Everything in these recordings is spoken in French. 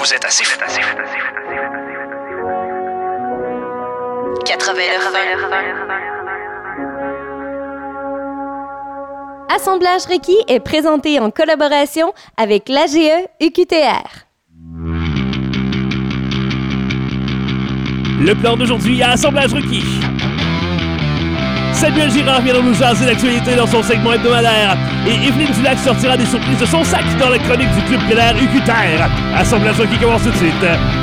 Vous êtes assez fou. 89.1. Assemblage requis est présenté en collaboration avec l'AGE UQTR. Le plan d'aujourd'hui à Assemblage requis. Samuel Girard vient de nous jaser l'actualité dans son segment hebdomadaire. Et Evelyne Dulac sortira des surprises de son sac dans la chronique du Club plein air UQTR. Assemblage requis commence tout de suite.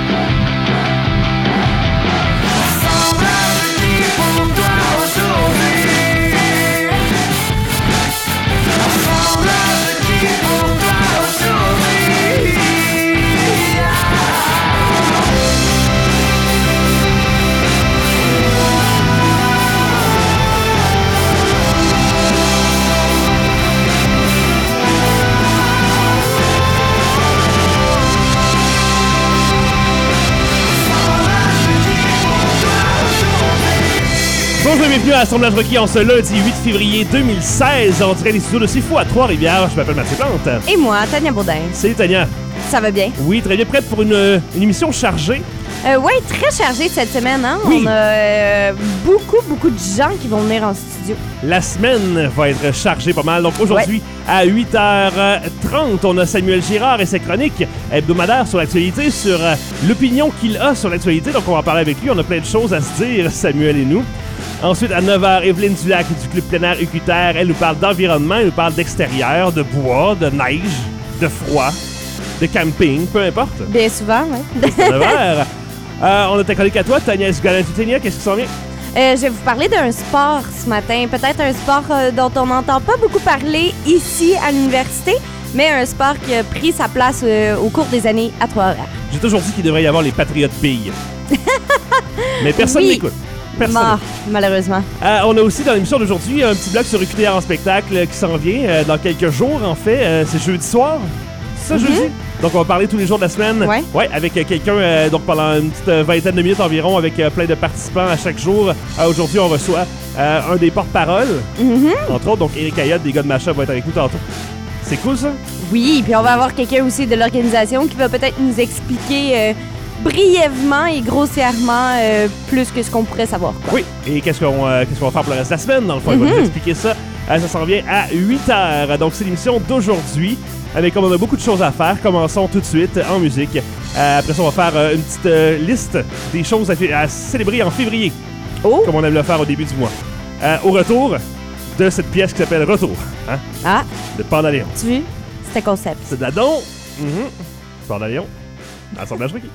Bonjour et bienvenue à Assemblage requis en ce lundi 8 février 2016. On dirait les studios de Sifou à Trois-Rivières. Je m'appelle Mathieu Plante. Et moi, Tania Baudin. Salut Tania. Ça va bien? Oui, très bien. Prête pour une émission chargée? Oui, très chargée cette semaine. Hein? Oui. On a beaucoup de gens qui vont venir en studio. La semaine va être chargée pas mal. Donc aujourd'hui, à 8h30, on a Samuel Girard et ses chroniques hebdomadaires sur l'actualité, sur l'opinion qu'il a sur l'actualité. Donc on va en parler avec lui. On a plein de choses à se dire, Samuel et nous. Ensuite, à 9h, Evelyne Dulac du Club plein air UQTR. Elle nous parle d'environnement, elle nous parle d'extérieur, de bois, de neige, de froid, de camping, peu importe. Bien souvent, oui. À 9h. On a ta chronique à toi, Tania Esgalin-Tutenia. Qu'est-ce qui s'en vient? Je vais vous parler d'un sport ce matin. Peut-être un sport dont on n'entend pas beaucoup parler ici à l'université, mais un sport qui a pris sa place au cours des années à Trois-Rivières. J'ai toujours dit qu'il devrait y avoir les Patriotes billes. Mais personne n'écoute. Personne. Malheureusement. On a aussi dans l'émission d'aujourd'hui un petit bloc sur UQTR en spectacle qui s'en vient dans quelques jours, en fait. C'est jeudi soir. C'est ça, jeudi? Donc, on va parler tous les jours de la semaine. Ouais, avec quelqu'un, donc pendant une petite vingtaine de minutes environ, avec plein de participants à chaque jour. Aujourd'hui, on reçoit un des porte-paroles, entre autres. Donc, Éric Ayotte, des gars de Macha, va être avec nous tantôt. C'est cool, ça? Oui, puis on va avoir quelqu'un aussi de l'organisation qui va peut-être nous expliquer brièvement et grossièrement plus que ce qu'on pourrait savoir. Quoi. Oui, et qu'est-ce qu'on va faire pour le reste de la semaine? Dans le fond, il va nous expliquer ça. Ça s'en vient à 8h. Donc, c'est l'émission d'aujourd'hui. Mais comme on a beaucoup de choses à faire, commençons tout de suite en musique. Après ça, on va faire une petite liste des choses à célébrer en février. Comme on aime le faire au début du mois. Au retour de cette pièce qui s'appelle Retour. Hein? Ah! De Pandaléon. Tu vois? C'était concept. C'est de la don. Pandaléon. Assemblage requis.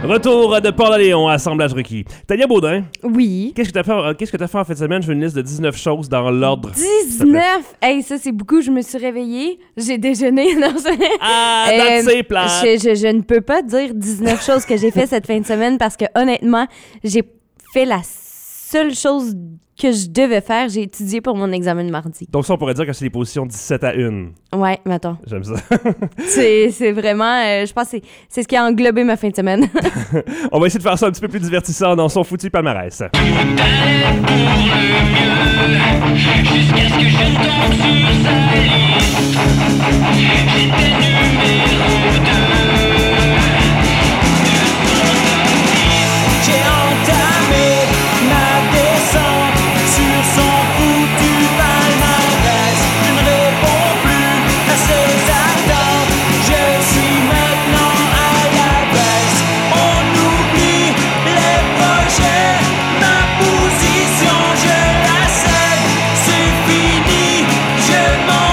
Retour de Port-de-Léon, assemblage requis. Tania Baudin, Oui. qu'est-ce que t'as fait en fin de semaine? Je veux une liste de 19 choses dans l'ordre. 19? Hey, ça, c'est beaucoup. Je me suis réveillée. J'ai déjeuné. Non, C'est plat. Je ne peux pas dire 19 choses que j'ai fait cette fin de semaine parce que, honnêtement, j'ai fait la seule chose que je devais faire. J'ai étudié pour mon examen de mardi. Donc ça, on pourrait dire que c'est les positions 17 à 1. Ouais, mettons. J'aime ça. C'est vraiment... je pense que c'est ce qui a englobé ma fin de semaine. On va essayer de faire ça un petit peu plus divertissant dans son foutu palmarès. Jusqu'à ce que je tombe sur sa liste. J'étais numéro 2. J'ai entamé ma descente sur son foutu palmarès. Je ne réponds plus à ses attentes. Je suis maintenant à la baisse. On oublie les projets. Ma position, je la cède. C'est fini, je m'en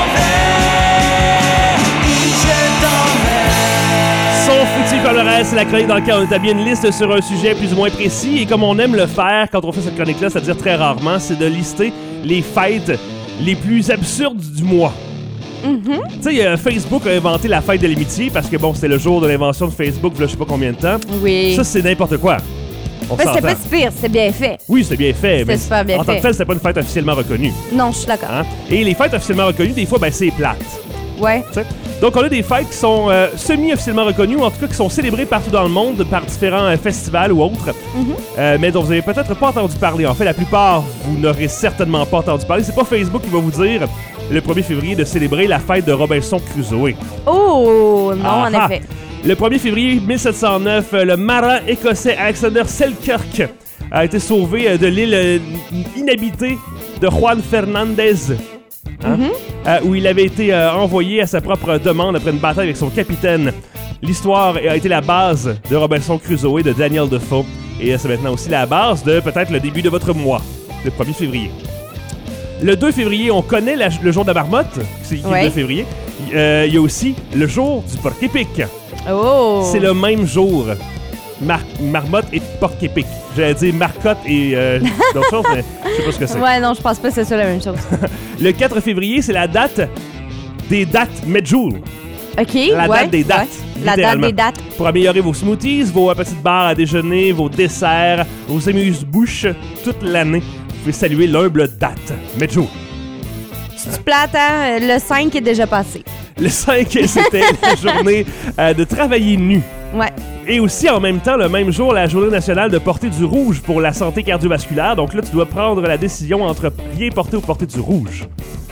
vais. Et je t'emmène. Son foutu palmarès, c'est la chronique dans laquelle on établit une liste sur un sujet plus ou moins précis. Et comme on aime le faire quand on fait cette chronique-là, c'est-à-dire très rarement, c'est de lister les fêtes les plus absurdes du mois. Tu sais, Facebook a inventé la fête de l'amitié parce que, bon, c'était le jour de l'invention de Facebook, je sais pas combien de temps. Oui. Ça, c'est n'importe quoi. On Ben, c'était s'entend. pas si pire, c'était bien fait. Oui, c'était bien fait. C'était mais super bien en tant que fait. tel, c'était pas une fête officiellement reconnue. Non, je suis d'accord. Hein? Et les fêtes officiellement reconnues, des fois, ben, c'est plate. Ouais. T'sais. Donc, on a des fêtes qui sont semi-officiellement reconnues, ou en tout cas qui sont célébrées partout dans le monde par différents festivals ou autres, mais dont vous n'avez peut-être pas entendu parler. En fait, la plupart, vous n'aurez certainement pas entendu parler. C'est pas Facebook qui va vous dire le 1er février de célébrer la fête de Robinson Crusoe. Oh, non, en Ah-ha. effet. Le 1er février 1709, le marin écossais Alexander Selkirk a été sauvé de l'île inhabitée de Juan Fernandez. Hein? Où il avait été envoyé à sa propre demande après une bataille avec son capitaine. L'histoire a été la base de Robinson Crusoe de Daniel Defoe. Et c'est maintenant aussi la base de peut-être le début de votre mois, le 1er février. Le 2 février, on connaît le jour de la marmotte, c'est le 2 février. Il y a aussi le jour du porc-épic. Oh. C'est le même jour. Marmotte et porc-épic. J'allais dire marcotte et d'autres choses, mais je sais pas ce que c'est. Ouais, non, je pense pas que c'est ça la même chose. Le 4 février, c'est la date des dates Medjool. OK, La date des dates. Ouais. La date des dates. Pour améliorer vos smoothies, vos petites barres à déjeuner, vos desserts, vos amuse-bouches, toute l'année, vous pouvez saluer l'humble date Medjool. C'est plate, hein? Le 5 est déjà passé. Le 5, c'était la journée de travailler nu. Ouais. Et aussi, en même temps, le même jour, la journée nationale de porter du rouge pour la santé cardiovasculaire. Donc là, tu dois prendre la décision entre rien porter ou porter du rouge.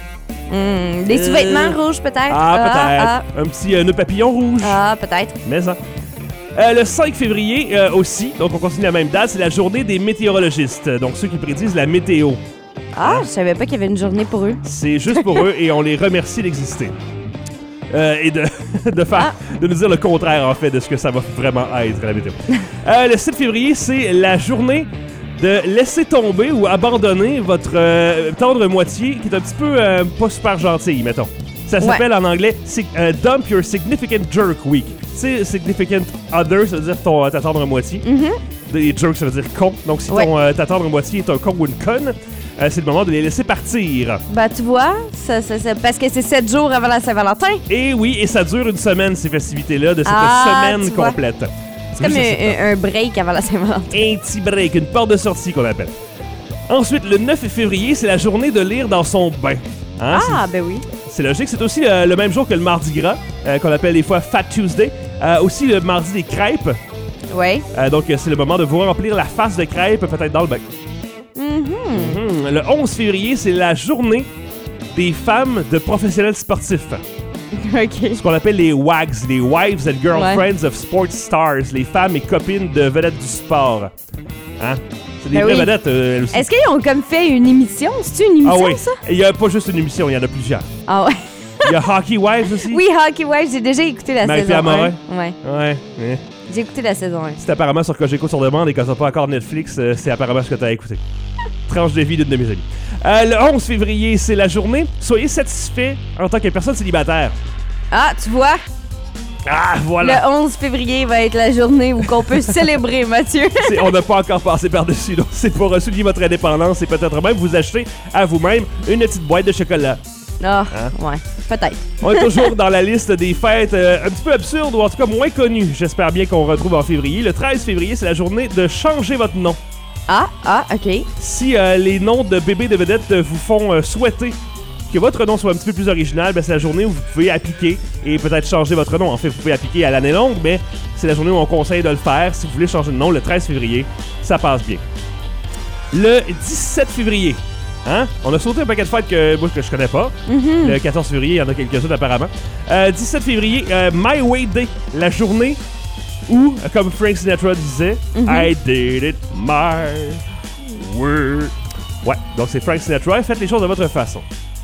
Des sous-vêtements rouges, peut-être? Peut-être. Un petit nœud papillon rouge. Peut-être. Mais ça. Le 5 février aussi, donc on continue la même date, c'est la journée des météorologistes. Donc ceux qui prédisent la météo. Je savais pas qu'il y avait une journée pour eux. C'est juste pour eux et on les remercie d'exister. Et de nous dire le contraire, en fait, de ce que ça va vraiment être, la météo. Le 7 février, c'est la journée de laisser tomber ou abandonner votre tendre moitié, qui est un petit peu pas super gentille, mettons. Ça s'appelle en anglais Dump Your Significant Jerk Week. C'est Significant Other, ça veut dire ta tendre moitié. Et jerk, ça veut dire con. Donc si ta tendre moitié est un con ou une conne, c'est le moment de les laisser partir. Ben, tu vois, parce que c'est 7 jours avant la Saint-Valentin. Et oui, et ça dure une semaine, ces festivités-là, de cette semaine tu vois. complète. C'est comme un break avant la Saint-Valentin. Un petit break, une porte de sortie qu'on appelle. Ensuite, le 9 février, c'est la journée de lire dans son bain. Hein, Ben oui. c'est logique. C'est aussi le même jour que le Mardi Gras, qu'on appelle des fois Fat Tuesday. Aussi le Mardi des crêpes. Ouais. Donc, c'est le moment de vous remplir la face de crêpes, peut-être dans le bain. Le 11 février, c'est la journée des femmes de professionnels sportifs. OK. Ce qu'on appelle les WAGs, les Wives and Girlfriends of Sports Stars, les femmes et copines de vedettes du sport. Hein? C'est des vraies vedettes, elles aussi. Est-ce qu'ils ont comme fait une émission? C'est-tu une émission, oui. ça? Il n'y a pas juste une émission, il y en a plusieurs. Ah ouais. Il y a Hockey Wives aussi. Oui, Hockey Wives, j'ai déjà écouté la Marie-Pierre saison 1. Morin. Ouais. Ouais. J'ai écouté la saison 1. C'est apparemment sur Cogeco sur demande et quand t'as pas encore Netflix, c'est apparemment ce que t'as écouté. Tranche de vie d'une de mes amies. Le 11 février, c'est la journée. Soyez satisfait en tant que personne célibataire. Tu vois? Ah, voilà. Le 11 février va être la journée où qu'on peut célébrer, Mathieu. On n'a pas encore passé par-dessus. Donc, c'est pour souligner votre indépendance et peut-être même vous acheter à vous-même une petite boîte de chocolat. Ah, ouais, peut-être. On est toujours dans la liste des fêtes un petit peu absurdes ou en tout cas moins connues. J'espère bien qu'on retrouve en février. Le 13 février, c'est la journée de changer votre nom. OK. Si les noms de bébés de vedettes vous font souhaiter que votre nom soit un petit peu plus original, ben c'est la journée où vous pouvez appliquer et peut-être changer votre nom. En fait, vous pouvez appliquer à l'année longue, mais c'est la journée où on conseille de le faire. Si vous voulez changer de nom, le 13 février, ça passe bien. Le 17 février, hein? On a sauté un paquet de fêtes que je connais pas. Le 14 février, il y en a quelques-unes apparemment. 17 février, My Way Day, la journée où, comme Frank Sinatra disait, I did it my way. Ouais, donc c'est Frank Sinatra. Faites les choses de votre façon.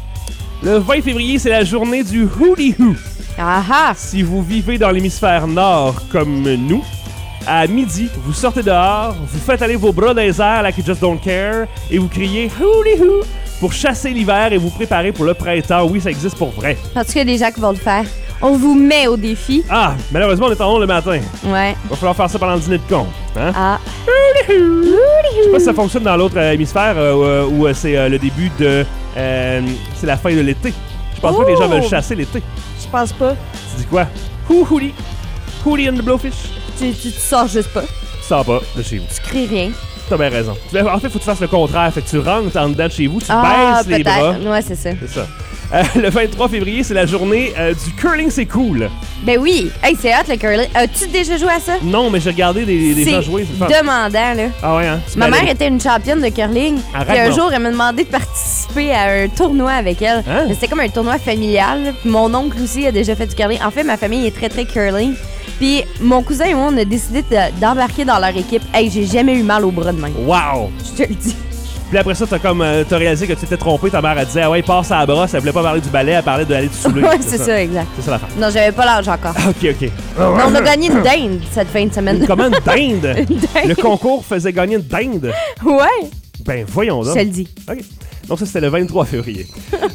Le 20 février, c'est la journée du Hootie Hoo. Ah. Si vous vivez dans l'hémisphère nord comme nous, à midi, vous sortez dehors, vous faites aller vos bras dans les airs like you just don't care et vous criez Hootie Hoo pour chasser l'hiver et vous préparer pour le printemps. Oui, ça existe pour vrai. Parce qu'il y a des gens qui vont le faire. On vous met au défi. Ah, malheureusement, on est en haut le matin. Ouais. Va falloir faire ça pendant le dîner de con. Hein? Ah. Je sais pas si ça fonctionne dans l'autre hémisphère où c'est le début de... c'est la fin de l'été. Je pense pas que les gens veulent chasser l'été. Je pense pas. Tu dis quoi? Hootie. Hootie and the Blowfish. Tu te sors juste pas. Tu sors pas de chez vous. Tu cries rien. T'as bien raison. En fait, faut que tu fasses le contraire. Fait que tu rentres en dedans de chez vous, tu baisses les bras. Ouais, c'est ça. C'est ça. Le 23 février, c'est la journée du curling, c'est cool. Ben oui. Hey, c'est hot le curling. As-tu déjà joué à ça? Non, mais j'ai regardé des gens jouer. C'est demandant, là. Ah ouais, hein? Ma mère était une championne de curling. Puis un jour, elle m'a demandé de participer à un tournoi avec elle. Hein? Mais c'était comme un tournoi familial. Là. Puis mon oncle aussi a déjà fait du curling. En fait, ma famille est très, très curling. Puis mon cousin et moi, on a décidé d'embarquer dans leur équipe. Hey, j'ai jamais eu mal au bras de main. Wow! Je te le dis. Puis après ça, t'as réalisé que tu t'étais trompé. Ta mère, elle disait, ah ouais, passe à la brosse. Elle voulait pas parler du balai, elle parlait d'aller te saouler. Ouais, c'est ça, exact. C'est ça l'affaire. Non, j'avais pas l'âge encore. OK. Mais on a gagné une dinde cette fin de semaine. Comment une dinde? Une dinde. Le concours faisait gagner une dinde? Ouais. Ben, voyons donc. Je te le dis. OK. Donc ça, c'était le 23 février.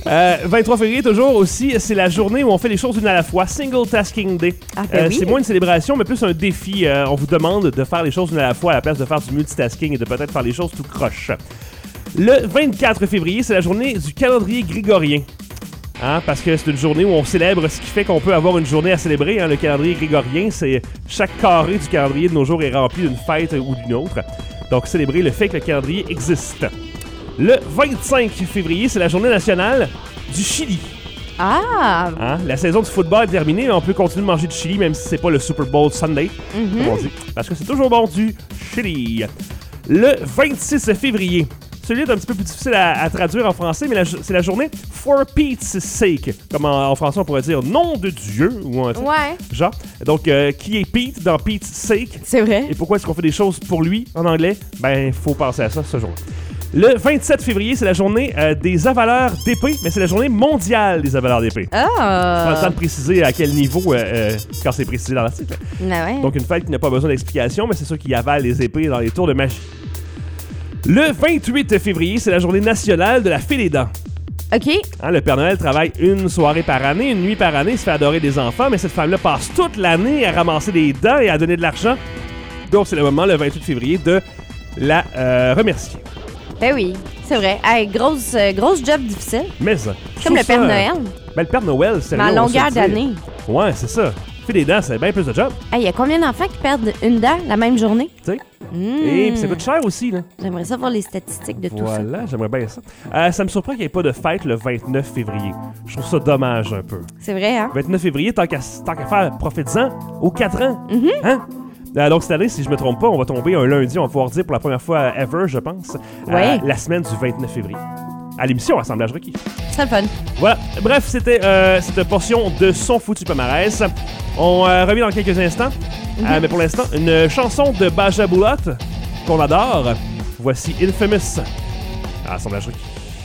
23 février, toujours aussi, c'est la journée où on fait les choses une à la fois. Single Tasking Day. Ah, ben oui. C'est moins une célébration, mais plus un défi. On vous demande de faire les choses une à la fois à la place de faire du multitasking et de peut-être faire les choses tout croche. Le 24 février, c'est la journée du calendrier grégorien. Hein, parce que c'est une journée où on célèbre ce qui fait qu'on peut avoir une journée à célébrer. Hein. Le calendrier grégorien, c'est chaque carré du calendrier de nos jours est rempli d'une fête ou d'une autre. Donc, célébrer le fait que le calendrier existe. Le 25 février, c'est la journée nationale du Chili. Ah! Hein? La saison du football est terminée, mais on peut continuer de manger du chili, même si c'est pas le Super Bowl Sunday, comme on dit. Parce que c'est toujours bon du chili. Le 26 février, celui-là est un petit peu plus difficile à traduire en français, mais c'est la journée For Pete's Sake. Comme en français, on pourrait dire nom de Dieu. Ou un genre. Donc, qui est Pete dans Pete's Sake? C'est vrai. Et pourquoi est-ce qu'on fait des choses pour lui en anglais? Ben, faut penser à ça ce jour-là. Le 27 février, c'est la journée des avaleurs d'épée, mais c'est la journée mondiale des avaleurs d'épée. Ah! Je prends le temps de préciser à quel niveau quand c'est précisé dans l'article. Ouais. Donc, une fête qui n'a pas besoin d'explication, mais c'est ceux qui avalent les épées dans les tours de magie. Le 28 février, c'est la journée nationale de la fée des dents. OK. Hein, le Père Noël travaille une soirée par année, une nuit par année, se fait adorer des enfants, mais cette femme-là passe toute l'année à ramasser des dents et à donner de l'argent. Donc, c'est le moment, le 28 février, de la remercier. Ben oui, c'est vrai. Hey, grosse job difficile. Mais ça. Comme le Père Noël. Ben, le Père Noël, c'est mais à longueur d'année. Ouais, c'est ça. Fais des dents, c'est bien plus de job. Hey, y a combien d'enfants qui perdent une dent la même journée? Tu sais. Et puis ça coûte cher aussi, là. J'aimerais savoir les statistiques de tout ça. Voilà, j'aimerais bien ça. Ça me surprend qu'il n'y ait pas de fête le 29 février. Je trouve ça dommage un peu. C'est vrai, hein? 29 février, tant qu'à faire, profitez-en aux 4 ans. Hein? Donc cette année, si je me trompe pas, on va tomber un lundi, on va pouvoir dire pour la première fois ever, je pense, la semaine du 29 février. À l'émission Assemblage requis. C'est le fun. Voilà. Bref, c'était cette portion de son foutu palmarès. On revient dans quelques instants. Mais pour l'instant, une chanson de Baja Bulat qu'on adore. Voici Infamous à Assemblage requis.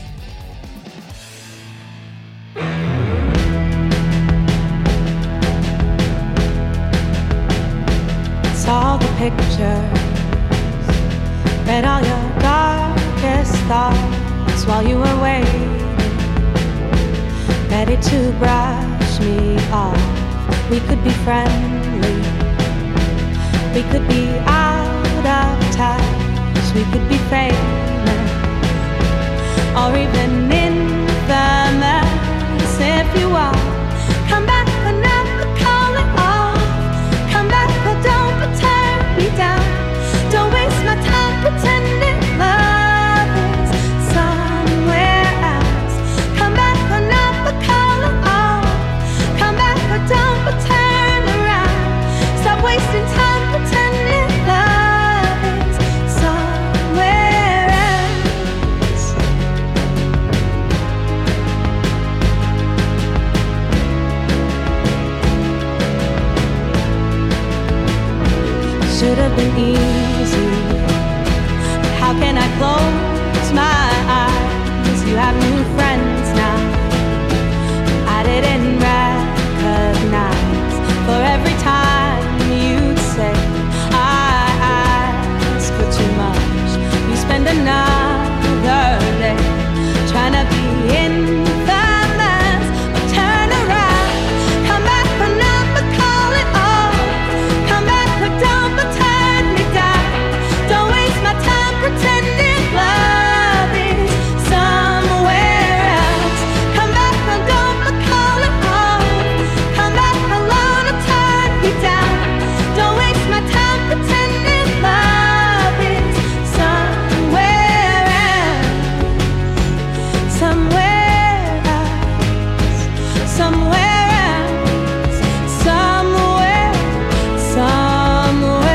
Saw the pictures, read all your darkest thoughts while you were waiting, ready to brush me off. We could be friendly. We could be out of touch. We could be famous, or even infamous. If you are, come back or never call it off. Come back or don't turn me down. Don't waste my time pretending love is somewhere else. Come back or never call it off. Come back or don't turn around. Stop wasting time pretending love is somewhere else. Should have been easy. How can I close my eyes? You have new friends now. I didn't recognize. For every time you'd say I ask for too much, you spend another day trying to be infamous. But turn around, come back or never call it off. Come back or don't but turn me down. Don't waste my time pretending love is somewhere else. Come back or don't but call it off. Come back alone or turn me down. Don't waste my time pretending love is somewhere else. Somewhere else. Somewhere else. Somewhere. Somewhere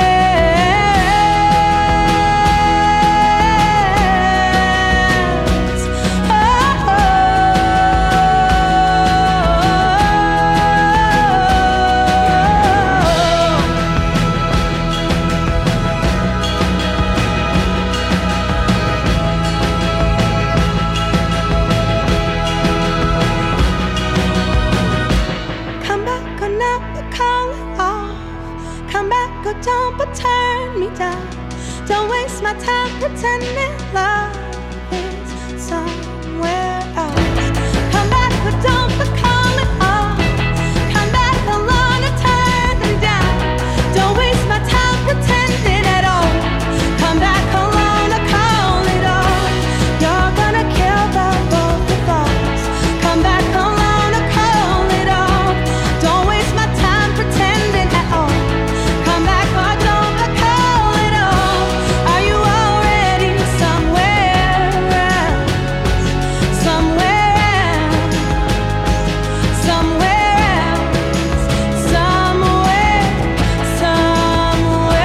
else. Come back or never call it off. Come back or don't but turn me down. Don't waste my time pretending love is somewhere else. Come back or don't but call it off. Come back alone or turn me down. Don't waste my time pretending at all. Come back alone or call it off. You're gonna kill the both of us. Come back alone or call it off. Don't waste my time pretending at all. Come back or don't but call it off. Are you already somewhere else? Somewhere else. Somewhere else. Somewhere. Somewhere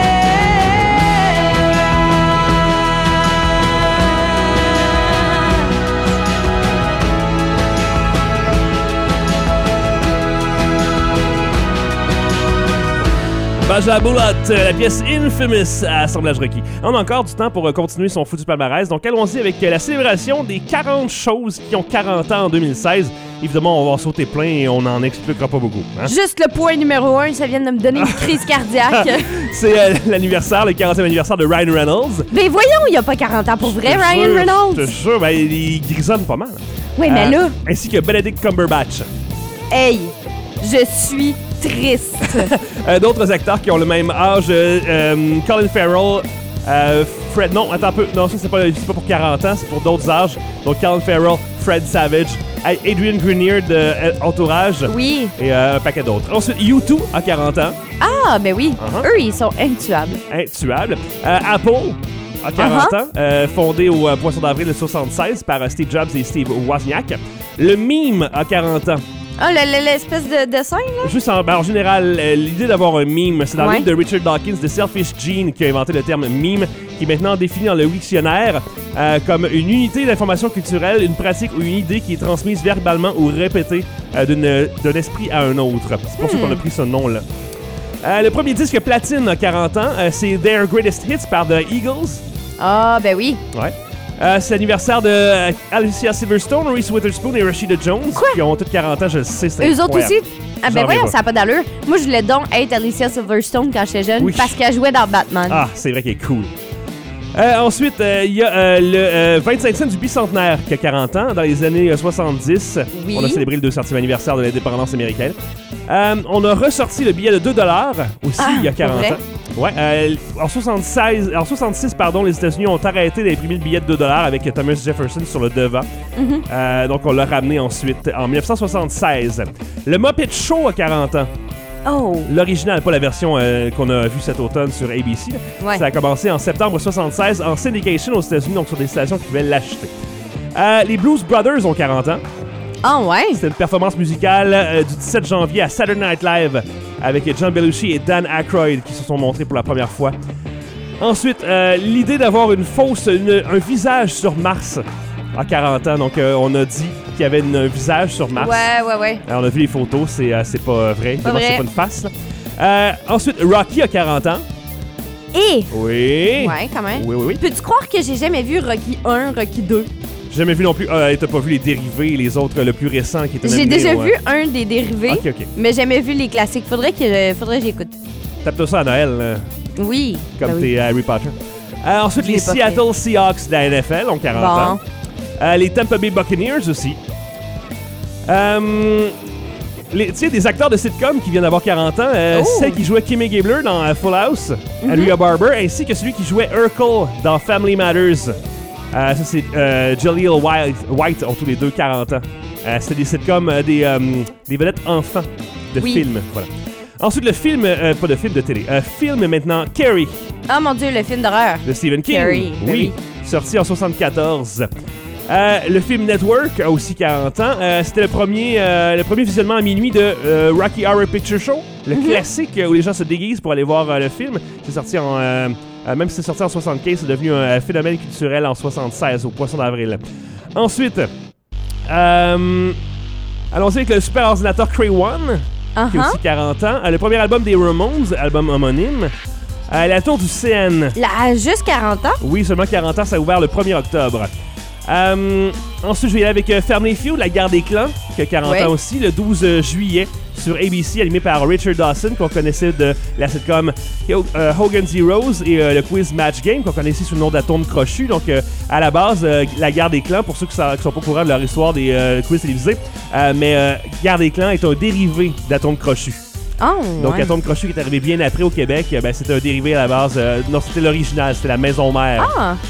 Baja Bulat, la pièce Infamous à Assemblage requis. On a encore du temps pour continuer son foutu palmarès, donc allons-y avec la célébration des 40 choses qui ont 40 ans en 2016. Évidemment, on va en sauter plein et on n'en expliquera pas beaucoup. Hein? Juste le point numéro 1, ça vient de me donner une crise cardiaque. C'est l'anniversaire, le 40e anniversaire de Ryan Reynolds. Mais voyons, il a pas 40 ans pour vrai, Je te Ryan jure, Reynolds. Je te jure, ben, il grisonne pas mal. Oui, mais là, Ainsi que Benedict Cumberbatch. hey, je suis triste. D'autres acteurs qui ont le même âge, Colin Farrell, Fred... Non, attends un peu. Non, ça, c'est pas pour 40 ans, c'est pour d'autres âges. Donc, Colin Farrell, Fred Savage, Adrian Grenier de Entourage. Oui. Et un paquet d'autres. Ensuite, U2 à 40 ans. Ah, ben oui. Uh-huh. Eux, ils sont intuables. Intuable. Apple à 40 ans, fondé au Poisson d'avril de 76 par Steve Jobs et Steve Wozniak. Le mime à 40 ans. Ah, l'espèce de dessin, là? Juste en général, l'idée d'avoir un meme, c'est dans le livre de Richard Dawkins, The Selfish Gene, qui a inventé le terme meme, qui est maintenant défini dans le dictionnaire comme une unité d'information culturelle, une pratique ou une idée qui est transmise verbalement ou répétée d'un esprit à un autre. C'est pour ça qu'on a pris ce nom-là. Le premier disque platine à 40 ans, c'est Their Greatest Hits par The Eagles. Ah, ben oui. Ouais. C'est l'anniversaire de Alicia Silverstone, Reese Witherspoon et Rashida Jones, qui ont tous 40 ans, je le sais, c'est Eux autres incroyable. aussi? Ah ben voyons, ça n'a pas d'allure. Moi, je voulais donc être Alicia Silverstone quand j'étais jeune parce qu'elle jouait dans Batman. Ah, c'est vrai qu'elle est cool. Ensuite, il y a le 25e du bicentenaire qui a 40 ans. Dans les années 70, Oui. on a célébré le 200e anniversaire de l'indépendance américaine. On a ressorti le billet de 2$ aussi il y a 40 vrai? ans. Ouais, en 66, pardon, les États-Unis ont arrêté d'imprimer le billet de 2$ avec Thomas Jefferson sur le devant. Donc, on l'a ramené ensuite en 1976. Le Muppet Show a 40 ans. Oh! L'original, pas la version qu'on a vue cet automne sur ABC. Ouais. Ça a commencé en septembre 76 en syndication aux États-Unis, donc sur des stations qui pouvaient l'acheter. Les Blues Brothers ont 40 ans. Ah ouais? C'était une performance musicale du 17 janvier à Saturday Night Live avec John Belushi et Dan Aykroyd qui se sont montrés pour la première fois. Ensuite, l'idée d'avoir un visage sur Mars à 40 ans. Donc, on a dit qu'il y avait un visage sur Mars. Ouais. Alors, on a vu les photos, c'est pas vrai. Pas vrai. C'est pas une face. Ensuite, Rocky a 40 ans. Et? Oui. Ouais, quand même. Oui. Peux-tu croire que j'ai jamais vu Rocky 1, Rocky 2? J'ai jamais vu non plus. T'as pas vu les dérivés, les autres, le plus récent qui était J'ai déjà vu un des dérivés, Ok. mais jamais vu les classiques. Faudrait que j'écoute. Tape-toi ça à Noël, là, Oui. comme ben oui. t'es Harry Potter. Ensuite, Je les l'ai pas Seattle Seahawks de la NFL ont 40 ans. Les Tampa Bay Buccaneers aussi. Tu sais, des acteurs de sitcom qui viennent d'avoir 40 ans. Celle qui jouait Kimmy Gabler dans Full House, Andrea Barber, ainsi que celui qui jouait Urkel dans Family Matters. Ça, c'est Jaleel White, ont tous les deux 40 ans. C'était des sitcoms, des vedettes enfants de films. Voilà. Ensuite, le film, pas de film de télé, film maintenant, Carrie. Oh mon Dieu, le film d'horreur. De Stephen King. Carrie, ben oui. Sorti en 74. Le film Network a aussi 40 ans. C'était le premier visionnement à minuit de Rocky Horror Picture Show, le classique où les gens se déguisent pour aller voir le film. C'est sorti même si c'est sorti en 75, c'est devenu un phénomène culturel en 76, au Poisson d'avril. Ensuite, allons-y avec le super ordinateur Cray One, qui a aussi 40 ans. Le premier album des Ramones, album homonyme. La tour du CN. Juste 40 ans? Oui, seulement 40 ans, ça a ouvert le 1er octobre. Ensuite, je vais y aller avec Family Feud, la guerre des clans, qui a 40 ans aussi, le 12 juillet sur ABC, animé par Richard Dawson, qu'on connaissait de la sitcom Hogan's Heroes et le quiz Match Game, qu'on connaissait sous le nom d'Atome Crochu. Donc, à la base, la guerre des clans, pour ceux qui sont pas au courant de leur histoire des quiz télévisés, mais guerre des clans est un dérivé d'Atome Crochu. Oh, Donc, Atome Crochu qui est arrivé bien après au Québec, c'était un dérivé à la base. Non, c'était l'original, c'était la maison mère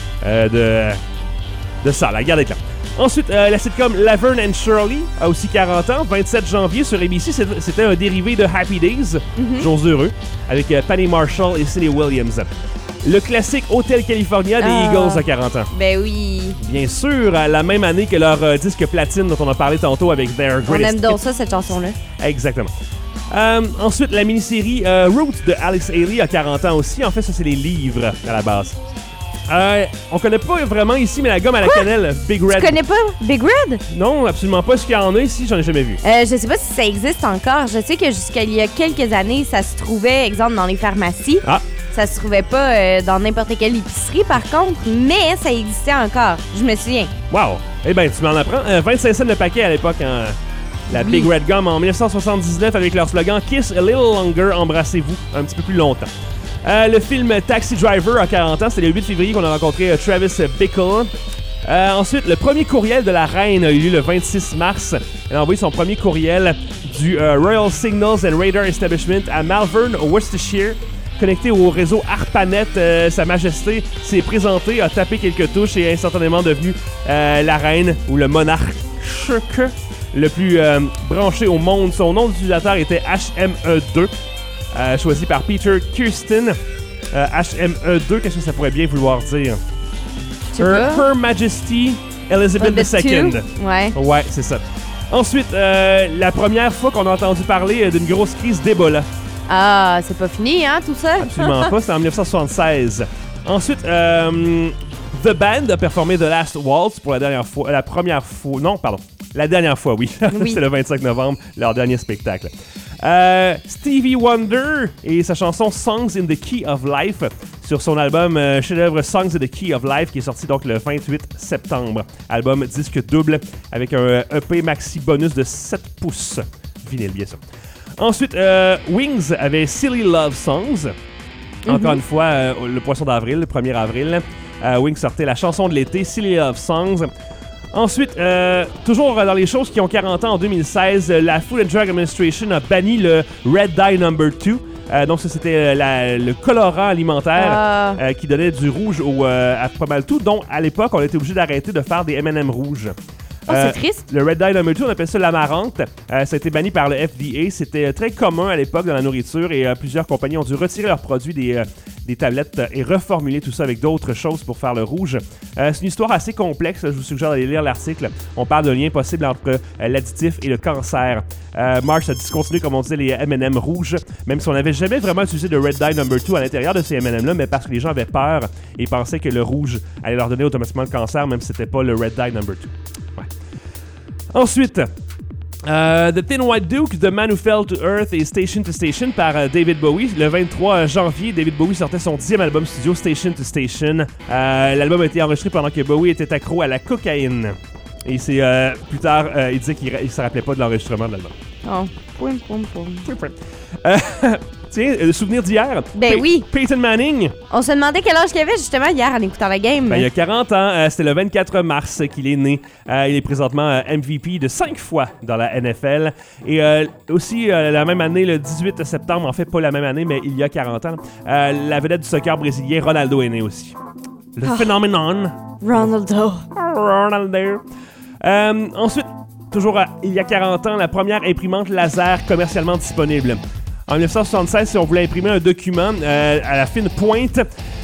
de ça, la guerre des clans. Ensuite, la sitcom Laverne and Shirley a aussi 40 ans, 27 janvier sur ABC. C'était un dérivé de Happy Days, Jours heureux, avec Penny Marshall et Cindy Williams. Le classique Hotel California des Eagles a 40 ans. Ben oui. Bien sûr, la même année que leur disque platine dont on a parlé tantôt avec Their Greatest On aime donc Hits. ça, cette chanson-là. Exactement. Ensuite, la mini-série Roots de Alex Haley a 40 ans aussi. En fait, ça, c'est les livres à la base. On connaît pas vraiment ici, mais la gomme à la cannelle, Big Red. Tu connais pas Big Red? Non, absolument pas. Ce qu'il y en a ici, j'en ai jamais vu. Je sais pas si ça existe encore. Je sais que jusqu'à il y a quelques années, ça se trouvait, exemple, dans les pharmacies. Ça se trouvait pas dans n'importe quelle épicerie, par contre, mais ça existait encore. Je me souviens. Wow! Eh ben, tu m'en apprends. 25 cents le paquet à l'époque, la Big Red Gum en 1979 avec leur slogan « Kiss a little longer, embrassez-vous un petit peu plus longtemps ». Le film Taxi Driver a 40 ans, c'était le 8 février qu'on a rencontré Travis Bickle. Ensuite, le premier courriel de la reine a eu lieu le 26 mars. Elle a envoyé son premier courriel du Royal Signals and Radar Establishment à Malvern, au Worcestershire. Connecté au réseau ARPANET, Sa Majesté s'est présentée, a tapé quelques touches et est instantanément devenue la reine ou le monarque le plus branché au monde. Son nom d'utilisateur était HME2. Choisi par Peter Kirsten. HME2, qu'est-ce que ça pourrait bien vouloir dire? Her Majesty Elizabeth II. Ouais, c'est ça. Ensuite, la première fois qu'on a entendu parler d'une grosse crise d'Ebola. Ah, c'est pas fini, hein, tout ça? Absolument pas, c'était en 1976. Ensuite, The Band a performé The Last Waltz pour la dernière fois. La dernière fois, oui. C'est le 25 novembre, leur dernier spectacle. Stevie Wonder et sa chanson Songs in the Key of Life sur son album chef-d'œuvre Songs in the Key of Life qui est sorti donc le 28 septembre. Album disque double avec un EP maxi bonus de 7 pouces. Vinyle, bien sûr. Ensuite, Wings avait Silly Love Songs. Encore une fois, le Poisson d'avril, le 1er avril. Wings sortait la chanson de l'été, Silly Love Songs. Ensuite, toujours dans les choses qui ont 40 ans, en 2016, la Food and Drug Administration a banni le Red Dye No. 2. Donc ça, c'était le colorant alimentaire qui donnait du rouge à pas mal tout, dont à l'époque, on était obligé d'arrêter de faire des M&M rouges. C'est triste. Le Red Dye No. 2, on appelle ça l'amarante. Ça a été banni par le FDA. C'était très commun à l'époque dans la nourriture et plusieurs compagnies ont dû retirer leurs produits des tablettes et reformuler tout ça avec d'autres choses pour faire le rouge. C'est une histoire assez complexe. Je vous suggère d'aller lire l'article. On parle d'un lien possible entre l'additif et le cancer. Mars a discontinué, comme on disait, les M&M rouges, même si on n'avait jamais vraiment utilisé de Red Dye No. 2 à l'intérieur de ces M&M-là, mais parce que les gens avaient peur et pensaient que le rouge allait leur donner automatiquement le cancer, même si c'était pas le Red Dye No. 2. Ouais. Ensuite, The Thin White Duke, The Man Who Fell to Earth et Station to Station par David Bowie. Le 23 janvier, David Bowie sortait son 10e album studio, Station to Station. L'album a été enregistré pendant que Bowie était accro à la cocaïne. Et c'est plus tard, il disait qu'il ne se rappelait pas de l'enregistrement de l'album. Oh, poum, poum, poum. Tiens, le souvenir d'hier. Ben oui. Peyton Manning. On se demandait quel âge qu'il avait justement hier en écoutant la game. Ben, il y a 40 ans, c'était le 24 mars qu'il est né. Il est présentement MVP de 5 fois dans la NFL. Et aussi, la même année, le 18 septembre, en fait pas la même année, mais il y a 40 ans, la vedette du soccer brésilien, Ronaldo, est né aussi. Le phénoménon. Ronaldo. Ensuite, toujours il y a 40 ans, la première imprimante laser commercialement disponible. En 1976, si on voulait imprimer un document à la fine pointe,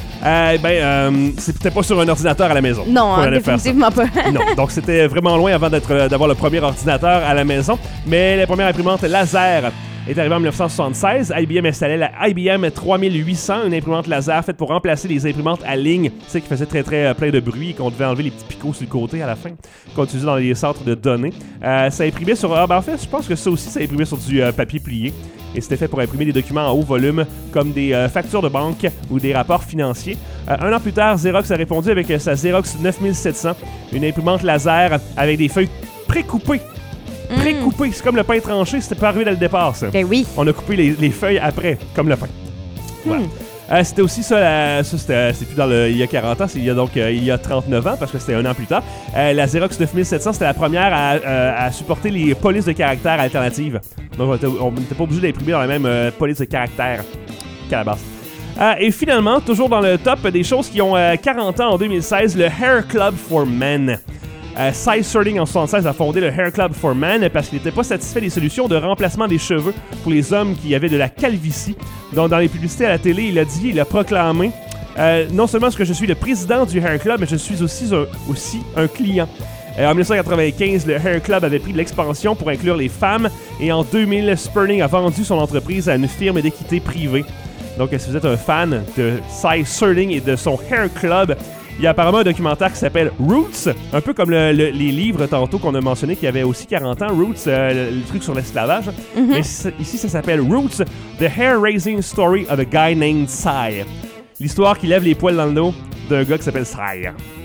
c'était pas sur un ordinateur à la maison. Non, définitivement pas. Non, donc c'était vraiment loin avant d'avoir le premier ordinateur à la maison. Mais la première imprimante laser est arrivée en 1976. IBM installait la IBM 3800, une imprimante laser faite pour remplacer les imprimantes à ligne, tu sais, qui faisait très très plein de bruit et qu'on devait enlever les petits picots sur le côté à la fin, qu'on utilisait dans les centres de données. Ça imprimait sur... en fait, je pense que ça aussi, ça imprimait sur du papier plié. Et c'était fait pour imprimer des documents en haut volume, comme des factures de banque ou des rapports financiers. Un an plus tard, Xerox a répondu avec sa Xerox 9700, une imprimante laser avec des feuilles précoupées. Précoupées, c'est comme le pain tranché, c'était pas arrivé dès le départ, ça. Ben oui. On a coupé les feuilles après, comme le pain. Voilà. C'était aussi ça, c'est plus il y a 40 ans, c'est il y a 39 ans, parce que c'était un an plus tard. La Xerox 9700, c'était la première à supporter les polices de caractère alternatives. Donc, on n'était pas obligé d'imprimer dans la même police de caractère qu'à la base. Et finalement, toujours dans le top des choses qui ont 40 ans en 2016, le Hair Club for Men. Cy Serling en 1976 a fondé le Hair Club for Men parce qu'il n'était pas satisfait des solutions de remplacement des cheveux pour les hommes qui avaient de la calvitie. Donc dans les publicités à la télé, il a proclamé non seulement est-ce que je suis le président du Hair Club, mais je suis aussi un client. En 1995, le Hair Club avait pris de l'expansion pour inclure les femmes et en 2000, Sperling a vendu son entreprise à une firme d'équité privée. Donc si vous êtes un fan de Cy Serling et de son Hair Club, il y a apparemment un documentaire qui s'appelle Roots, un peu comme les livres tantôt qu'on a mentionné qui avait aussi 40 ans, Roots, le truc sur l'esclavage. Mais ici, ça s'appelle Roots, The Hair-Raising Story of a Guy Named Cy. L'histoire qui lève les poils dans le dos d'un gars qui s'appelle Cy.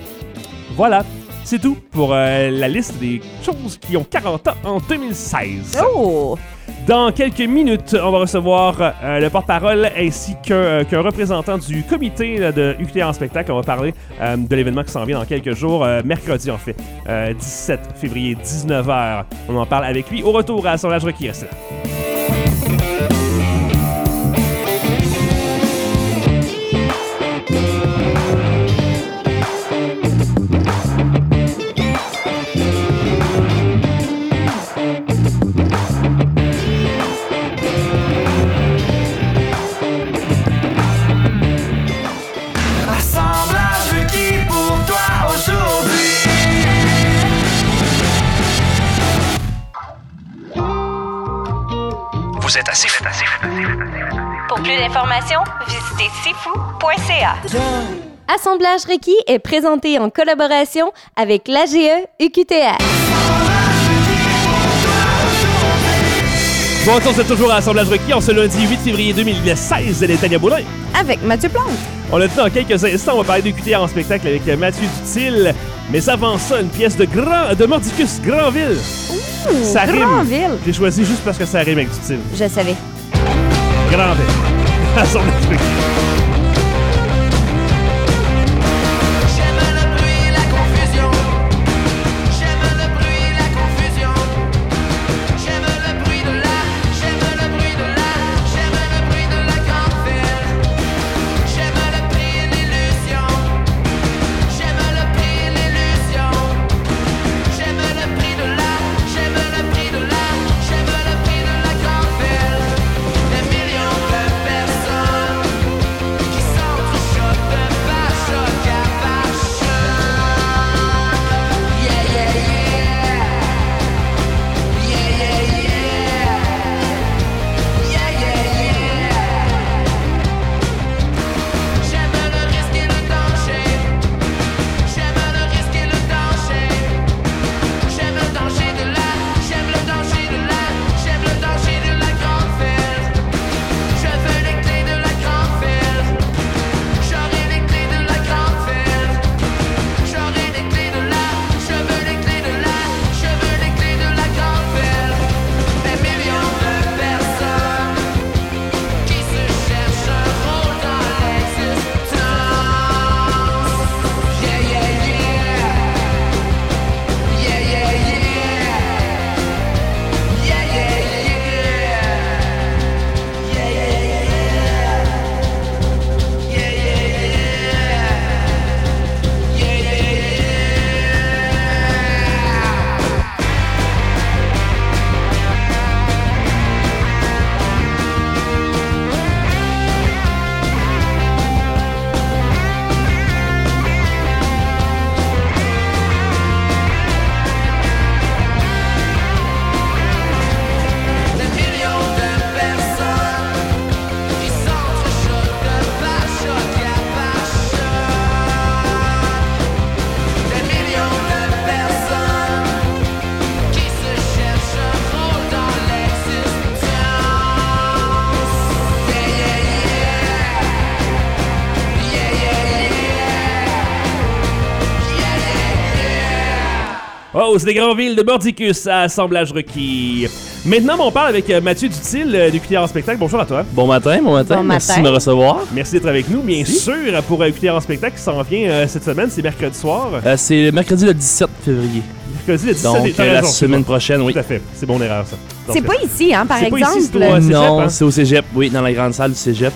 Voilà, c'est tout pour la liste des choses qui ont 40 ans en 2016. Oh! Dans quelques minutes, on va recevoir le porte-parole ainsi qu'un représentant du comité de UQTR en spectacle. On va parler de l'événement qui s'en vient dans quelques jours, mercredi en fait, 17 février, 19h. On en parle avec lui au retour à Assemblage requis. Reste là. Vous êtes assez fou. Pour plus d'informations, visitez sifou.ca. Assemblage requis est présenté en collaboration avec l'AGE UQTR. Bon, on est toujours à Assemblage requis en ce lundi 8 février 2016. Elle est Tania Boulin. Avec Mathieu Plante. On l'a dit dans quelques instants, on va parler de QTR en spectacle avec Mathieu Dutil. Mais avant ça, une pièce de Mordicus Granville. Ouh, ça rime. Granville. J'ai choisi juste parce que ça rime avec Dutil. Je savais. Granville. Assemblage requis. J'aime le bruit, la confusion. Oh, c'est des Granville de Mordicus à assemblage requis. Maintenant, on parle avec Mathieu Dutil du QTR en spectacle. Bonjour à toi. Bon matin. Bon Merci matin. de me recevoir. Merci d'être avec nous. Bien sûr, pour QTR en spectacle qui s'en vient cette semaine, c'est mercredi soir. C'est mercredi le 17 février. Mercredi le 17, Donc, t'as la raison, semaine c'est prochaine, bon. oui. Tout à fait. C'est mon erreur, ça. Donc, C'est pas ici, hein, par c'est pas exemple. ici, c'est au cégep, Non, hein? c'est au cégep, oui, dans la grande salle du cégep.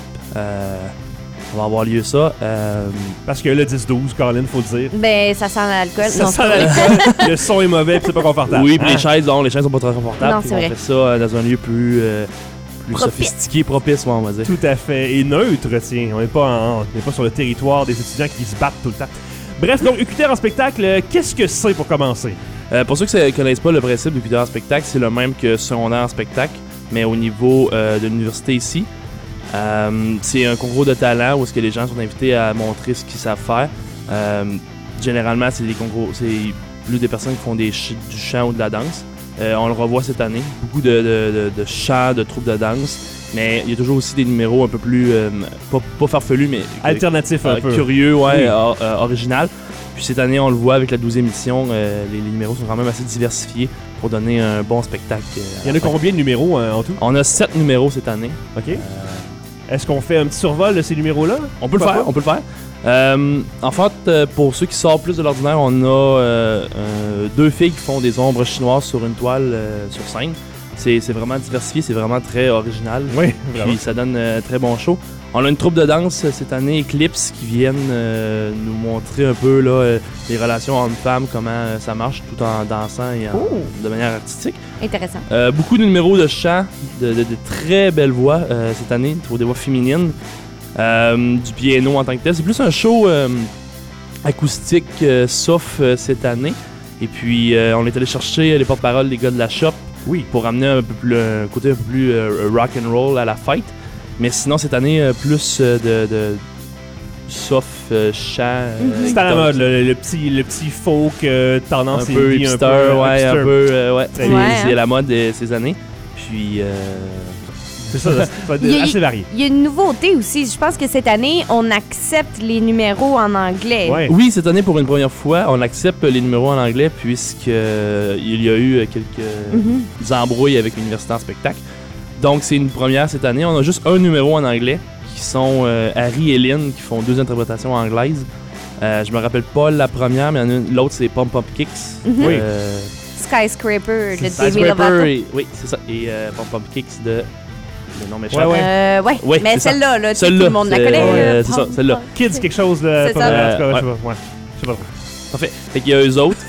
On va avoir lieu ça. Parce que le 10-12, Colin, faut le dire. Ben, ça sent l'alcool. Ça Non, sent l'alcool, le son est mauvais puis c'est pas confortable. Oui, puis Hein? les chaises sont pas très confortables. Non, puis c'est on vrai. fait ça dans un lieu plus Propice. sophistiqué, propice, on va dire. Tout à fait. Et neutre, tiens. On n'est pas sur le territoire des étudiants qui se battent tout le temps. Bref, donc, QTR en spectacle, qu'est-ce que c'est pour commencer? Pour ceux qui ne connaissent pas le principe du QTR en spectacle, c'est le même que secondaire en spectacle, mais au niveau de l'université ici. C'est un concours de talent où est-ce que les gens sont invités à montrer ce qu'ils savent faire. Généralement, c'est des concours, c'est plus des personnes qui font du chant ou de la danse. On le revoit cette année, beaucoup de chants, de troupes de danse, mais il y a toujours aussi des numéros un peu plus, pas farfelus, mais Alternatif un peu. curieux, Oui. original. Puis cette année, on le voit avec la 12e édition, les numéros sont quand même assez diversifiés pour donner un bon spectacle. Il y en a combien de numéros en tout? On a 7 numéros cette année. OK. Est-ce qu'on fait un petit survol de ces numéros-là? On peut le faire, on peut le faire. En fait, pour ceux qui sortent plus de l'ordinaire, on a 2 filles qui font des ombres chinoises sur une toile sur scène. C'est vraiment diversifié, c'est vraiment très original. Oui, vraiment. Puis ça donne très bon show. On a une troupe de danse cette année, Eclipse, qui viennent nous montrer un peu là, les relations hommes-femmes, comment ça marche, tout en dansant et de manière artistique. Intéressant. Beaucoup de numéros de chant, de très belles voix cette année, des voix féminines, du piano en tant que tel. C'est plus un show acoustique soft cette année. Et puis on est allé chercher les porte-paroles des gars de la shop pour amener un côté un peu plus rock and roll à la fête. Mais sinon cette année plus de soft chant. C'est à la mode, le petit folk tendance un peu indie, hipster, hipster. un peu, ouais. Très bien. C'est la mode de ces années. Puis C'est ça va être assez varié. Il y a une nouveauté aussi. Je pense que cette année, on accepte les numéros en anglais. Ouais. oui, cette année, pour une première fois, on accepte les numéros en anglais puisqu'il y a eu quelques embrouilles avec l'université en spectacle. Donc, c'est une première cette année. On a juste un numéro en anglais qui sont Harry et Lynn qui font 2 interprétations anglaises. Je me rappelle pas la première, mais l'autre, c'est Pump Up Kicks. Oui. Skyscraper de Demi Skyscraper, Lovato. oui, c'est ça. Et Pump Up Kicks de... Le nom m'échappe. Ouais. Ouais. Mais c'est ça. celle-là, là, tout Celle-là, le monde la c'est- connaît. c'est ça, celle-là. Kids, quelque chose de. C'est pas ça. mal, en tout cas, Ouais. je sais pas. Ouais. Je sais pas trop. Parfait. Fait qu'il y a eux autres.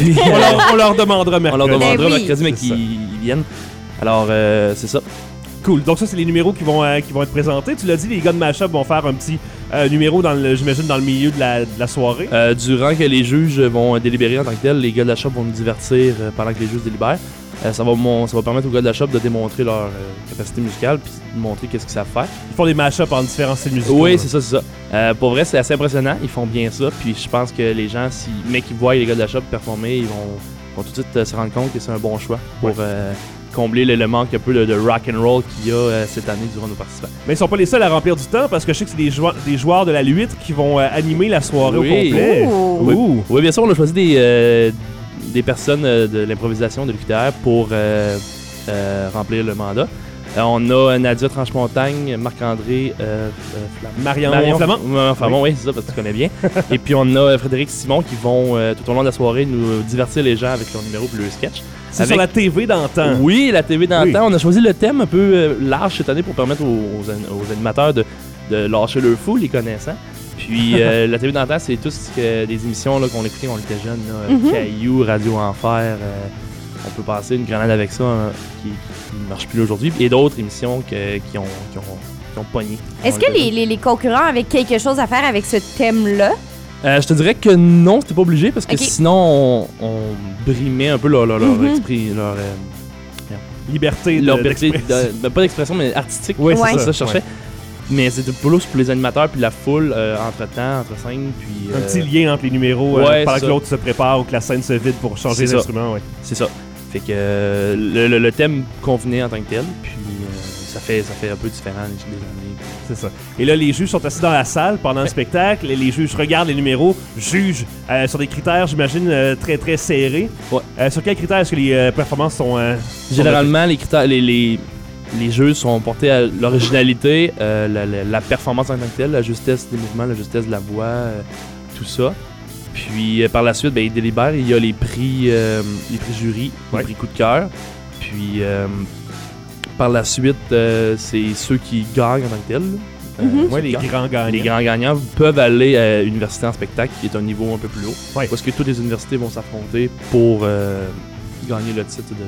On leur demandera On mercredi. leur demandera Ben oui. mercredi, mais C'est ça. qu'ils viennent. Alors, c'est ça. Cool. Donc ça, c'est les numéros qui vont être présentés. Tu l'as dit, les gars de Mashup vont faire un petit numéro j'imagine dans le milieu de la soirée. Durant que les juges vont délibérer en tant que tel, les gars de la shop vont nous divertir pendant que les juges délibèrent. Ça va permettre aux gars de la shop de démontrer leur capacité musicale puis de montrer qu'est-ce qu'ils savent faire. Ils font des mashups en différents styles musicaux. Oui, là. c'est ça. Pour vrai, c'est assez impressionnant. Ils font bien ça. Puis je pense que les gens, mais qui voient les gars de la shop performer, ils vont tout de suite se rendre compte que c'est un bon choix pour combler le manque un peu de rock and roll qu'il y a cette année durant nos participants. Mais ils sont pas les seuls à remplir du temps parce que je sais que c'est des joueurs de la Lutte qui vont animer la soirée Oui. au complet. Ouh. Ouh. Oui, bien sûr, on a choisi des personnes de l'improvisation de l'UQTR pour remplir le mandat. On a Nadia Tranchemontagne, Marc-André Marion Flamand. Flamand, oui, c'est ça, parce que tu connais bien. Et puis on a Frédéric Simon qui vont tout au long de la soirée nous divertir les gens avec leur numéro et leur sketch. C'est sur la TV d'antan. Oui, la TV d'antan. Oui. On a choisi le thème un peu large cette année pour permettre aux animateurs de lâcher leur fou, les connaissants. Puis la TV d'antan, c'est tout des émissions là, qu'on écoutait quand on était jeunes. Là, Caillou, Radio Enfer. On peut passer une grenade avec ça qui ne marche plus aujourd'hui. Et d'autres émissions qui ont pogné. Est-ce que les concurrents avaient quelque chose à faire avec ce thème-là? Je te dirais que non, c'était pas obligé parce que Ok. sinon on brimait un peu leur esprit, Liberté leur d'expression. pas d'expression mais artistique. Oui, Ouais. c'est ça, je cherchais. Mais c'était plus pour les animateurs puis la foule entre scènes puis Un petit lien entre les numéros ouais, pendant c'est que ça. l'autre se prépare ou que la scène se vide pour changer C'est les ça. instruments. Ouais. c'est ça. Fait que le thème convenait en tant que tel puis ça fait un peu différent des années. C'est ça. Et là, les juges sont assis dans la salle pendant le spectacle. Et les juges regardent les numéros, jugent sur des critères, j'imagine, très, très serrés. Ouais. Sur quels critères est-ce que les performances sont... Généralement, les critères, les jeux sont portés à l'originalité, la performance en tant que telle, la justesse des mouvements, la justesse de la voix, tout ça. Puis par la suite, ils délibèrent. Il y a les prix jury, les prix coup de cœur. Puis par la suite, c'est ceux qui gagnent en tant que tel. Les grands gagnants. Les grands gagnants peuvent aller à l'université en spectacle, qui est un niveau un peu plus haut. Ouais. Parce que toutes les universités vont s'affronter pour gagner le titre de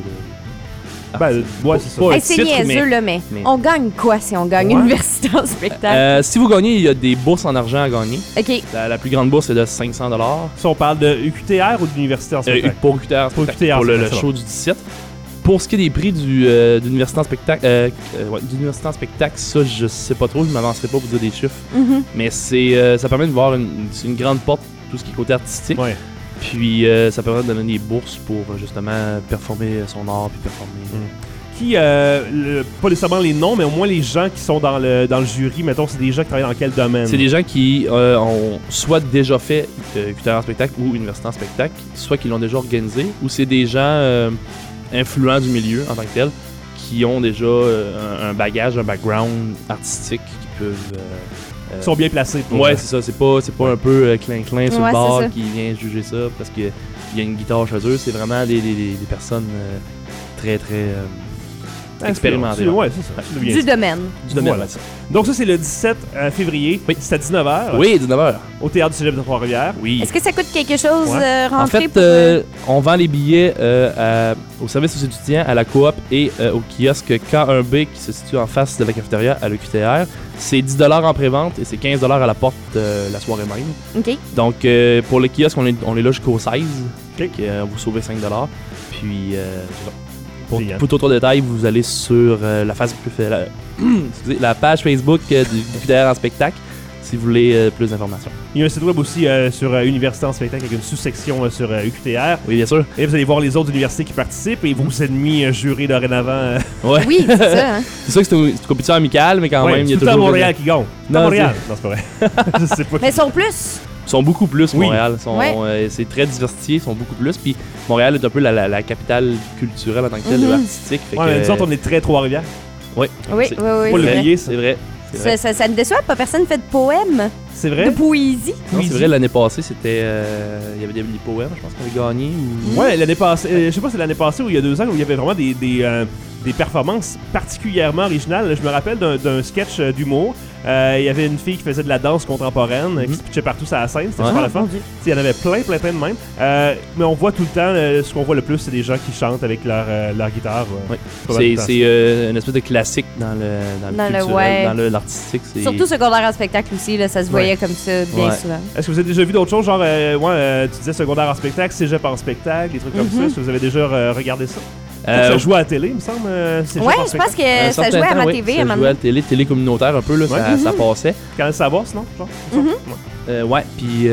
c'est ça. Hey, c'est niaiseux, là, mais on gagne quoi si on gagne une université en spectacle? Si vous gagnez, il y a des bourses en argent à gagner. OK. La plus grande bourse est de 500 $. Si on parle de UQTR ou d'université en spectacle? Pour UQTR, pour le show du 17. Pour ce qui est des prix d'université en spectacle, d'université en spectacle, ça, je sais pas trop, je m'avancerai pas pour dire des chiffres. Mais ça permet de voir une grande porte, tout ce qui est côté artistique. Ouais. Puis ça permet de donner des bourses pour justement performer son art puis performer. Qui, pas nécessairement les noms, mais au moins les gens qui sont dans le jury, mettons, c'est des gens qui travaillent dans quel domaine? C'est des gens qui ont soit déjà fait UQTR en spectacle ou université en spectacle, soit qui l'ont déjà organisé, ou c'est des gens influents du milieu en tant que tel, qui ont déjà un bagage, un background artistique qui peuvent... Ils sont bien placés. Ouais, c'est ça. C'est pas un peu clin-clin sur le Ouais, bar c'est ça. qui vient juger ça parce qu'il y a une guitare chez eux. C'est vraiment des personnes très, très expérimentées. Ouais, c'est ça. C'est bien Du ça. domaine. Du domaine, Voilà. ouais, ça. Donc ça, c'est le 17 février. Oui. C'est à 19h. Oui, 19h. Au Théâtre du Cégep de Trois-Rivières. Oui. Est-ce que ça coûte quelque chose Ouais. En rentrer fait, pour... on vend les billets au service aux étudiants, à la coop et au kiosque K1B qui se situe en face de la cafétéria à l'UQTR. C'est 10 $ en pré-vente et c'est 15 $ à la porte la soirée même. OK. Donc, pour le kiosque, on est là jusqu'au 16. OK. Vous sauvez 5 $. Puis, c'est ça. Brillant. Pour d'autres détails, vous allez sur la page Facebook du UQTR en spectacle si vous voulez plus d'informations. Il y a un site web aussi sur Université en spectacle avec une sous-section sur UQTR. Oui, bien sûr. Et vous allez voir les autres universités qui participent et vos ennemis jurés dorénavant. Ouais. Oui, c'est ça. Hein? C'est sûr que c'est une compétition amicale, mais quand Ouais, même, il y a c'est tout le temps toujours... Montréal qui gagne. Non, Montréal. Non, c'est pas vrai. Je sais pas. Mais ils sont plus. Ils sont beaucoup plus, Oui. Montréal. Ouais. C'est très diversifié, ils sont beaucoup plus. Puis Montréal est un peu la capitale culturelle en tant que telle, Mhm. artistique. Fait Ouais, que, mais nous autres, on est très Trois-Rivières. ouais, Oui, c'est- oui, oui. Faut c'est vrai. l'oublier, c'est vrai. C'est vrai. Ça ne déçoit pas. Personne ne fait de poèmes, C'est de vrai? poésie. Non, c'est vrai, l'année passée, c'était. Il y avait des poèmes, je pense qu'on avait gagné. Ou... Ouais, l'année passée, je sais pas si c'est l'année passée ou il y a 2 ans où il y avait vraiment des performances particulièrement originales. Je me rappelle d'un sketch d'humour. Il y avait une fille qui faisait de la danse contemporaine, qui se pitchait partout sur la scène. C'était Ouais. super le fun. Il y en avait plein de même. Mais on voit tout le temps, ce qu'on voit le plus, c'est des gens qui chantent avec leur guitare. Ouais. Pas mal tout le temps. C'est une espèce de classique dans le Dans le- culturel, ouais. dans l'artistique. c'est- Surtout secondaire en spectacle aussi, là, ça se voyait Ouais. comme ça bien Ouais. souvent. Est-ce que vous avez déjà vu d'autres choses, genre, tu disais secondaire en spectacle, cégep en spectacle, des trucs comme ça? Est-ce que vous avez déjà regardé ça? Ça jouait à la télé, il me semble, cégep Ouais, en je spectacle. pense que Un ça certain jouait à temps, ma oui, TV à un ça moment jouait à donné. la télé communautaire un peu, là, Ouais. ça passait. Quand le savoir, sinon, genre? Ouais, puis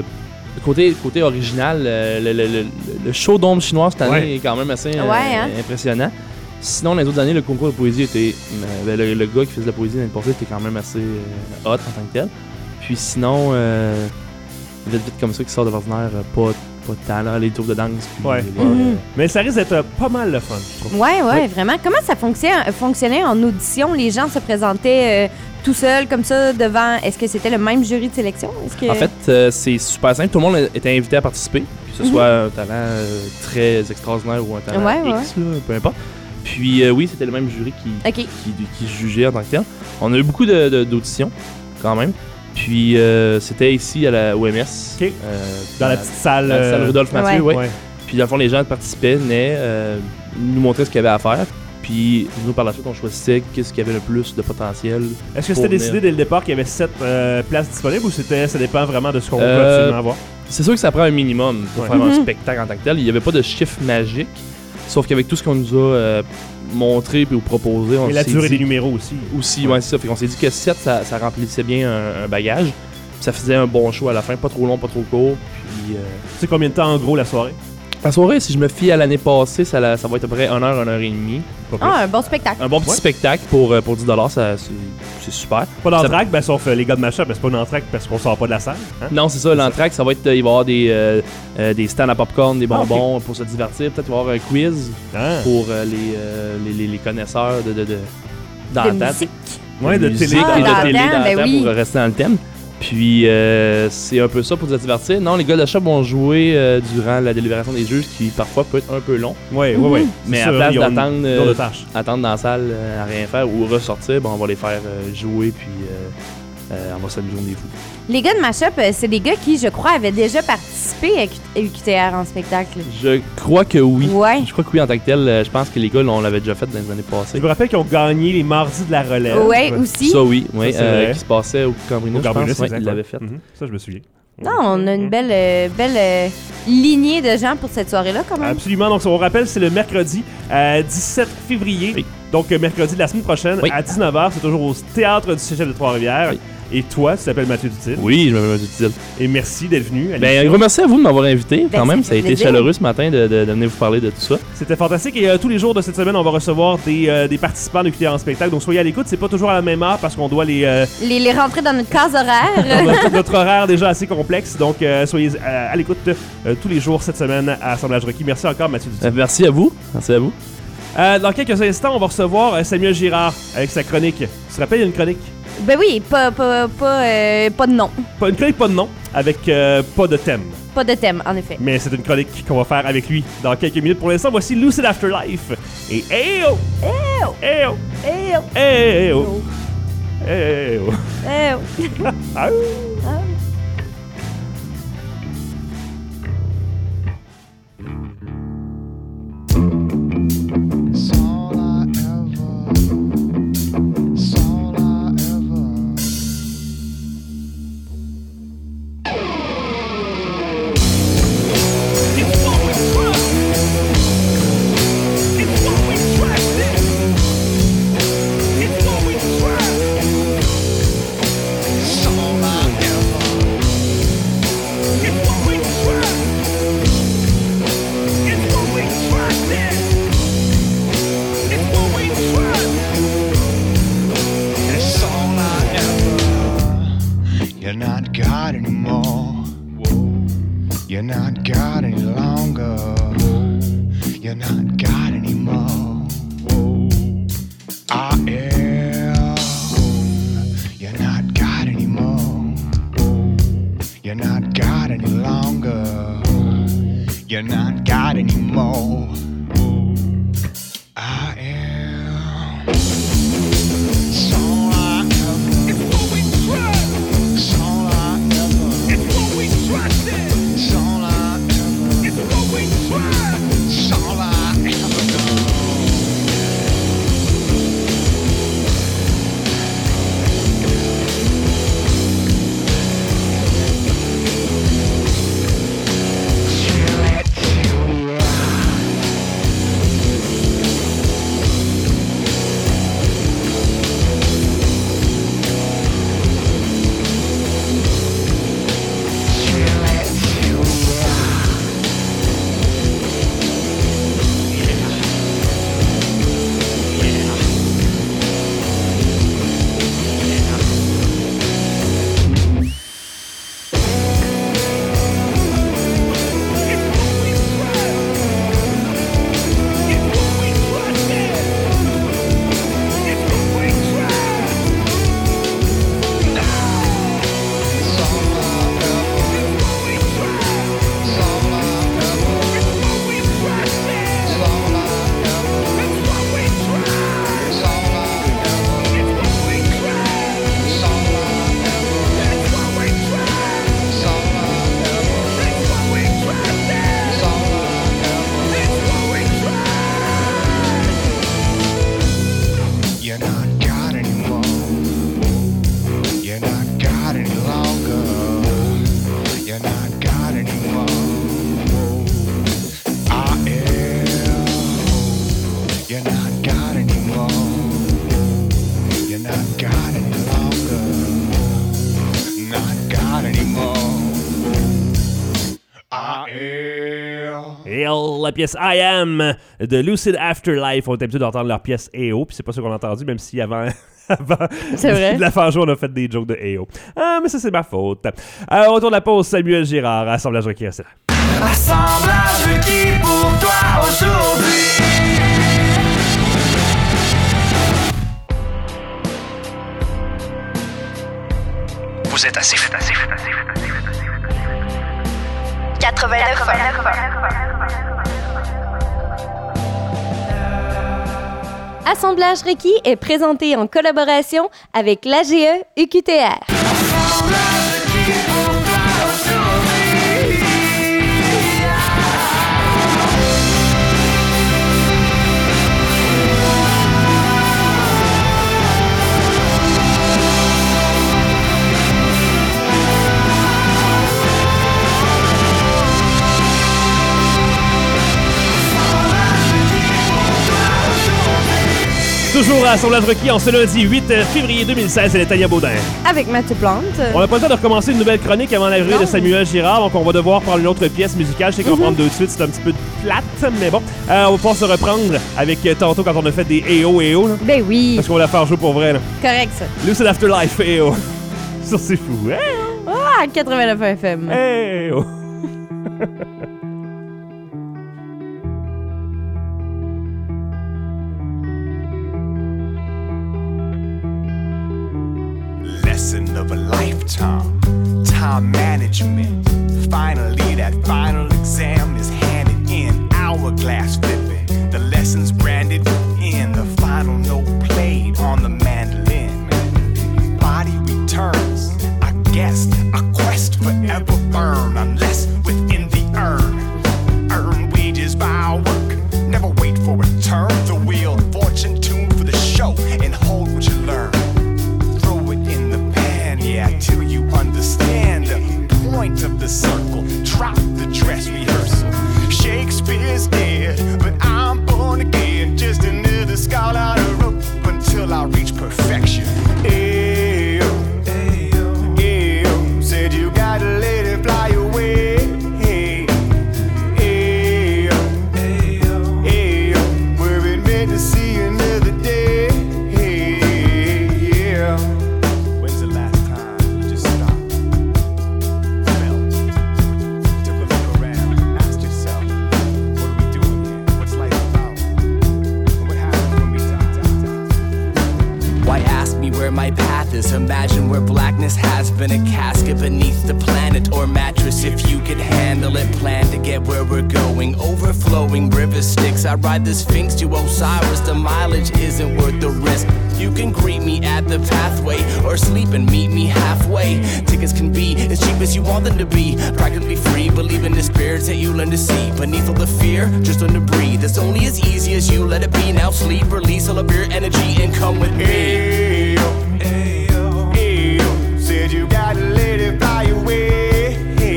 côté original, le show d'ombre chinoise cette année Ouais. est quand même assez hein? impressionnant. Sinon, les autres années, le concours de poésie était... le gars qui faisait de la poésie l'année passée était quand même assez hot en tant que tel. Puis sinon, vite comme ça qui sort de l'ordinaire, pas de talent, les tours de danse. Puis Ouais. Mais ça risque d'être pas mal le fun, je trouve. Ouais, vraiment. Comment ça fonctionnait en audition? Les gens se présentaient tout seuls comme ça devant... Est-ce que c'était le même jury de sélection? Est-ce que... En fait, c'est super simple. Tout le monde était invité à participer, que ce soit un talent très extraordinaire ou un talent Ouais, X, là, peu importe. Puis oui, c'était le même jury OK. qui jugeait en tant que tel. On a eu beaucoup d'auditions, quand même. Puis c'était ici à la OMS. OK. Dans la petite salle. la salle Rudolph Mathieu, Ouais. ouais. Puis dans le fond, les gens participaient, venaient nous montrer ce qu'il y avait à faire. Puis nous, par la suite, on choisissait qu'est-ce qui avait le plus de potentiel. Est-ce que pour c'était venir. décidé dès le départ qu'il y avait 7 places disponibles ou ça dépend vraiment de ce qu'on veut Euh, absolument avoir? C'est sûr que ça prend un minimum pour Ouais. faire un spectacle en tant que tel. Il n'y avait pas de chiffre magique. Sauf qu'avec tout ce qu'on nous a montré ou proposé, on Et la s'est durée dit... des numéros aussi. Aussi, ouais, c'est ça. Fait qu'on s'est dit que 7, ça remplissait bien un bagage. Puis ça faisait un bon show à la fin, pas trop long, pas trop court. Puis Tu sais combien de temps en gros la soirée? La soirée, si je me fie à l'année passée, ça va être à peu près 1 heure, 1 heure et demie. Un bon spectacle. Un bon petit spectacle pour 10$, c'est super. Pas d'entraque, sauf les gars de Mashup, c'est pas une entraque parce qu'on sort pas de la salle. Hein? Non, c'est ça, l'entraque, ça va être, il va y avoir des stands à popcorn, des bonbons pour se divertir. Peut-être il va y avoir un quiz pour les connaisseurs d'antan. Ouais, de télé. Pour rester dans le thème. Puis c'est un peu ça pour se divertir. Non, les gars de shop vont jouer durant la délibération des juges qui parfois peut être un peu long. Oui. Mais à place attendre dans la salle à rien faire ou ressortir, on va les faire jouer puis on va s'amuser des fous. Les gars de Mashup, c'est des gars qui, je crois, avaient déjà participé à UQTR en spectacle. Je crois que oui. Ouais. Je crois que oui, en tant que tel. Je pense que les gars, on l'avait déjà fait dans les années passées. Je me rappelle qu'ils ont gagné les mardis de la relève. Ouais, aussi. Ça, oui. Qui se passait au Cambrino, je pense. Ouais, ils l'avaient fait. Ça, je me souviens. Non, on a une belle lignée de gens pour cette soirée-là, quand même. Absolument. Donc, on rappelle, c'est le mercredi 17 février. Oui. Donc, mercredi de la semaine prochaine à 19h. C'est toujours au Théâtre du Cégep de Trois-Rivières. Oui. Et toi, tu t'appelles Mathieu Dutil. Oui, je m'appelle Mathieu Dutil. Et merci d'être venu. Un gros merci à vous de m'avoir invité. Quand même, ça a été chaleureux ce matin de venir vous parler de tout ça. C'était fantastique. Et tous les jours de cette semaine, on va recevoir des participants de QTR en spectacle. Donc, soyez à l'écoute. C'est pas toujours à la même heure parce qu'on doit les rentrer dans notre case horaire. notre horaire déjà assez complexe. Donc, soyez à l'écoute tous les jours cette semaine à Assemblage Requis. Merci encore, Mathieu Dutil. Merci à vous. Merci à vous. Dans quelques instants, on va recevoir Samuel Girard avec sa chronique. Tu te rappelles, il y a une chronique? Ben oui, pas de nom. Une chronique pas de nom, avec pas de thème. Pas de thème, en effet. Mais c'est une chronique qu'on va faire avec lui dans quelques minutes. Pour l'instant, voici Lucid Afterlife. Et Ayo! Ayo! Ayo! Ayo! Ayo! Ayo! Ayo! Et la pièce I Am de Lucid Afterlife. On est habitué d'entendre leur pièce EO, puis c'est pas ça qu'on a entendu, même si avant c'est vrai. de la fin jour, on a fait des jokes de EO. Ah, mais ça, c'est ma faute. Au retour de la pause, Samuel Girard, Assemblage requis, restez là. Assemblage requis pour toi aujourd'hui. Vous êtes assez fou. 89. Assemblage requis est présenté en collaboration avec l'AGE UQTR. Toujours à Assemblage requis en ce lundi 8 février 2016, c'est Tania Baudin. Avec Mathieu Plante. On n'a pas le temps de recommencer une nouvelle chronique avant l'arrivée de Samuel Girard, donc on va devoir prendre une autre pièce musicale. Je sais qu'on va prendre deux de suite, c'est un petit peu plate, mais bon. On va pouvoir se reprendre avec tantôt quand on a fait des EO. Là. Ben oui. Parce qu'on va la faire jouer pour vrai. Là. Correct, ça. Lucid Afterlife EO. Ça, c'est fou. Ah, 89 FM. EO. Lesson of a lifetime, time management. Finally, that final exam is handed in. Hourglass flipping, the lessons branded in. The final note played on the mandolin. Body returns, I guess. A quest forever burn, unless within the urn. Earn wages by our work, never wait for a turn. The wheel, fortune tuned for the show, and hold what you learn. Yeah, till you understand the point of the circle. Drop the dress rehearsal. Shakespeare's dead, but I'm born again. Just another scholar rope until I reach perfection. Ayo, ayo, ayo. Said you gotta let it fly away. Ayo, ayo, ayo. Weren't meant to see another day. Yeah. Where my path is, imagine where blackness has been a casket beneath the planet or mattress. If you could handle it, plan to get where we're going. Overflowing river Styx, I ride the Sphinx to Osiris. The mileage isn't worth the risk. You can greet me at the pathway or sleep and meet me halfway. Tickets can be as cheap as you want them to be. Practically free, believe in the spirits that you learn to see. Beneath all the fear, just learn to breathe. It's only as easy as you let it be. Now sleep, release all of your energy and come with me. Ayo, ayo, said you gotta let it fly away.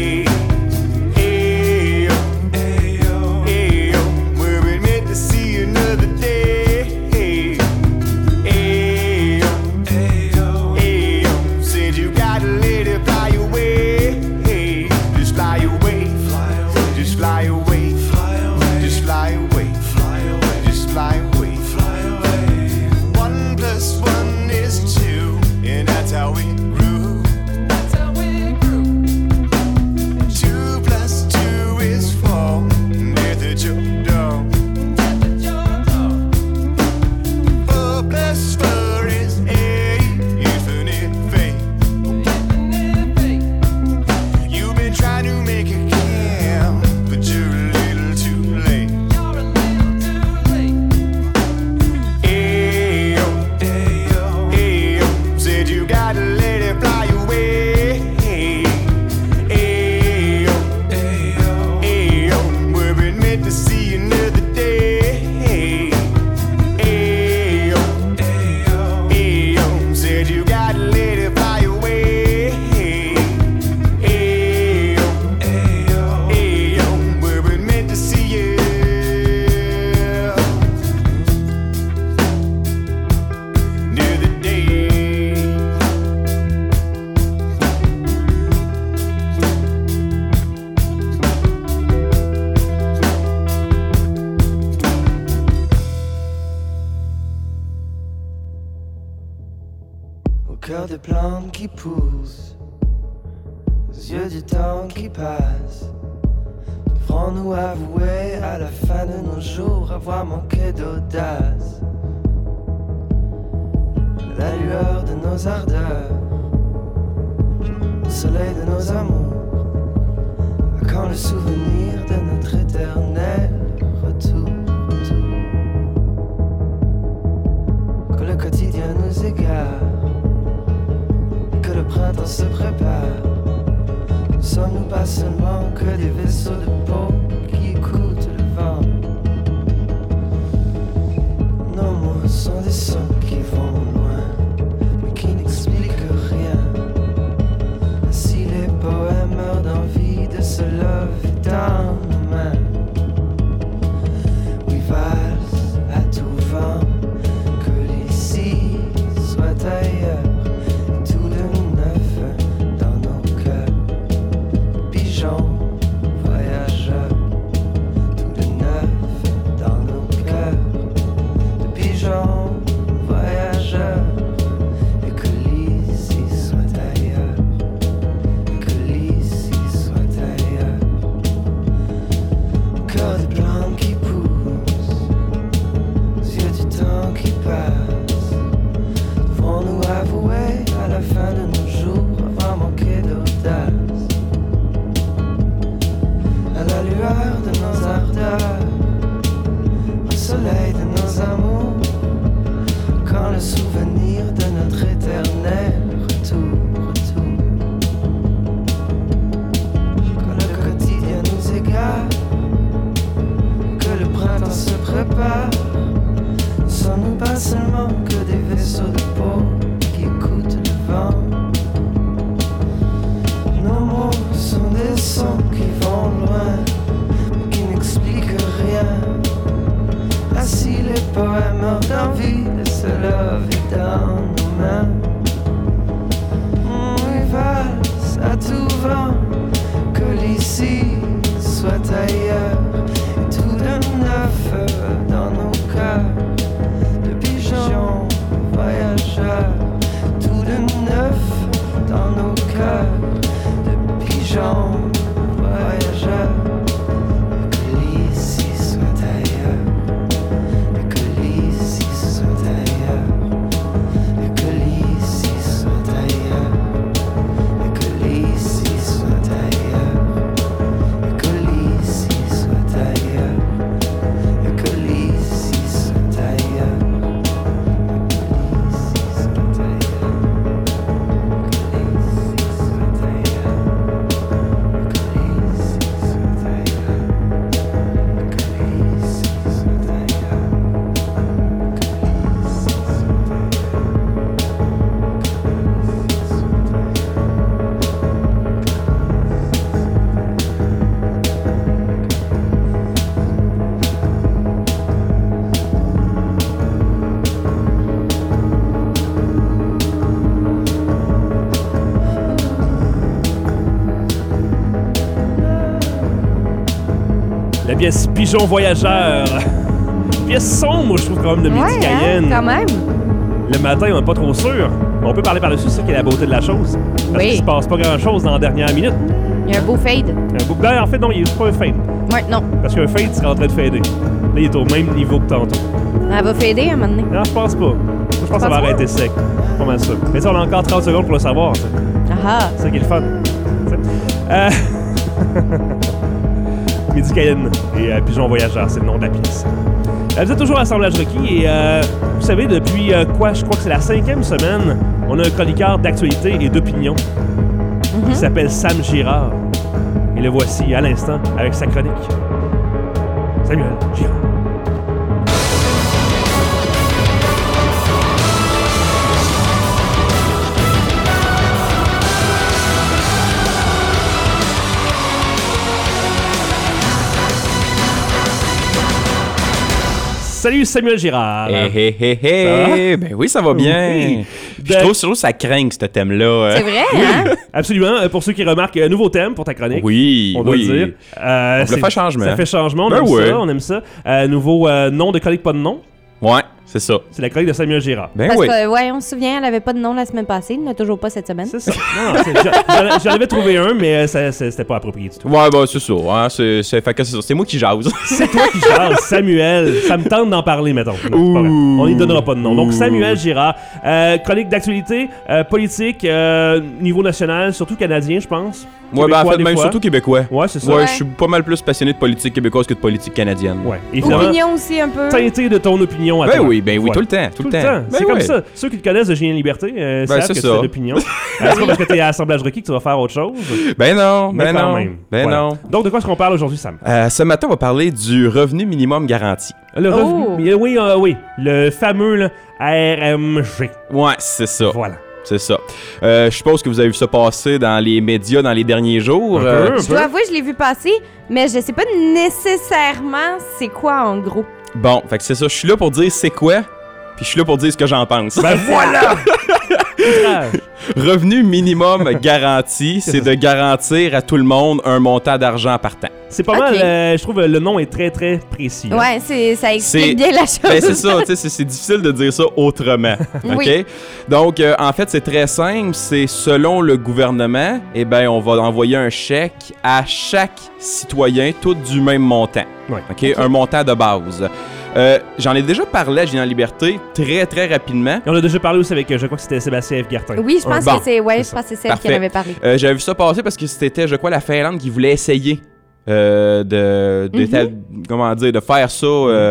Ayo, ayo, ayo, weren't meant to see another day. Ayo, ayo, ayo, said you gotta let it fly away. Just fly away, just fly away, just fly away, just fly away. 1 + 1 cœur de plantes qui poussent, aux yeux du temps qui passe. Devrons-nous avouer à la fin de nos jours avoir manqué d'audace? La lueur de nos ardeurs, le soleil de nos amours, à quand le souvenir de notre éternel retour? Que le quotidien nous égare, que le printemps se prépare. Ne sommes-nous pas seulement que des vaisseaux de peau qui écoutent le vent? Nos mots sont des sons qui vont loin, mais qui n'expliquent rien. Si les poèmes meurent d'envie de se lever dans nos mains, oui, valse à tout vent, que l'ici soit ailleurs. Voyageurs, tout de neuf dans nos cœurs, de pigeons voyageurs, et que l'ici soit ailleurs, et que l'ici soit ailleurs. Au cœur des plantes qui poussent, aux yeux du temps qui passe, devrons-nous avouer à la fin de nos jours avoir manqué d'audace? À la lueur de nos ardeurs, au soleil de nos amours, quand le souvenir de notre éternel retour. Quand le quotidien nous égare, que le printemps se prépare, ne sommes-nous pas seulement que des vaisseaux de peau qui écoutent le vent? Nos mots sont des sons qui vont loin, mais qui n'expliquent rien. Ah, si les poèmes meurent d'envie de se lever dans nos mains, ils valsent à tout vent, que l'ici soit ailleurs, et tout de neuf dans nos cœurs, de pigeons voyageurs, tout de neuf dans nos cœurs. Pigeons voyageurs, et que l'ici soit ailleurs, et que l'ici soit ailleurs, et que l'ici soit ailleurs, et que l'ici soit ailleurs, et que l'ici soit ailleurs, et que l'ici soit ailleurs, La pièce Pigeon Voyageur. Pièce sombre, je trouve, quand même, de Midi Cayenne. Quand même. Le matin, on n'est pas trop sûr. On peut parler par-dessus, c'est ça qui est la beauté de la chose. Parce qu'il se passe pas grand-chose dans la dernière minute. Il y a un beau fade. Ben, en fait, non, il n'est pas un fade. Ouais, non. Parce qu'un fade serait en train de fader. Là, il est au même niveau que tantôt. Elle va fader à un moment donné. Non, je pense pas. Je pense que ça va arrêter sec. Pas mal ça. Mais ça, on a encore 30 secondes pour le savoir. T'sais. Ah. C'est ça qui est le fun. Midi Cayenne et Pigeon Voyageur, c'est le nom de la pièce. Vous êtes toujours à Assemblage Requis et vous savez, depuis je crois que c'est la 5e semaine, on a un chroniqueur d'actualité et d'opinion qui s'appelle Sam Girard. Et le voici à l'instant avec sa chronique. Samuel Girard. Salut Samuel Girard. Hey. Ben oui, ça va bien. Oui. Je trouve surtout que ça craint ce thème-là. C'est vrai, hein? Absolument. Pour ceux qui remarquent, un nouveau thème pour ta chronique. Oui, on doit le dire. On fait changement. Ça fait changement, on aime ça. Nouveau nom de chronique, pas de nom. Ouais, C'est ça. C'est la chronique de Samuel Girard. Ben Parce oui. que, ouais, on se souvient, elle n'avait pas de nom la semaine passée, il n'a toujours pas cette semaine. C'est ça. Non, j'en avais trouvé un, mais c'était pas approprié du tout. Ouais, bah c'est ça. Hein, fait que c'est ça. C'est moi qui jase. C'est toi qui jases, Samuel. Ça me tente d'en parler, mettons. Non, c'est pas vrai. On n'y donnera pas de nom. Donc, Samuel Girard, chronique d'actualité, politique, niveau national, surtout canadien, je pense. Ouais, ben en fait, même fois. surtout québécois. Ouais, c'est ça. Ouais, je suis pas mal plus passionné de politique québécoise que de politique canadienne. Ouais. Évidemment, Opinion aussi un peu. teinté de ton opinion à Ben toi. oui, tout le temps. Tout le temps. Ben C'est comme ouais. ça. Ceux qui te connaissent de Julien Liberté savent que c'est c'est ça. l'opinion. C'est pas parce que t'es à Assemblage requis que tu vas faire autre chose. Ben non, Mais ben quand non. même. Ben Voilà. non. Donc, de quoi est-ce qu'on parle aujourd'hui, Sam? Ce matin, on va parler du revenu minimum garanti. Le revenu. Oui. Le fameux là, RMG. Ouais, c'est ça. Voilà. C'est ça. Je suppose que vous avez vu ça passer dans les médias dans les derniers jours. Je dois avouer, je l'ai vu passer, mais je sais pas nécessairement c'est quoi en gros. Bon, fait que c'est ça. Je suis là pour dire c'est quoi, puis je suis là pour dire ce que j'en pense. Ben voilà! Revenu minimum garanti, c'est de garantir à tout le monde un montant d'argent par temps. C'est pas mal, je trouve le nom est très très précis. Hein? Ouais, ça explique bien la chose. Ben c'est ça, tu sais, c'est difficile de dire ça autrement. OK? Oui. Donc, en fait, c'est très simple. C'est selon le gouvernement, eh ben, on va envoyer un chèque à chaque citoyen, tout du même montant. Ouais. OK? Un montant de base. J'en ai déjà parlé à Julien Liberté très, très rapidement. Et on a déjà parlé aussi avec, je crois que c'était Sébastien F. Gartin. Oui, je pense Bon, que c'est celle qui en avait parlé. J'avais vu ça passer parce que c'était, je crois, la Finlande qui voulait essayer de faire ça.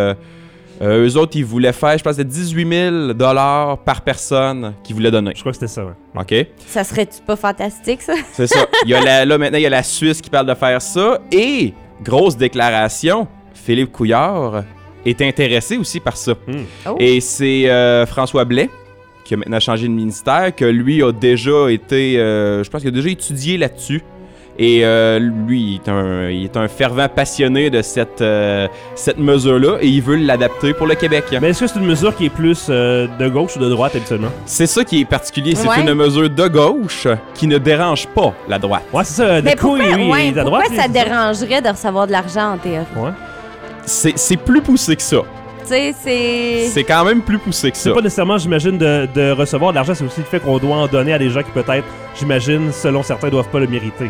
Eux autres, ils voulaient faire, je pense, de 18 000 $ par personne qu'ils voulaient donner. Je crois que c'était ça, ouais. OK? Ça serait-tu pas fantastique, ça? C'est ça. Maintenant, il y a la Suisse qui parle de faire ça. Et, grosse déclaration, Philippe Couillard est intéressé aussi par ça. Oh. Et c'est François Blais, qui a maintenant changé de ministère, que lui a déjà été, je pense qu'il a déjà étudié là-dessus. Et lui, il est un fervent passionné de cette mesure-là et il veut l'adapter pour le Québec. Mais est-ce que c'est une mesure qui est plus de gauche ou de droite habituellement? C'est ça qui est particulier. C'est Ouais. une mesure de gauche qui ne dérange pas la droite. Ouais, c'est ça. Mais De couille, pourquoi, lui, il est à droite. pourquoi ça lui, dérangerait de recevoir de l'argent en théorie? Ouais. C'est plus poussé que ça. Tu sais, c'est... C'est quand même plus poussé que ça. C'est pas nécessairement, j'imagine, de recevoir de l'argent, c'est aussi le fait qu'on doit en donner à des gens qui peut-être, j'imagine, selon certains, doivent pas le mériter.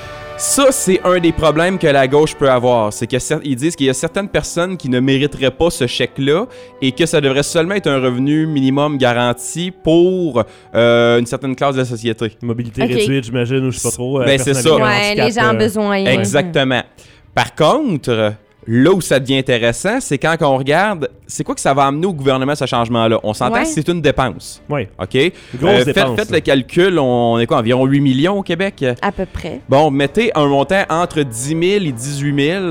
Ça, c'est un des problèmes que la gauche peut avoir. C'est qu'ils disent qu'il y a certaines personnes qui ne mériteraient pas ce chèque-là et que ça devrait seulement être un revenu minimum garanti pour une certaine classe de la société. Mobilité Ok. réduite, j'imagine, ou je sais pas trop. Ben, c'est personne ça. avec un Ouais, handicap, les gens ont besoin. Exactement. Par contre, là où ça devient intéressant, c'est quand on regarde, c'est quoi que ça va amener au gouvernement, ce changement-là? On s'entend Ouais. que c'est une dépense. Oui. OK? Grosse dépense, Faites là. le calcul, on est quoi, environ 8 millions au Québec? À peu près. Bon, mettez un montant entre 10 000 et 18 000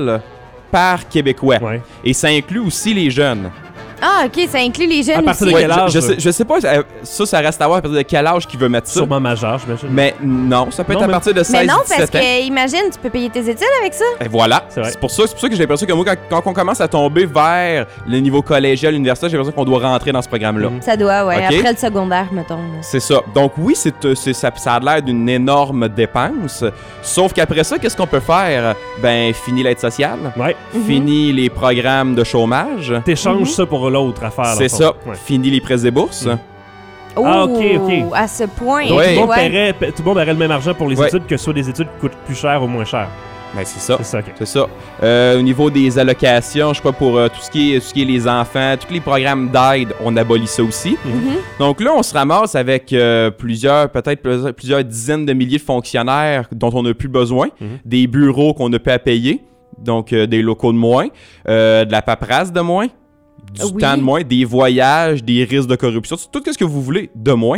par Québécois. Ouais. Et ça inclut aussi les jeunes. Ah, OK, ça inclut les jeunes À partir aussi. de quel âge? Je sais pas, ça reste à voir à partir de quel âge qu'il veut mettre ça. Sûrement majeur, j'imagine. Mais non, ça peut être Non, à partir de 16 Mais non, parce 17 ans. que, imagine, tu peux payer tes études avec ça. Et voilà. C'est vrai. C'est pour ça que j'ai l'impression que moi, quand on commence à tomber vers le niveau collégial, universitaire, j'ai l'impression qu'on doit rentrer dans ce programme-là. Ça doit, ouais. OK. Après le secondaire, mettons. là. C'est ça. Donc oui, ça a l'air d'une énorme dépense. Sauf qu'après ça, qu'est-ce qu'on peut faire? Ben, fini l'aide sociale. Ouais. Fini les programmes de chômage. T'échanges ça pour l'autre affaire. dans C'est le fond. ça. Ouais. Fini les prêts et bourses. Ah, ok. Oh, à ce point. Ouais. Tout le monde Ouais. tout le monde aurait le même argent pour les Ouais. études, que ce soit des études qui coûtent plus cher ou moins cher. Ben, c'est ça. C'est ça, ok. C'est ça. Au niveau des allocations, je crois pour tout ce qui est les enfants, tous les programmes d'aide, on abolit ça aussi. Donc là, on se ramasse avec plusieurs dizaines de milliers de fonctionnaires dont on n'a plus besoin, des bureaux qu'on n'a pas à payer, donc des locaux de moins, de la paperasse de moins, du Oui. temps de moins, des voyages, des risques de corruption, tout ce que vous voulez de moins.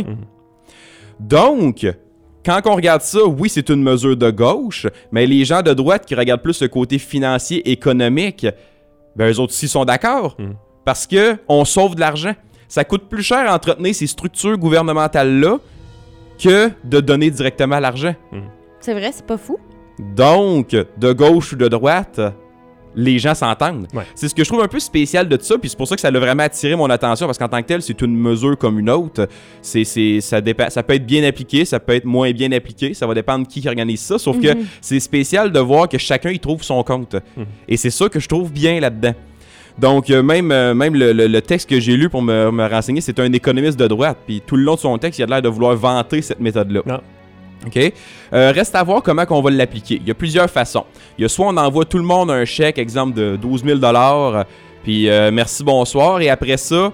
Donc, quand on regarde ça, oui, c'est une mesure de gauche, mais les gens de droite qui regardent plus le côté financier, économique, ben eux autres aussi sont d'accord. Parce que on sauve de l'argent. Ça coûte plus cher à entretenir ces structures gouvernementales-là que de donner directement l'argent. C'est vrai, c'est pas fou. Donc, de gauche ou de droite, les gens s'entendent. Ouais. C'est ce que je trouve un peu spécial de ça, puis c'est pour ça que ça a vraiment attiré mon attention, parce qu'en tant que tel, c'est une mesure comme une autre. Ça peut être bien appliqué, ça peut être moins bien appliqué, ça va dépendre de qui organise ça, sauf que c'est spécial de voir que chacun y trouve son compte. Et c'est ça que je trouve bien là-dedans. Donc, même le texte que j'ai lu pour me renseigner, c'est un économiste de droite. Puis tout le long de son texte, il a l'air de vouloir vanter cette méthode-là. Non. OK? Reste à voir comment on va l'appliquer. Il y a plusieurs façons. Il y a soit on envoie tout le monde un chèque, exemple de 12 000 $, puis merci, bonsoir, et après ça,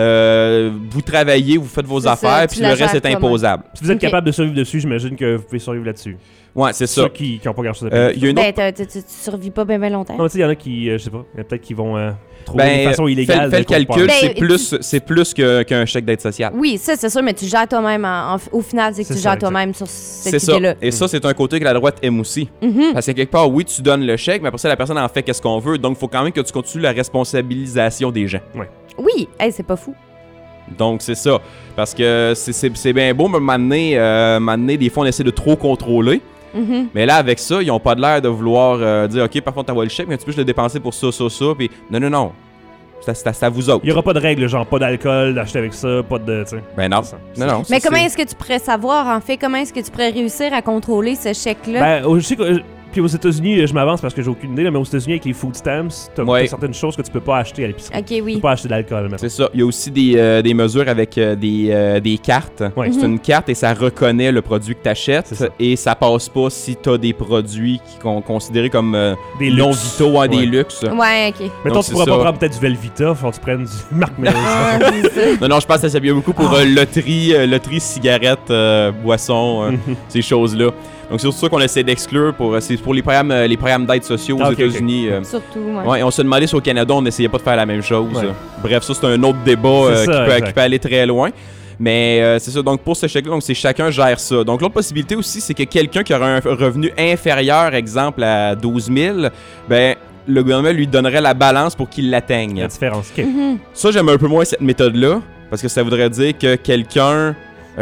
vous travaillez, vous faites vos affaires, puis le reste est imposable. Si vous êtes capable de survivre dessus, j'imagine que vous pouvez survivre là-dessus. Ouais, c'est ça. Ceux qui n'ont pas grand-chose à payer. Il y a une autre... tu survis pas bien longtemps. Non, tu sais, il y en a qui, je sais pas, il y en a peut-être qui vont trouver une façon illégale. Fais le calcul, Ben, c'est plus qu'un chèque d'aide sociale. Oui, ça, c'est sûr, mais tu gères toi-même. Au final, c'est que tu gères toi-même sur cette idée-là. Et ça, c'est un côté que la droite aime aussi. Parce que quelque part, oui, tu donnes le chèque, mais après ça, la personne en fait qu'est-ce qu'on veut. Donc, il faut quand même que tu continues la responsabilisation des gens. Ouais. Oui, c'est pas fou. Donc, c'est ça. Parce que c'est bien beau, mais m'amener, des fois, on essaie de trop contrôler. Mais là, avec ça, ils n'ont pas de l'air de vouloir dire, OK, par contre, t'envoies le chèque, mais tu peux juste le dépenser pour ça. Puis, non. C'est à vous autres. Il n'y aura pas de règles, genre pas d'alcool, d'acheter avec ça, pas de. T'sais. Ben non. Non. Mais comment est-ce que tu pourrais savoir, en fait, comment est-ce que tu pourrais réussir à contrôler ce chèque-là? Ben, je sais que. Puis aux États-Unis, je m'avance parce que j'ai aucune idée, là, mais aux États-Unis, avec les food stamps, t'as certaines choses que tu peux pas acheter à l'épicerie. OK, oui. Tu peux pas acheter d'alcool, maintenant. C'est ça. Il y a aussi des mesures avec des cartes. Ouais. C'est une carte et ça reconnaît le produit que tu achètes et ça passe pas si tu as des produits qui sont considérés comme des non luxes. vitaux, des luxes. Ouais, OK. Mettons, Donc, tu pourrais pas prendre peut-être du Velvita, faut que tu prennes du Marc Mélenchon. Non, je pense que ça s'habille beaucoup pour loterie, cigarettes, boissons, ces choses-là. Donc, c'est surtout ça qu'on essaie d'exclure. C'est pour les programmes d'aide sociaux aux États-Unis. Surtout, ouais. Et on se demandait si au Canada, on n'essayait pas de faire la même chose. Ouais. Bref, ça, c'est un autre débat qui peut aller très loin. Mais c'est ça. Donc, pour ce chèque-là, c'est chacun gère ça. Donc, l'autre possibilité aussi, c'est que quelqu'un qui aurait un revenu inférieur, exemple, à 12 000, ben, le gouvernement lui donnerait la balance pour qu'il l'atteigne. La différence. OK. Ça, j'aime un peu moins cette méthode-là. Parce que ça voudrait dire que quelqu'un...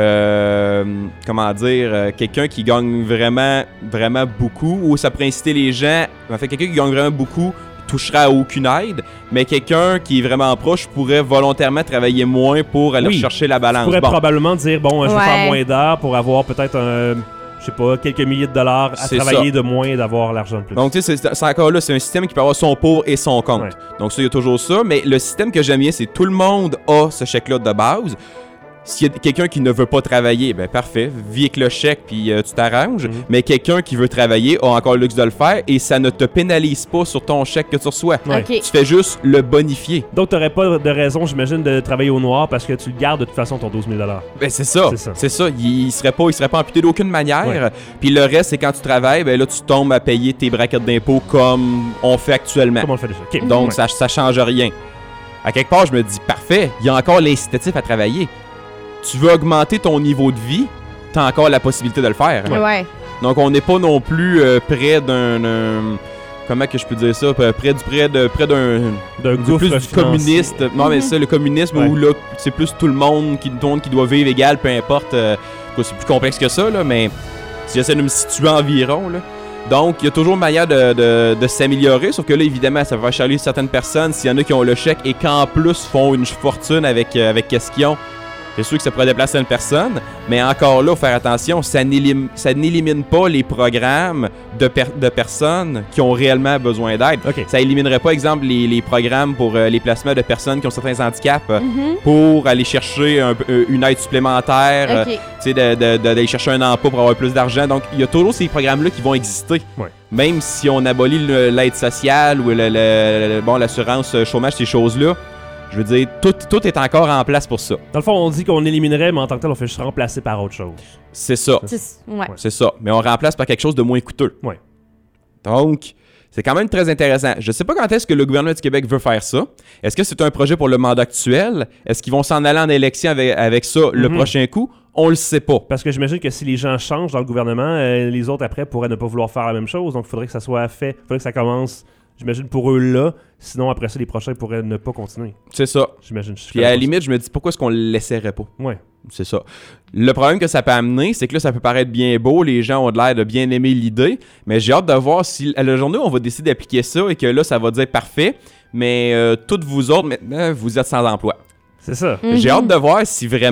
quelqu'un qui gagne vraiment beaucoup, ou ça pourrait inciter les gens, en fait, quelqu'un qui gagne vraiment beaucoup touchera à aucune aide, mais quelqu'un qui est vraiment proche pourrait volontairement travailler moins pour aller chercher la balance. Tu pourrais probablement dire, bon, je vais faire moins d'heures pour avoir peut-être je sais pas, quelques milliers de dollars à travailler de moins et d'avoir l'argent de plus. Donc, tu sais, c'est encore là, c'est un système qui peut avoir son pour et son contre. Ouais. Donc, ça, il y a toujours ça, mais le système que j'aime bien, c'est tout le monde a ce chèque-là de base. S'il y a quelqu'un qui ne veut pas travailler, ben parfait, vis avec le chèque puis tu t'arranges. Mais quelqu'un qui veut travailler a encore le luxe de le faire et ça ne te pénalise pas sur ton chèque que tu reçois. Ouais. Okay. Tu fais juste le bonifier. Donc, tu n'aurais pas de raison, j'imagine, de travailler au noir parce que tu le gardes de toute façon ton 12 000 $. Ben c'est ça. Il serait pas amputé d'aucune manière. Puis le reste, c'est quand tu travailles, ben là, tu tombes à payer tes braquettes d'impôts comme on fait actuellement. Comme on le fait déjà. Okay. Donc, ça change rien. À quelque part, je me dis, parfait, il y a encore l'incitatif à travailler. Tu veux augmenter ton niveau de vie, t'as encore la possibilité de le faire. Ouais. Donc, on n'est pas non plus près d'un... comment que je peux dire ça? Près d'un gouffre plus communiste. Non, mais ça, le communisme où là, c'est plus tout le monde qui doit vivre égal, peu importe. C'est plus complexe que ça, là, mais si j'essaie de me situer environ, là. Donc, il y a toujours une manière de s'améliorer, sauf que là, évidemment, ça va chialer certaines personnes s'il y en a qui ont le chèque et qu'en plus font une fortune avec qu'est-ce qu'ils ont. C'est sûr que ça pourrait déplacer une personne, mais encore là, il faut faire attention, ça n'élimine pas les programmes de personnes qui ont réellement besoin d'aide. Okay. Ça éliminerait pas, exemple, les programmes pour les placements de personnes qui ont certains handicaps pour aller chercher une aide supplémentaire, d'aller chercher un emploi pour avoir plus d'argent. Donc, il y a toujours ces programmes-là qui vont exister. Ouais. Même si on abolit l'aide sociale ou l'assurance chômage, ces choses-là, je veux dire, tout est encore en place pour ça. Dans le fond, on dit qu'on éliminerait, mais en tant que tel, on fait juste remplacer par autre chose. C'est ça. C'est ça. Mais on remplace par quelque chose de moins coûteux. Ouais. Donc, c'est quand même très intéressant. Je sais pas quand est-ce que le gouvernement du Québec veut faire ça. Est-ce que c'est un projet pour le mandat actuel? Est-ce qu'ils vont s'en aller en élection avec ça le prochain coup? On le sait pas. Parce que j'imagine que si les gens changent dans le gouvernement, les autres après pourraient ne pas vouloir faire la même chose. Donc, il faudrait que ça soit fait. Il faudrait que ça commence... J'imagine pour eux là, sinon après ça, les prochains pourraient ne pas continuer. C'est ça. J'imagine. Puis à la limite, je me dis pourquoi est-ce qu'on le laisserait pas? Ouais. C'est ça. Le problème que ça peut amener, c'est que là, ça peut paraître bien beau, les gens ont l'air de bien aimer l'idée, mais j'ai hâte de voir si à la journée, on va décider d'appliquer ça et que là, ça va dire parfait, mais toutes vous autres, maintenant, vous êtes sans emploi. C'est ça. J'ai hâte de voir si vraiment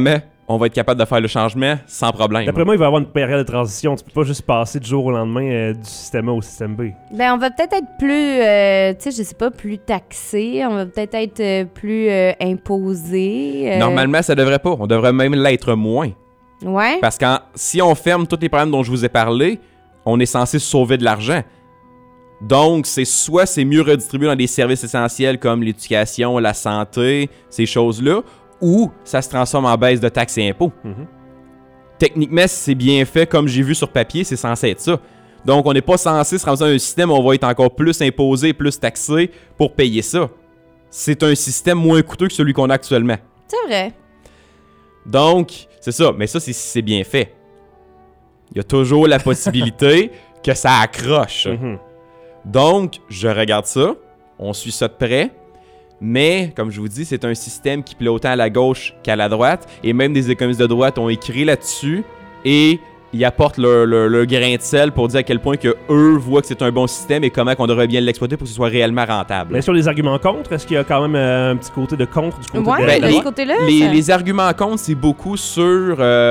on va être capable de faire le changement sans problème. D'après moi, il va y avoir une période de transition. Tu peux pas juste passer du jour au lendemain du système A au système B. Ben, on va peut-être être plus, tu sais, je sais pas, plus taxé. On va peut-être être plus imposé. Normalement, ça devrait pas. On devrait même l'être moins. Ouais. Parce que si on ferme tous les problèmes dont je vous ai parlé, on est censé sauver de l'argent. Donc, c'est mieux redistribué dans des services essentiels comme l'éducation, la santé, ces choses-là, ou ça se transforme en baisse de taxes et impôts. Techniquement, si c'est bien fait, comme j'ai vu sur papier, c'est censé être ça. Donc, on n'est pas censé se rendre dans un système où on va être encore plus imposé, plus taxé pour payer ça. C'est un système moins coûteux que celui qu'on a actuellement. C'est vrai. Donc, c'est ça. Mais ça, c'est bien fait. Il y a toujours la possibilité que ça accroche. Donc, je regarde ça. On suit ça de près. Mais, comme je vous dis, c'est un système qui plaît autant à la gauche qu'à la droite. Et même des économistes de droite ont écrit là-dessus. Et ils apportent leur grain de sel pour dire à quel point que eux voient que c'est un bon système et comment on devrait bien l'exploiter pour que ce soit réellement rentable. Mais sur les arguments contre, est-ce qu'il y a quand même un petit côté de contre du côté de ce côté-là? Les arguments contre, c'est beaucoup sur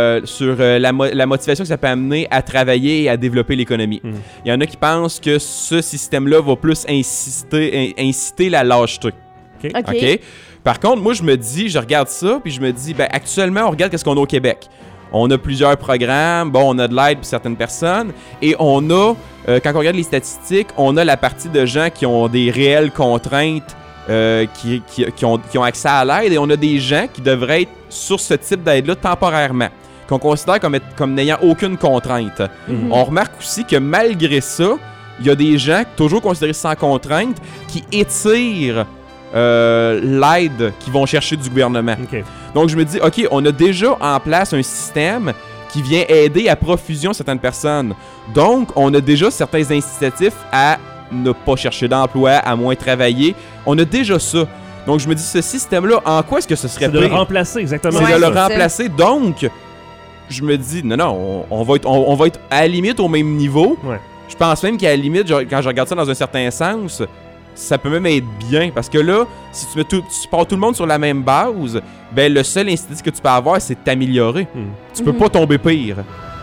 la motivation que ça peut amener à travailler et à développer l'économie. Il y en a qui pensent que ce système-là va plus inciter la lâcheté. OK. Par contre, moi, je regarde ça, puis je me dis, ben actuellement, on regarde qu'est-ce qu'on a au Québec. On a plusieurs programmes, on a de l'aide pour certaines personnes, et on a, quand on regarde les statistiques, on a la partie de gens qui ont des réelles contraintes, qui ont accès à l'aide, et on a des gens qui devraient être sur ce type d'aide-là temporairement, qu'on considère comme n'ayant aucune contrainte. On remarque aussi que malgré ça, il y a des gens toujours considérés sans contrainte qui étirent l'aide qu'ils vont chercher du gouvernement. Donc, je me dis, OK, on a déjà en place un système qui vient aider à profusion certaines personnes. Donc, on a déjà certains incitatifs à ne pas chercher d'emploi, à moins travailler. On a déjà ça. Donc, je me dis, ce système-là, en quoi est-ce que ce serait pire? C'est de le remplacer, exactement. C'est de le remplacer. Donc, je me dis, non, on va être à la limite au même niveau. Je pense même qu'à la limite, quand je regarde ça dans un certain sens, ça peut même être bien, parce que là, si tu pars tout le monde sur la même base, ben le seul incitatif que tu peux avoir, c'est de t'améliorer. Tu peux pas tomber pire.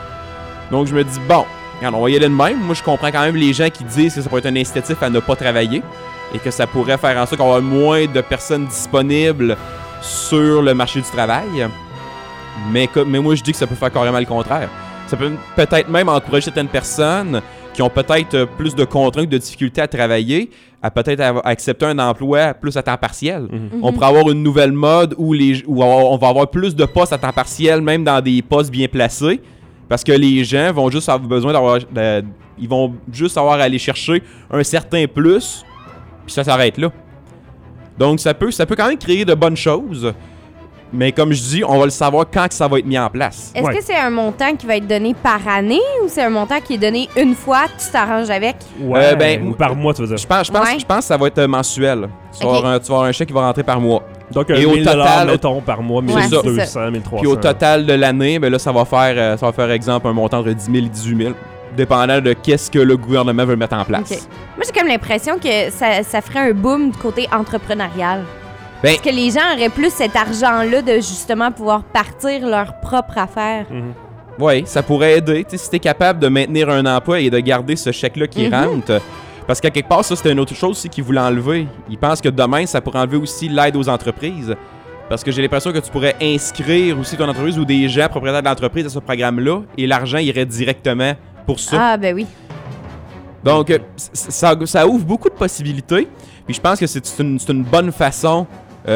Donc je me dis, bon, regarde, on va y aller de même. Moi, je comprends quand même les gens qui disent que ça pourrait être un incitatif à ne pas travailler et que ça pourrait faire en sorte qu'on va avoir moins de personnes disponibles sur le marché du travail. Mais moi, je dis que ça peut faire carrément le contraire. Ça peut peut-être même encourager certaines personnes qui ont peut-être plus de contraintes, de difficultés à travailler, à peut-être accepter un emploi plus à temps partiel. On pourrait avoir une nouvelle mode où on va avoir plus de postes à temps partiel, même dans des postes bien placés, parce que les gens vont juste avoir besoin d'avoir... ils vont juste avoir à aller chercher un certain plus, puis ça s'arrête là. Donc ça peut quand même créer de bonnes choses. Mais comme je dis, on va le savoir quand que ça va être mis en place. Est-ce que c'est un montant qui va être donné par année ou c'est un montant qui est donné une fois, tu t'arranges avec? Ou par mois, tu veux dire? Je pense que ça va être mensuel. Tu vas avoir un chèque qui va rentrer par mois. Donc, et au total, mettons, par mois, 1200, 1300. Puis au total de l'année, ben là, ça va faire exemple un montant entre 10 000 et 18 000. Dépendant de qu'est-ce que le gouvernement veut mettre en place. Moi, j'ai comme l'impression que ça ferait un boom du côté entrepreneurial. Parce que les gens auraient plus cet argent-là de justement pouvoir partir leur propre affaire. Oui, ça pourrait aider. Si tu es capable de maintenir un emploi et de garder ce chèque-là qui rentre. Parce qu'à quelque part, ça, c'était une autre chose aussi qu'ils voulaient enlever. Ils pensent que demain, ça pourrait enlever aussi l'aide aux entreprises. Parce que j'ai l'impression que tu pourrais inscrire aussi ton entreprise ou des gens propriétaires d'entreprise à ce programme-là et l'argent irait directement pour ça. Ah, ben oui. Donc, ça ouvre beaucoup de possibilités. Puis je pense que c'est une bonne façon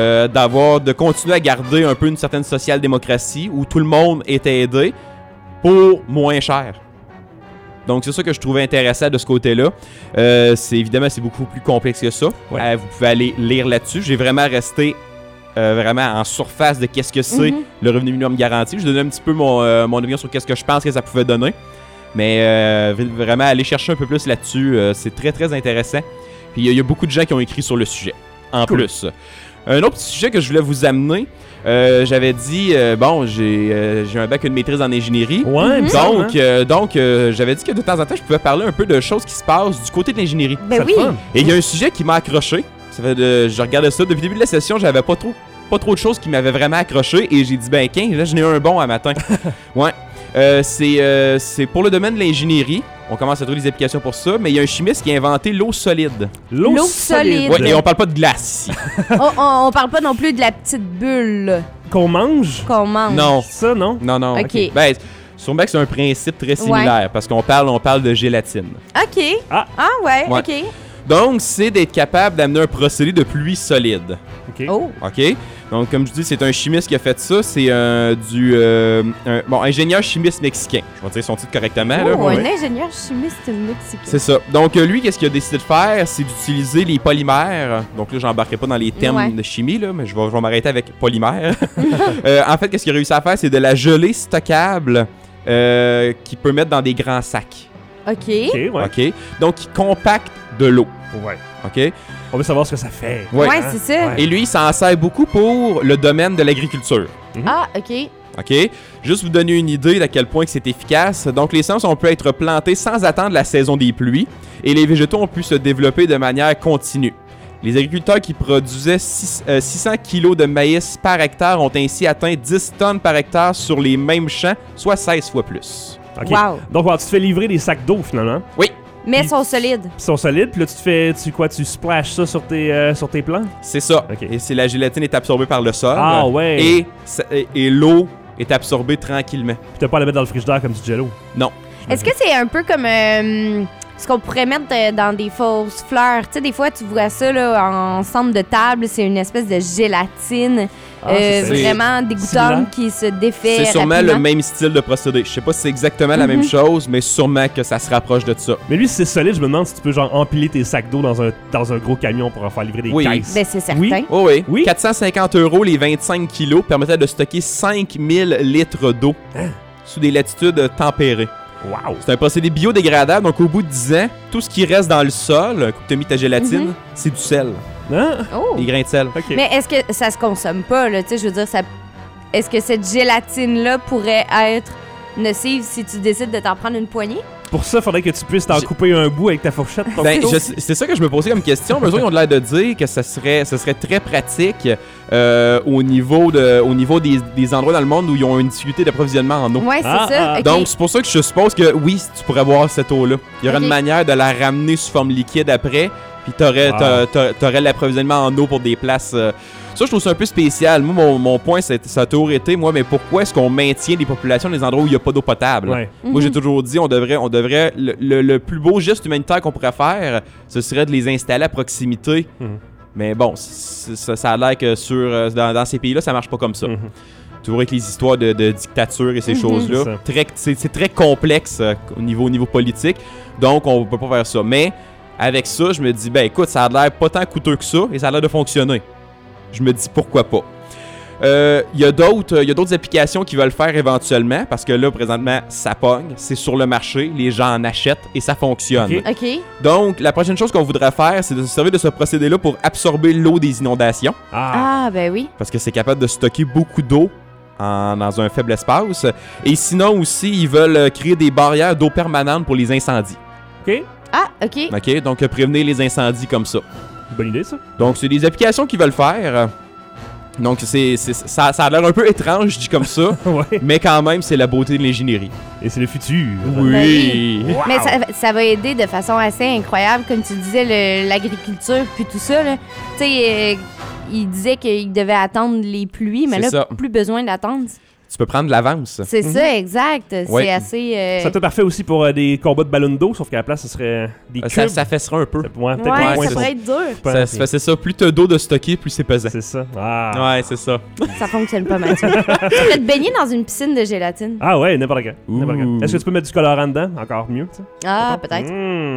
de continuer à garder un peu une certaine social-démocratie où tout le monde est aidé pour moins cher. Donc, c'est ça que je trouvais intéressant de ce côté-là. Évidemment, c'est beaucoup plus complexe que ça. Vous pouvez aller lire là-dessus. J'ai vraiment resté vraiment en surface de qu'est-ce que c'est le revenu minimum garanti. Je donnais un petit peu mon opinion sur qu'est-ce que je pense que ça pouvait donner. Mais vraiment, aller chercher un peu plus là-dessus, c'est très, très intéressant. Puis, il y a beaucoup de gens qui ont écrit sur le sujet, en plus. Un autre petit sujet que je voulais vous amener, j'avais dit, j'ai un bac et une maîtrise en ingénierie. Donc, j'avais dit que de temps en temps, je pouvais parler un peu de choses qui se passent du côté de l'ingénierie. Ben oui. Et il y a un sujet qui m'a accroché. Je regardais ça depuis le début de la session, j'avais pas trop pas trop de choses qui m'avaient vraiment accroché et j'ai dit, ben, là, j'en ai un bon à matin. Ouais. C'est pour le domaine de l'ingénierie. On commence à trouver des applications pour ça, mais il y a un chimiste qui a inventé l'eau solide. L'eau solide. Ouais, et on parle pas de glace ici. on parle pas non plus de la petite bulle Qu'on mange? qu'on mange. Non. Ça, non? Non. OK. Ben, sûrement que c'est un principe très similaire parce qu'on parle de gélatine. OK. Ah. Ouais, Ouais. OK. Donc, c'est d'être capable d'amener un procédé de pluie solide. OK. Oh. OK? Donc, comme je dis, c'est un chimiste qui a fait ça. C'est un ingénieur chimiste mexicain. Je vais dire son titre correctement. là. Oh, un ouais. ingénieur chimiste mexicain. C'est ça. Donc, lui, qu'est-ce qu'il a décidé de faire? C'est d'utiliser les polymères. Donc là, j'embarquerai pas dans les termes Ouais. de chimie, là, mais je vais m'arrêter avec polymères. En fait, qu'est-ce qu'il a réussi à faire? C'est de la gelée stockable qu'il peut mettre dans des grands sacs. OK. OK, ouais. OK? Donc, il compacte de l'eau. Ouais. OK? On veut savoir ce que ça fait. Ouais. Ouais, c'est ça. Ouais. Et lui, il s'en sert beaucoup pour le domaine de l'agriculture. Ah, OK. OK? Juste vous donner une idée d'à quel point que c'est efficace. Donc, les semences ont pu être plantées sans attendre la saison des pluies et les végétaux ont pu se développer de manière continue. Les agriculteurs qui produisaient 600 kg de maïs par hectare ont ainsi atteint 10 tonnes par hectare sur les mêmes champs, soit 16 fois plus. OK. Wow. Donc, tu te fais livrer des sacs d'eau, finalement. Oui, Mais ils sont solides. Ils sont solides, puis là, tu splashes ça sur tes plants? c'est ça. OK. Et c'est la gélatine est absorbée par le sol. Ah, ouais. Et l'eau est absorbée tranquillement. Puis t'as pas à la mettre dans le frigidaire comme du jello. Non. Est-ce que c'est un peu comme ce qu'on pourrait mettre dans des fausses fleurs? Tu sais, des fois, tu vois ça là, en centre de table, c'est une espèce de gélatine c'est vraiment dégoûtante qui se défait C'est sûrement rapidement. le même style de procédé. Je sais pas si c'est exactement la même chose, mais sûrement que ça se rapproche de ça. Mais lui, si c'est solide, je me demande si tu peux genre empiler tes sacs d'eau dans un gros camion pour en faire livrer des Oui. caisses. Ben, c'est certain. Oui. Oh oui. Oui. 450 € les 25 kilos permettaient de stocker 5000 litres d'eau sous des latitudes tempérées. Wow! C'est un procédé biodégradable, donc au bout de 10 ans, tout ce qui reste dans le sol, quand tu as mis ta gélatine, c'est du sel, Hein? Oh. des grains de sel. OK. Mais est-ce que ça se consomme pas, là? Tu sais, je veux dire, est-ce que cette gélatine-là pourrait être nocive si tu décides de t'en prendre une poignée? Pour ça, faudrait que tu puisses t'en couper un bout avec ta fourchette. ton Ben, couteau. c'est ça que je me posais comme question. Mais eux, ils ont l'air de dire que ce serait très pratique au niveau des endroits dans le monde où ils ont une difficulté d'approvisionnement en eau. Ouais, c'est Ah, ça. ah. OK. Donc, c'est pour ça que je suppose que oui, tu pourrais boire cette eau-là. Il y aurait Ok. une manière de la ramener sous forme liquide après, puis t'aurais l'approvisionnement en eau pour des places. Ça, je trouve ça un peu spécial. Moi, mon point, ça a toujours été, mais pourquoi est-ce qu'on maintient des populations dans des endroits où il n'y a pas d'eau potable? Ouais. Moi, j'ai toujours dit, on devrait le plus beau geste humanitaire qu'on pourrait faire, ce serait de les installer à proximité. Mhm. Mais bon, ça a l'air que dans ces pays-là, ça marche pas comme ça. Mhm. Toujours avec les histoires de dictature et ces choses-là. C'est très complexe au niveau politique. Donc, on peut pas faire ça. Mais avec ça, je me dis, ben écoute, ça a l'air pas tant coûteux que ça et ça a l'air de fonctionner. Je me dis, pourquoi pas? Il y a d'autres applications qui veulent faire éventuellement parce que là, présentement, ça pogne. C'est sur le marché. Les gens en achètent et ça fonctionne. Ok. OK. Donc, la prochaine chose qu'on voudrait faire, c'est de se servir de ce procédé-là pour absorber l'eau des inondations Ah! Ah, ben oui. parce que c'est capable de stocker beaucoup d'eau dans un faible espace. Et sinon aussi, ils veulent créer des barrières d'eau permanente pour les incendies. OK. Ah, OK. OK? Donc, prévenir les incendies comme ça. Bonne idée, ça. Donc, c'est des applications qu'ils veulent faire. Donc, ça a l'air un peu étrange, je dis comme ça, Ouais. mais quand même, c'est la beauté de l'ingénierie. Et c'est le futur. Oui! Wow. Mais ça va aider de façon assez incroyable, comme tu disais, l'agriculture puis tout ça. Là. Tu sais, il disait qu'il devait attendre les pluies, mais C'est là, ça. plus besoin d'attendre. Tu peux prendre de l'avance. C'est ça, exact. Ouais. C'est assez... Ça peut être parfait aussi pour des combats de ballons d'eau, sauf qu'à la place, ce serait des cubes. Ça fessera un peu. Ouais, peut-être Ouais, moins ça pourrait être dur. C'est ça. Plus t'as d'eau de stocker, plus c'est pesant. C'est ça. Ah. Ouais, c'est ça. Ça fonctionne pas mal. Tu peux te baigner dans une piscine de gélatine. Ah ouais, n'importe quand. N'importe quand. Ouh. Est-ce que tu peux mettre du colorant dedans? Encore mieux, tu sais. Ah, peut-être.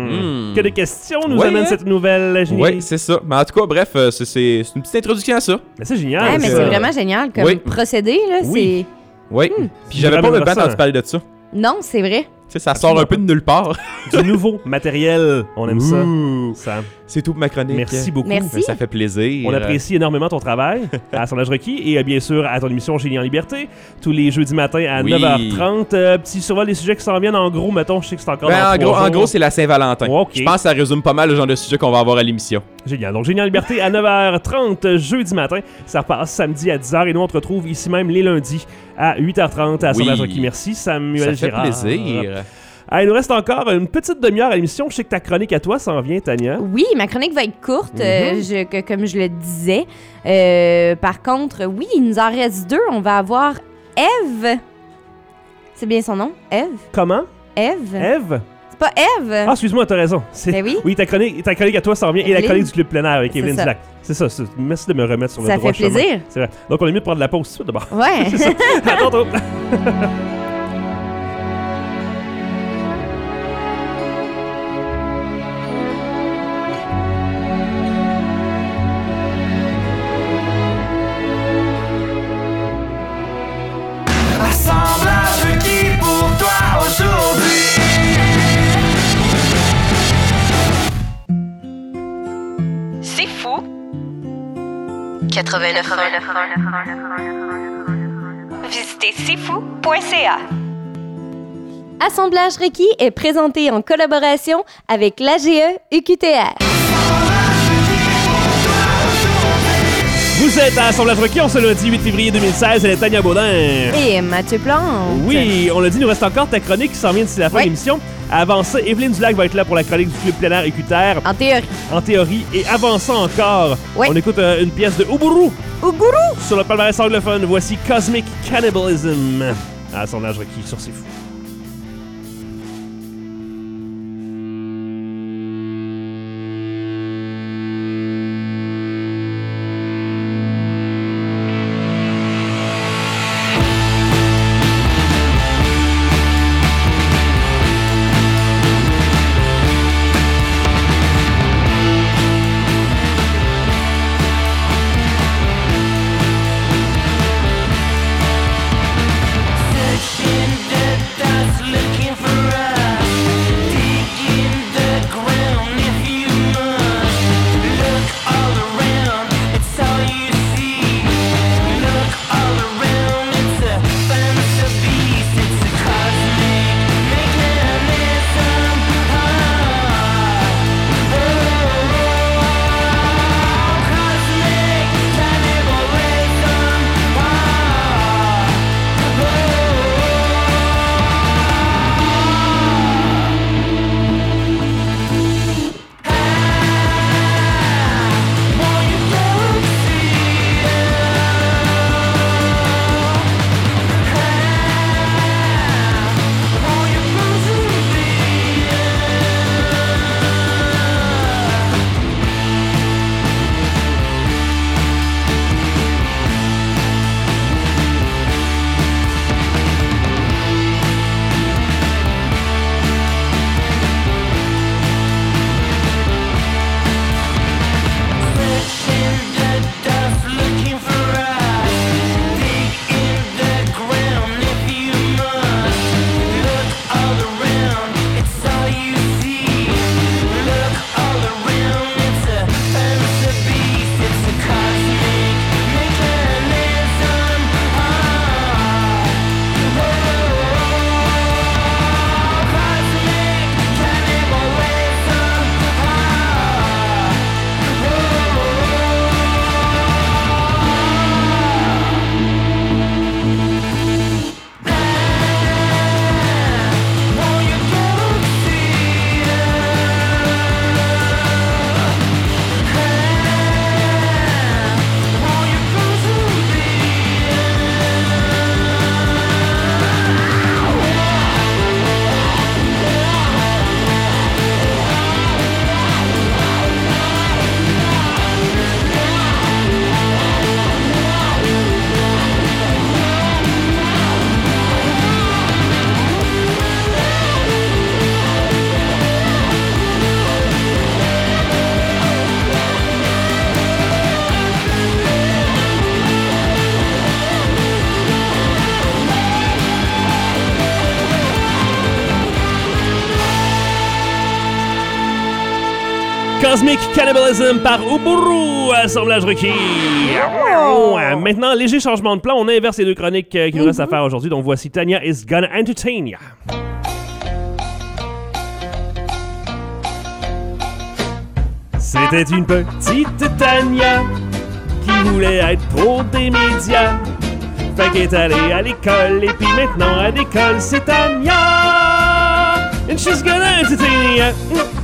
Que des questions nous Ouais, amène hein? cette nouvelle ingénierie. Oui, c'est ça. Mais en tout cas, bref, c'est une petite introduction à ça. Mais c'est génial. Ouais, mais ça. c'est vraiment génial comme Oui. procédé. Là, Oui. Oui. Puis j'avais Vraiment pas me battre intéressant. quand tu parlais de ça. Tu Non, c'est vrai. sais, ça sort un peu de nulle part. Du nouveau matériel. On aime Ouh. ça. Sam, C'est tout pour ma chronique. merci beaucoup. Merci. Mais ça fait plaisir. On apprécie énormément ton travail à Sondage Requis et bien sûr à ton émission Génie en Liberté tous les jeudis matins à Oui. 9h30. Petit survol des sujets qui s'en viennent en gros, mettons, je sais que c'est encore Ben, dans en 3 gros, jours. c'est la Saint-Valentin. Ok. Je pense que ça résume pas mal le genre de sujet qu'on va avoir à l'émission. Génial. Donc, Génial Liberté à 9h30 jeudi matin. Ça repasse samedi à 10h. Et nous, on te retrouve ici même les lundis à 8h30 à Sondage Rocky. Merci, Samuel Girard. Ça fait plaisir. Il nous reste encore une petite demi-heure à l'émission. Je sais que ta chronique à toi s'en vient, Tania. Oui, ma chronique va être courte, comme je le disais. Par contre, oui, il nous en reste 2. On va avoir Eve. C'est bien son nom? Eve? Comment? Eve? Eve? C'est pas Eve? Ah, excuse-moi, t'as raison. Ben oui. Oui, ta chronique à toi s'en vient. Et la chronique du club plein air avec Evelyne ça. Dulac. C'est ça. Merci de me remettre sur le Ça droit fait chemin. plaisir. C'est vrai. Donc, on est mieux de prendre la pause tout de suite d'abord. Ouais. C'est ça. À tantôt. Assemblage requis pour toi aujourd'hui. C'est fou. 89. Visitez cfou.ca. Assemblage requis est présenté en collaboration avec l'AGE UQTR. Vous êtes à Assemblage Requis, on se lundi 8 février 2016, elle est Tania Baudin. Et Mathieu Plante. Oui, on l'a dit, il nous reste encore ta chronique qui s'en vient d'ici la fin de l'émission. Avant ça, Evelyne Dulac va être là pour la chronique du club plein air UQTR. En théorie. En théorie. Et avant ça encore, on écoute une pièce de Uburu. Uburu! Sur le palmarès anglophone, voici Cosmic Cannibalism. À Assemblage Requis sur C'est Fou. Cosmic Cannibalism par Uburu, Assemblage Requis. Maintenant, léger changement de plan. On inverse les deux chroniques qu'il nous reste à faire aujourd'hui. Donc voici Tania is Gonna Entertain Ya. C'était une petite Tania qui voulait être pro des médias. Fait qu'elle est allée à l'école et puis maintenant à l'école c'est Tania. And she's gonna entertain ya.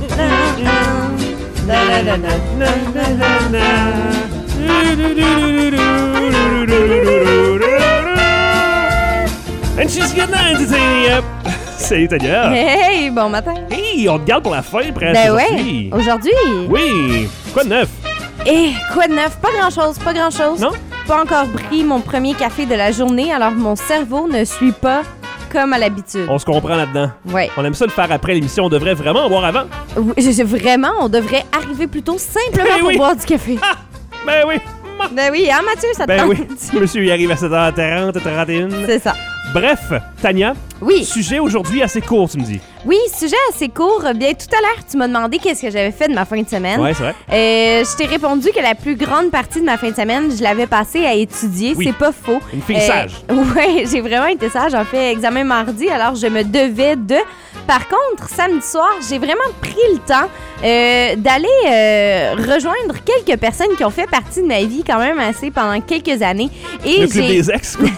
And she's gonna entertain ya. Salut Tania. Hey, bon matin. Hey, on te garde pour la fin presque. Ben ouais, aujourd'hui. Oui, quoi de neuf? Eh, quoi de neuf? Pas grand-chose, pas grand-chose. Non? Pas encore pris mon premier café de la journée, alors mon cerveau ne suit pas comme à l'habitude. On se comprend là-dedans. Ouais. On aime ça le faire après l'émission. On devrait vraiment en boire avant. Oui, vraiment, on devrait arriver plus tôt simplement Ben pour oui. boire du café. Ah! Ben oui. Ben oui, hein Mathieu, ça te Ben tente? oui. Monsieur, il arrive à 7h40, 7h31. C'est ça. Bref, Tania. Oui. Sujet aujourd'hui assez court, tu me dis. Oui, sujet assez court. Bien, tout à l'heure, tu m'as demandé qu'est-ce que j'avais fait de ma fin de semaine. Ouais, c'est vrai. Je t'ai répondu que la plus grande partie de ma fin de semaine, je l'avais passée à étudier. Oui. C'est pas faux. Une fille sage. Oui, j'ai vraiment été sage. J'ai fait examen mardi, alors je me devais de. Par contre, samedi soir, j'ai vraiment pris le temps d'aller rejoindre quelques personnes qui ont fait partie de ma vie quand même assez pendant quelques années. Et Le club des ex, quoi.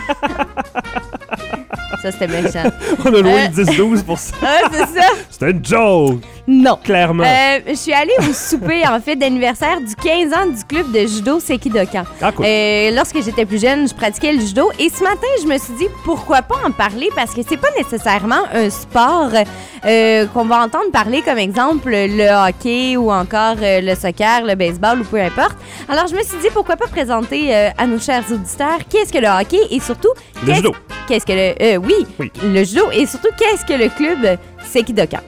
Ça, c'était méchant. On a loué le 10-12 pour ça. Ah, c'est ça? C'était une joke. Non. Clairement. Je suis allée au souper, en fait, d'anniversaire du 15 ans du club de judo Sekidokan. Ah, cool. Lorsque j'étais plus jeune, je pratiquais le judo. Et ce matin, je me suis dit, pourquoi pas en parler? Parce que c'est pas nécessairement un sport qu'on va entendre parler, comme exemple le hockey ou encore le soccer, le baseball ou peu importe. Alors, je me suis dit, pourquoi pas présenter à nos chers auditeurs qu'est-ce que le hockey et surtout... Le judo. Qu'est-ce que le... oui, le judo et surtout, qu'est-ce que le club Sekidokan?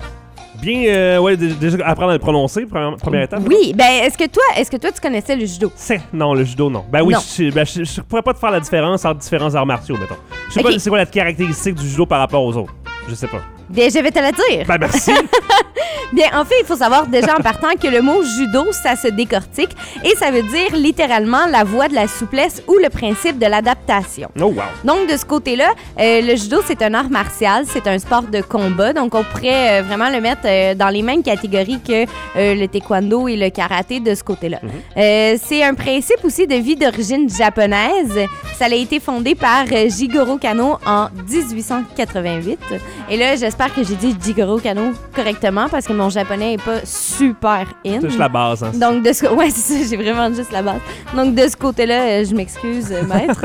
Bien, ouais, déjà apprendre à le prononcer, première étape. Oui, ben est-ce que toi tu connaissais le judo? Non, le judo, non. Ben oui, Non. je pourrais pas te faire la différence entre différents arts martiaux, mettons. Je sais Ok. pas c'est quoi la caractéristique du judo par rapport aux autres. Je sais pas. Bien, je vais te le dire. Ben merci. Bien, en fait, il faut savoir déjà en partant que le mot judo, ça se décortique et ça veut dire littéralement la voie de la souplesse ou le principe de l'adaptation. Oh wow. Donc, de ce côté-là, le judo, c'est un art martial, c'est un sport de combat. Donc, on pourrait vraiment le mettre dans les mêmes catégories que le taekwondo et le karaté de ce côté-là. C'est un principe aussi de vie d'origine japonaise. Ça a été fondé par Jigoro Kano en 1888. Et là, j'espère que j'ai dit Jigoro Kano correctement parce que mon japonais est pas super in. C'est juste la base, hein. Donc, ouais, c'est ça, j'ai vraiment juste la base. Donc, de ce côté-là, je m'excuse, maître.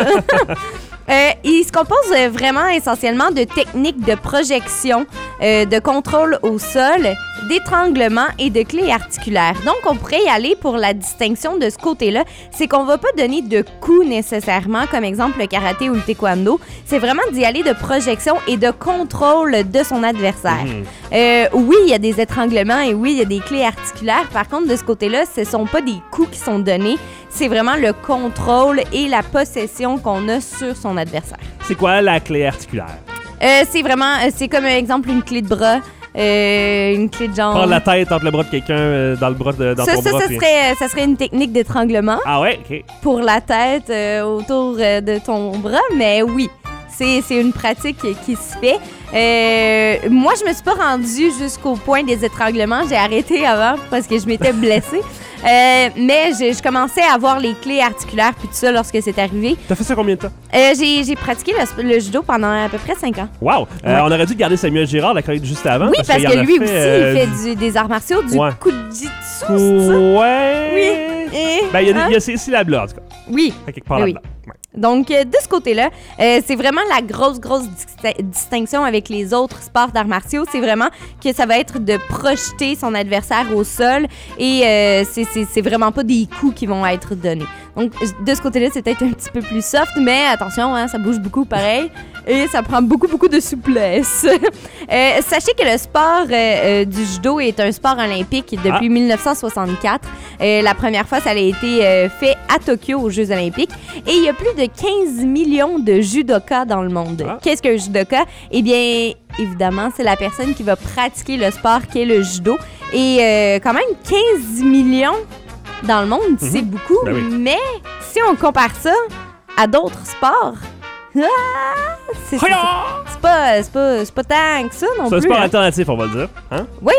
Il se compose vraiment essentiellement de techniques de projection, de contrôle au sol, d'étranglement et de clés articulaires. Donc, on pourrait y aller pour la distinction de ce côté-là. C'est qu'on va pas donner de coups nécessairement, comme exemple le karaté ou le taekwondo. C'est vraiment d'y aller de projection et de contrôle de son adversaire. Oui, il y a des étranglements et oui, il y a des clés articulaires. Par contre, de ce côté-là, ce sont pas des coups qui sont donnés. C'est vraiment le contrôle et la possession qu'on a sur son adversaire. C'est quoi la clé articulaire? C'est vraiment, c'est comme exemple une clé de bras, une clé de jambe. Prendre la tête entre le bras de quelqu'un dans le bras dans ton bras. Ça serait une technique d'étranglement. Ah ouais, ok. Pour la tête autour de ton bras, mais oui, c'est une pratique qui se fait. Moi, je me suis pas rendue jusqu'au point des étranglements. J'ai arrêté avant parce que je m'étais blessée. Mais je commençais à avoir les clés articulaires puis tout ça lorsque c'est arrivé. T'as fait ça combien de temps? J'ai pratiqué le judo pendant à peu près 5 ans. Wow! On aurait dû garder Samuel Girard, la chronique juste avant. Oui, parce que lui fait, aussi, il fait des arts martiaux, du kujitsu, c'est ça? Ouais! Oui. Ben, il y a ces syllabes-là, en tout cas. Oui. Fait quelque part Oui. là-dedans. Ouais. Donc, de ce côté-là, c'est vraiment la grosse distinction avec les autres sports d'arts martiaux. C'est vraiment que ça va être de projeter son adversaire au sol et c'est vraiment pas des coups qui vont être donnés. Donc, de ce côté-là, c'est peut-être un petit peu plus soft, mais attention, hein, ça bouge beaucoup pareil et ça prend beaucoup de souplesse. Sachez que le sport du judo est un sport olympique depuis 1964. La première fois, ça a été fait à Tokyo aux Jeux olympiques et il y a plus de 15 millions de judokas dans le monde. Qu'est-ce qu'un judoka? Eh bien, évidemment, c'est la personne qui va pratiquer le sport qui est le judo. Et quand même, 15 millions dans le monde, c'est beaucoup. Ben oui. Mais si on compare ça à d'autres sports, c'est pas tant que ça non C'est un plus. sport alternatif, on va le dire. Hein? Oui.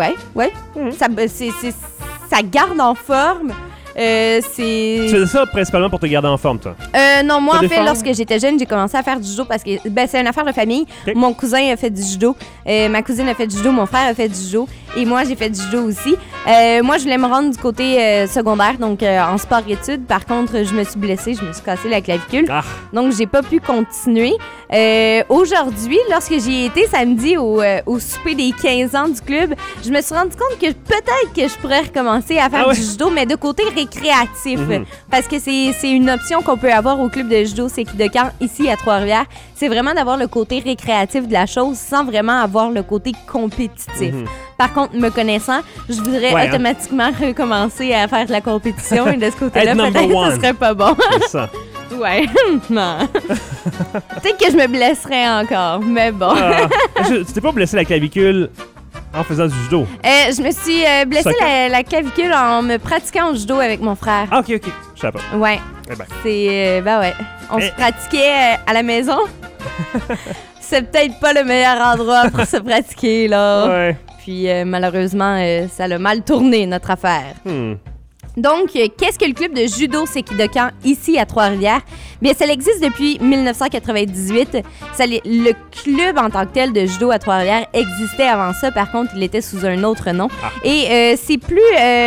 Ça garde en forme. Tu faisais ça principalement pour te garder en forme, toi? Non, moi, Pas en fait, d'effort? lorsque j'étais jeune, j'ai commencé à faire du judo parce que c'est une affaire de famille. Okay. Mon cousin a fait du judo, ma cousine a fait du judo, mon frère a fait du judo et moi, j'ai fait du judo aussi. Moi, je voulais me rendre du côté secondaire, donc en sport-études. Par contre, je me suis blessée, je me suis cassé la clavicule. Donc, j'ai pas pu continuer. Aujourd'hui, lorsque j'y ai été samedi au souper des 15 ans du club, je me suis rendu compte que peut-être que je pourrais recommencer à faire du judo, mais de côté récréatif. Parce que c'est une option qu'on peut avoir au club de judo Sekidokan ici à Trois-Rivières. C'est vraiment d'avoir le côté récréatif de la chose sans vraiment avoir le côté compétitif. Par contre, me connaissant, je voudrais automatiquement recommencer à faire de la compétition et de ce côté-là, peut-être que ce serait pas bon. C'est ça. Ouais, non. Peut-être que je me blesserais encore, mais bon. Tu t'es pas blessé la clavicule en faisant du judo? Je me suis blessé la clavicule en me pratiquant au judo avec mon frère. Ah, ok. Je savais pas. Ouais. Eh ben. C'est... ouais. On se pratiquait à la maison. C'est peut-être pas le meilleur endroit pour se pratiquer, là. Ouais. Puis malheureusement, ça a mal tourné, notre affaire. Donc, qu'est-ce que le club de judo Sekidokan ici à Trois-Rivières? Bien, ça existe depuis 1998. Le club en tant que tel de judo à Trois-Rivières existait avant ça. Par contre, il était sous un autre nom. Et c'est plus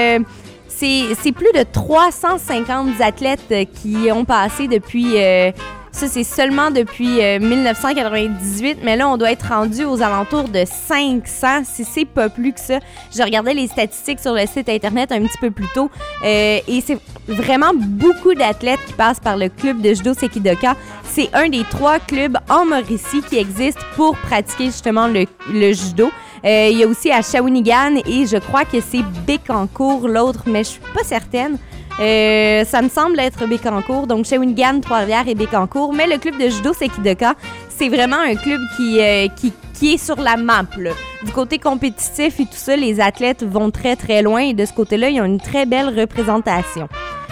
de 350 athlètes qui ont passé depuis... ça, c'est seulement depuis 1998, mais là, on doit être rendu aux alentours de 500, si c'est pas plus que ça. Je regardais les statistiques sur le site Internet un petit peu plus tôt, et c'est vraiment beaucoup d'athlètes qui passent par le club de judo Sekidokan. C'est un des 3 clubs en Mauricie qui existent pour pratiquer justement le judo. Il y a aussi à Shawinigan, et je crois que c'est Bécancour, l'autre, mais je suis pas certaine. Ça me semble être Bécancour, donc Shawinigan, Trois-Rivières et Bécancour. Mais le club de judo Sekidokan, c'est vraiment un club qui est sur la map, là. Du côté compétitif et tout ça, les athlètes vont très, très loin. Et de ce côté-là, ils ont une très belle représentation.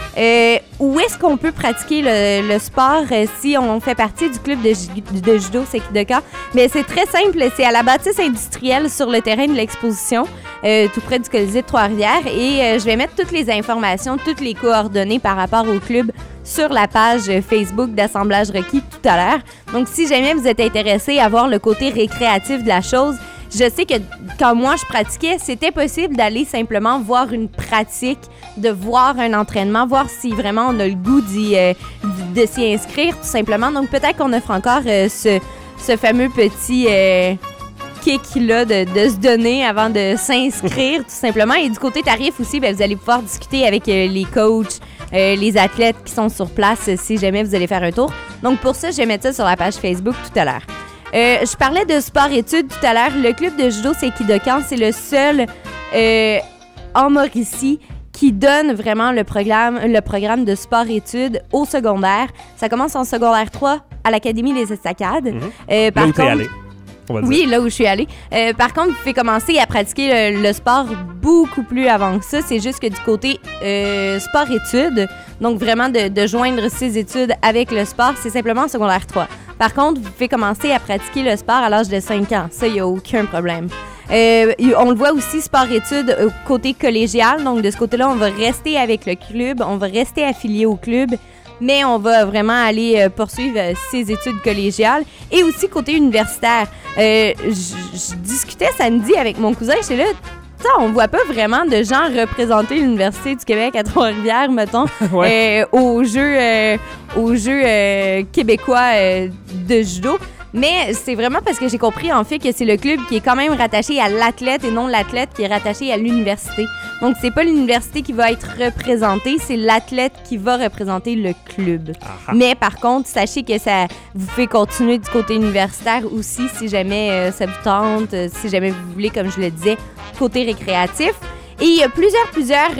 Où est-ce qu'on peut pratiquer le sport si on fait partie du club de judo Sekidokan? Mais c'est très simple, c'est à la bâtisse industrielle sur le terrain de l'exposition, tout près du Colisée de Trois-Rivières. Et je vais mettre toutes les informations, toutes les coordonnées par rapport au club sur la page Facebook d'Assemblage requis tout à l'heure. Donc, si jamais vous êtes intéressé à voir le côté récréatif de la chose, je sais que quand moi je pratiquais, c'était possible d'aller simplement voir une pratique, de voir un entraînement, voir si vraiment on a le goût de s'y inscrire tout simplement. Donc peut-être qu'on offre encore ce fameux petit kick-là de se donner avant de s'inscrire tout simplement. Et du côté tarif aussi, vous allez pouvoir discuter avec les coachs, les athlètes qui sont sur place si jamais vous allez faire un tour. Donc pour ça, je vais mettre ça sur la page Facebook tout à l'heure. Je parlais de sport-études tout à l'heure. Le club de judo Sekidokan, c'est le seul en Mauricie qui donne vraiment le programme de sport-études au secondaire. Ça commence en secondaire 3 à l'Académie des Estacades. Par là où t'es contre, allé, on va dire. Oui, là où je suis allée. Par contre, vous pouvez commencer à pratiquer le sport beaucoup plus avant que ça. C'est juste que du côté sport-études, donc vraiment de joindre ses études avec le sport, c'est simplement en secondaire 3. Par contre, vous pouvez commencer à pratiquer le sport à l'âge de 5 ans. Ça, il n'y a aucun problème. On le voit aussi, sport-études côté collégial. Donc, de ce côté-là, on va rester avec le club. On va rester affilié au club. Mais on va vraiment aller poursuivre ses études collégiales. Et aussi côté universitaire. Je discutais samedi avec mon cousin. J'étais là, on voit pas vraiment de gens représenter l'Université du Québec à Trois-Rivières, mettons, aux Jeux québécois de judo. Mais c'est vraiment parce que j'ai compris, en fait, que c'est le club qui est quand même rattaché à l'athlète et non l'athlète qui est rattaché à l'université. Donc, c'est pas l'université qui va être représentée, c'est l'athlète qui va représenter le club. Aha. Mais par contre, sachez que ça vous fait continuer du côté universitaire aussi si jamais ça vous tente, si jamais vous voulez, comme je le disais, côté récréatif. Et il y a plusieurs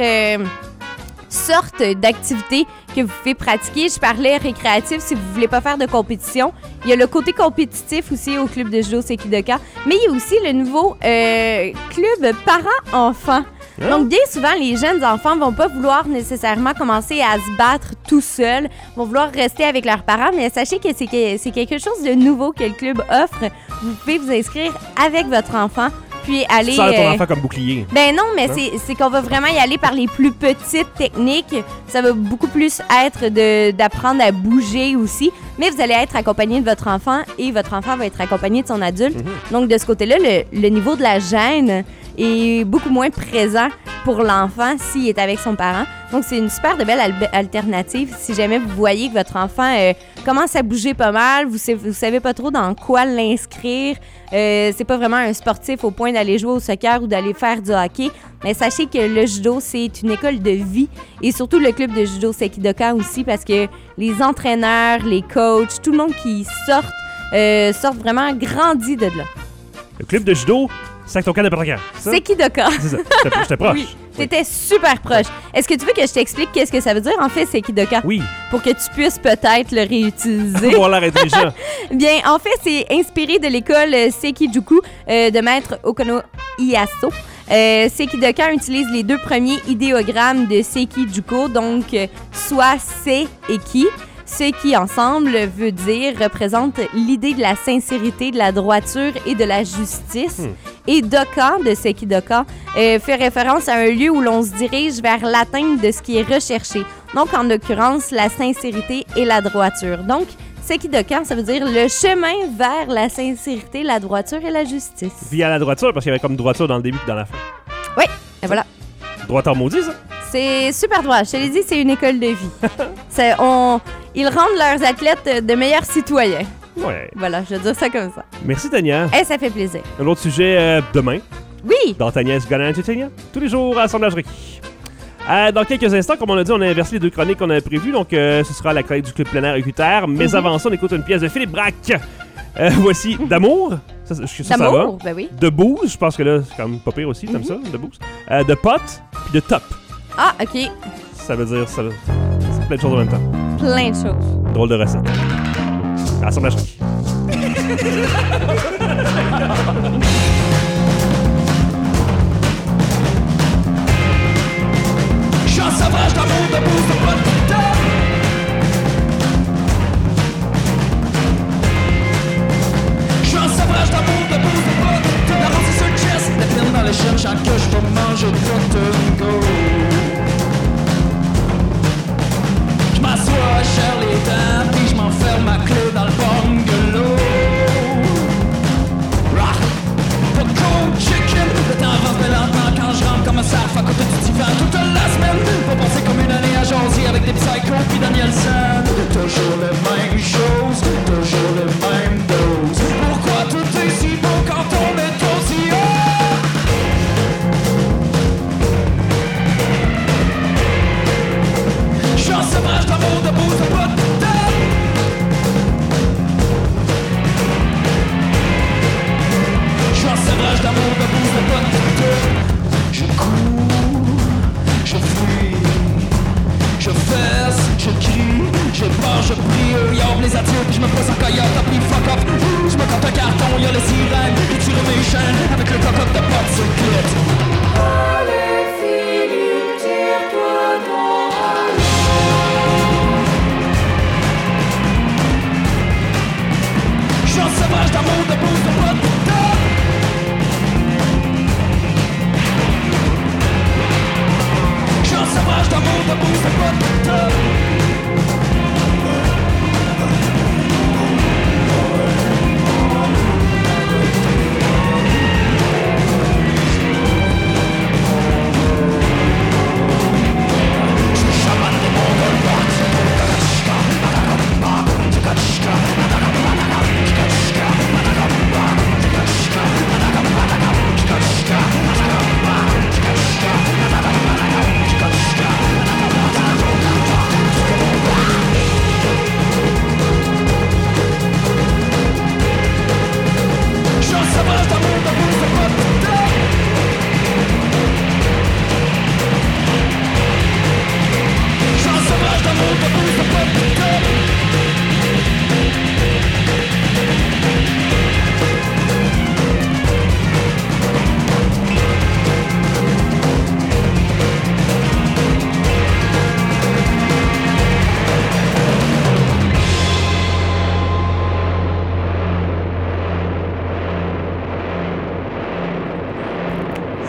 sortes d'activités que vous pouvez pratiquer. Je parlais récréatif si vous voulez pas faire de compétition. Il y a le côté compétitif aussi au club de judo Sekidokan, mais il y a aussi le nouveau club parents-enfants. Donc, bien souvent, les jeunes enfants vont pas vouloir nécessairement commencer à se battre tout seuls, vont vouloir rester avec leurs parents, mais sachez que c'est quelque chose de nouveau que le club offre. Vous pouvez vous inscrire avec votre enfant, puis aller... Sans ton enfant comme bouclier. Ben non, mais c'est qu'on va vraiment y aller par les plus petites techniques. Ça va beaucoup plus être d'apprendre à bouger aussi, mais vous allez être accompagné de votre enfant et votre enfant va être accompagné de son adulte. Donc, de ce côté-là, le niveau de la gêne est beaucoup moins présent pour l'enfant s'il est avec son parent. Donc, c'est une super de belle alternative si jamais vous voyez que votre enfant commence à bouger pas mal, vous savez pas trop dans quoi l'inscrire, c'est pas vraiment un sportif au point d'aller jouer au soccer ou d'aller faire du hockey, mais sachez que le judo, c'est une école de vie et surtout le club de judo Sekidokan aussi parce que les entraîneurs, les coachs, tout le monde qui sortent vraiment grandis de là. Le club de judo, c'est ton cas de Pétracan. Sekidokan. C'est ça. J'étais proche. Oui, t'étais super proche. Est-ce que tu veux que je t'explique qu'est-ce que ça veut dire en fait Sekidokan? Oui. Pour que tu puisses peut-être le réutiliser. Pour l'air intelligent. Bien, en fait, c'est inspiré de l'école Sekijuku de maître Okono Ieyasu. Sekidokan utilise les deux premiers idéogrammes de Sekijuku, donc soit Se et Ki. Ce qui, ensemble, veut dire, représente l'idée de la sincérité, de la droiture et de la justice. Et Dokan, de Sekidokan, fait référence à un lieu où l'on se dirige vers l'atteinte de ce qui est recherché. Donc, en l'occurrence, la sincérité et la droiture. Donc, Sekidokan, ça veut dire le chemin vers la sincérité, la droiture et la justice. Via la droiture, parce qu'il y avait comme droiture dans le début et dans la fin. Oui, et voilà. Droiteur maudit, ça? C'est super droit. Je te l'ai dit, c'est une école de vie. Ils rendent leurs athlètes de meilleurs citoyens. Ouais. Voilà, je vais dire ça comme ça. Merci, Tania. Ça fait plaisir. Un autre sujet demain. Oui. Dans Tania's Gonna Entertainer. Tous les jours à Assemblagerie. Dans quelques instants, comme on a dit, on a inversé les deux chroniques qu'on avait prévues. Donc, ce sera la chronique du Club plein air et Cutter. Mais avant ça, on écoute une pièce de Philippe Braque. Voici D'amour. Ça va. Ben oui. De Booze. Je pense que là, c'est quand même pas pire aussi, t'aimes ça, de Booze. De Pot. Puis de Top. Ah, OK. Ça veut dire ça. C'est plein de choses en même temps. Plein de choses. Drôle de recette. Assemblagerie. Je suis un sauvage d'amour, de bouse, de pote, de top. Je suis un sauvage d'amour, de bouse, de pote, de top. La rose sur le chest, la peine dans les chaînes, chaque que je vais manger de go. Je m'assois, je serre les dents, puis je m'enferme ma clé dans le bungalow. Rock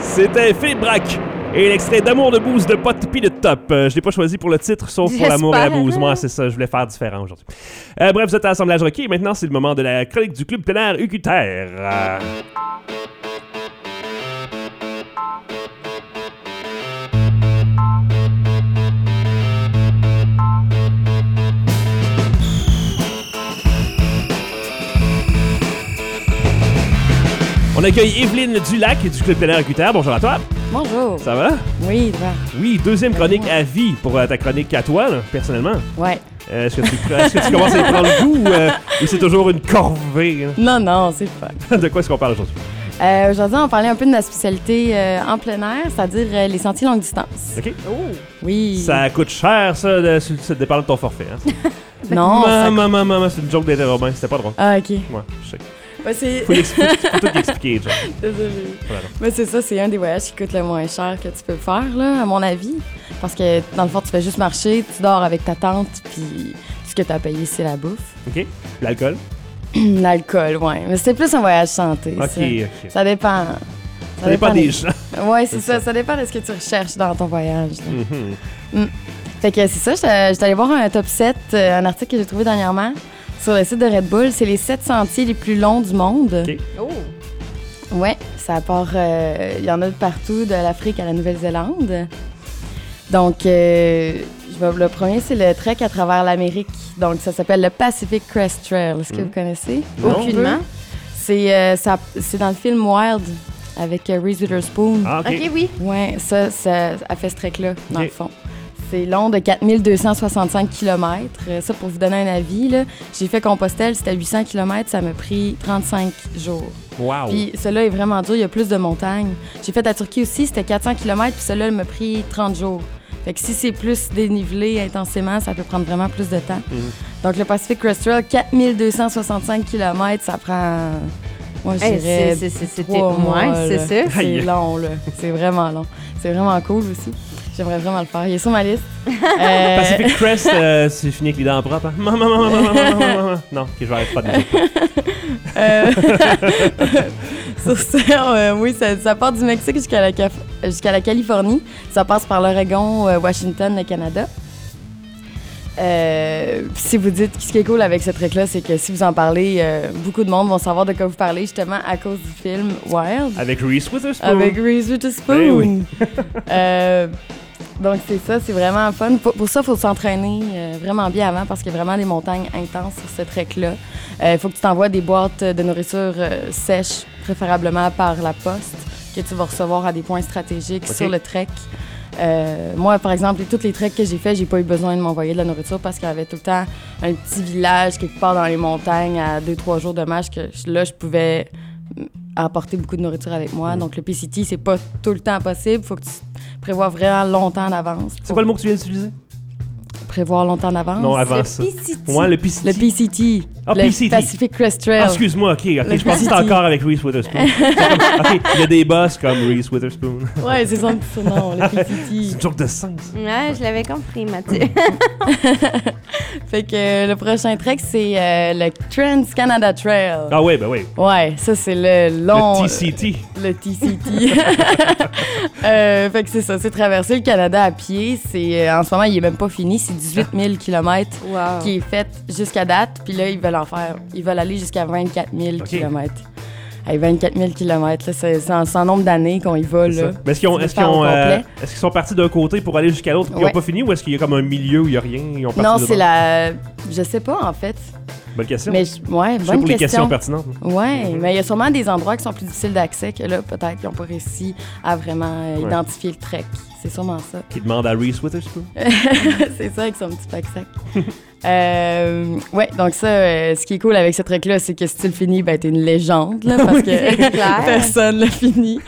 C'était Philippe Braque et l'extrait d'Amour de Bouse de Pot Pis de Top. Je l'ai pas choisi pour le titre, sauf pour l'amour et la bouse. Moi, c'est ça, je voulais faire différent aujourd'hui. Bref, vous êtes à l'Assemblage Rocky et maintenant, c'est le moment de la chronique du Club plein air UQTR. On accueille Evelyne Dulac du Club plein air UQTR. Bonjour à toi. Bonjour. Ça va? Oui, toi. Oui, deuxième chronique à vie pour ta chronique à toi, là, personnellement. Ouais. Est-ce que tu commences à y prendre le goût ou c'est toujours une corvée? Hein? Non, c'est pas. De quoi est-ce qu'on parle aujourd'hui? Aujourd'hui, on parlait un peu de notre spécialité en plein air, c'est-à-dire les sentiers longue distance. OK. Oh. Oui. Ça coûte cher, ça, ça dépend de ton forfait. Hein? Non. Maman, c'est une joke d'être Robin, c'était pas drôle. Ah, OK. Ouais, je sais. Ouais, faut tout expliquer, genre. Désolée. Voilà. Mais c'est ça, c'est un des voyages qui coûte le moins cher que tu peux faire, là, à mon avis. Parce que, dans le fond, tu fais juste marcher, tu dors avec ta tante, puis ce que tu as payé, c'est la bouffe. OK. L'alcool? L'alcool, ouais. Mais c'est plus un voyage santé. OK. Ça dépend. Ça dépend des gens. Ouais, c'est ça. Ça dépend de ce que tu recherches dans ton voyage. Fait que c'est ça, j'étais allée voir un top 7, un article que j'ai trouvé dernièrement sur le site de Red Bull. C'est les 7 sentiers les plus longs du monde. OK. Oh! Ouais, ça part... Il y en a de partout, de l'Afrique à la Nouvelle-Zélande. Donc, le premier, c'est le trek à travers l'Amérique. Donc, ça s'appelle le Pacific Crest Trail. Est-ce que vous connaissez? Non. Aucunement. C'est dans le film Wild avec Reese Witherspoon. Ah, OK. OK, oui. Ouais, ça a fait ce trek-là, dans le fond. C'est long de 4265 km. Ça, pour vous donner un avis, là, j'ai fait Compostelle, c'était 800 km, ça m'a pris 35 jours. Wow! Puis celui-là est vraiment dur, il y a plus de montagnes. J'ai fait la Turquie aussi, c'était 400 km, puis celui-là, il m'a pris 30 jours. Fait que si c'est plus dénivelé intensément, ça peut prendre vraiment plus de temps. Donc, le Pacific Crest Trail, 4265 km, ça prend... Moi, je dirais 3 mois. C'est ça. C'est long, là. C'est vraiment long. C'est vraiment cool aussi. J'aimerais vraiment le faire. Il est sur ma liste. Pacific Crest, c'est fini avec les dents propres. Hein? Non, OK, je vais arrêter pas de dire. Sur ça, oui, ça part du Mexique jusqu'à la Californie. Ça passe par l'Oregon, Washington, le Canada. Si vous dites ce qui est cool avec ce trek-là, c'est que si vous en parlez, beaucoup de monde vont savoir de quoi vous parlez, justement à cause du film Wild. Avec Reese Witherspoon. Avec Reese Witherspoon. Eh oui. Donc c'est ça, c'est vraiment fun. Pour ça, il faut s'entraîner vraiment bien avant parce qu'il y a vraiment des montagnes intenses sur ce trek-là. Il faut que tu t'envoies des boîtes de nourriture sèches, préférablement par la poste, que tu vas recevoir à des points stratégiques sur le trek. Moi, par exemple, tous les treks que j'ai faits, j'ai pas eu besoin de m'envoyer de la nourriture parce qu'il y avait tout le temps un petit village quelque part dans les montagnes à 2-3 jours de marche que là, je pouvais apporter beaucoup de nourriture avec moi. Donc, le PCT, c'est pas tout le temps possible. Faut que tu prévois vraiment longtemps en avance. C'est quoi le mot que tu viens d'utiliser? Prévoir longtemps en avance. Non, avance. Le PCT. Ouais, le PCT. Le PCT. Ah, le PCT. Pacific Crest Trail. Ah, excuse-moi, OK. Je pensais que c'était encore avec Reese Witherspoon. OK, il y a des boss comme Reese Witherspoon. Ouais, c'est son petit surnom, le PCT. C'est une joke de sens. Ouais, je l'avais compris, Mathieu. Fait que le prochain trek, c'est le Trans-Canada Trail. Ah oui, ben oui. Ouais, ça, c'est le long... Le TCT. Le TCT. Fait que c'est ça, c'est traverser le Canada à pied. En ce moment, il est même pas fini. C'est 18 000 km qui est fait jusqu'à date. Puis là, ils veulent aller jusqu'à 24 000 km. Hey, 24 000 km, là, c'est en nombre d'années qu'on y va. Là. Mais est-ce qu'ils sont partis d'un côté pour aller jusqu'à l'autre et ils n'ont pas fini ou est-ce qu'il y a comme un milieu où il n'y a rien? Non, c'est la... Je sais pas, en fait. Bonne question. Mais, bonne pour les questions pertinentes. Ouais, mais il y a sûrement des endroits qui sont plus difficiles d'accès que là, peut-être qu'ils n'ont pas réussi à vraiment identifier le trek. C'est sûrement ça. Qui demande à Reese Witherspoon. C'est ça, avec son petit pack-sac. Ouais, donc ça, ce qui est cool avec ce trek-là, c'est que si tu le finis, ben t'es une légende, là, parce que personne l'a fini.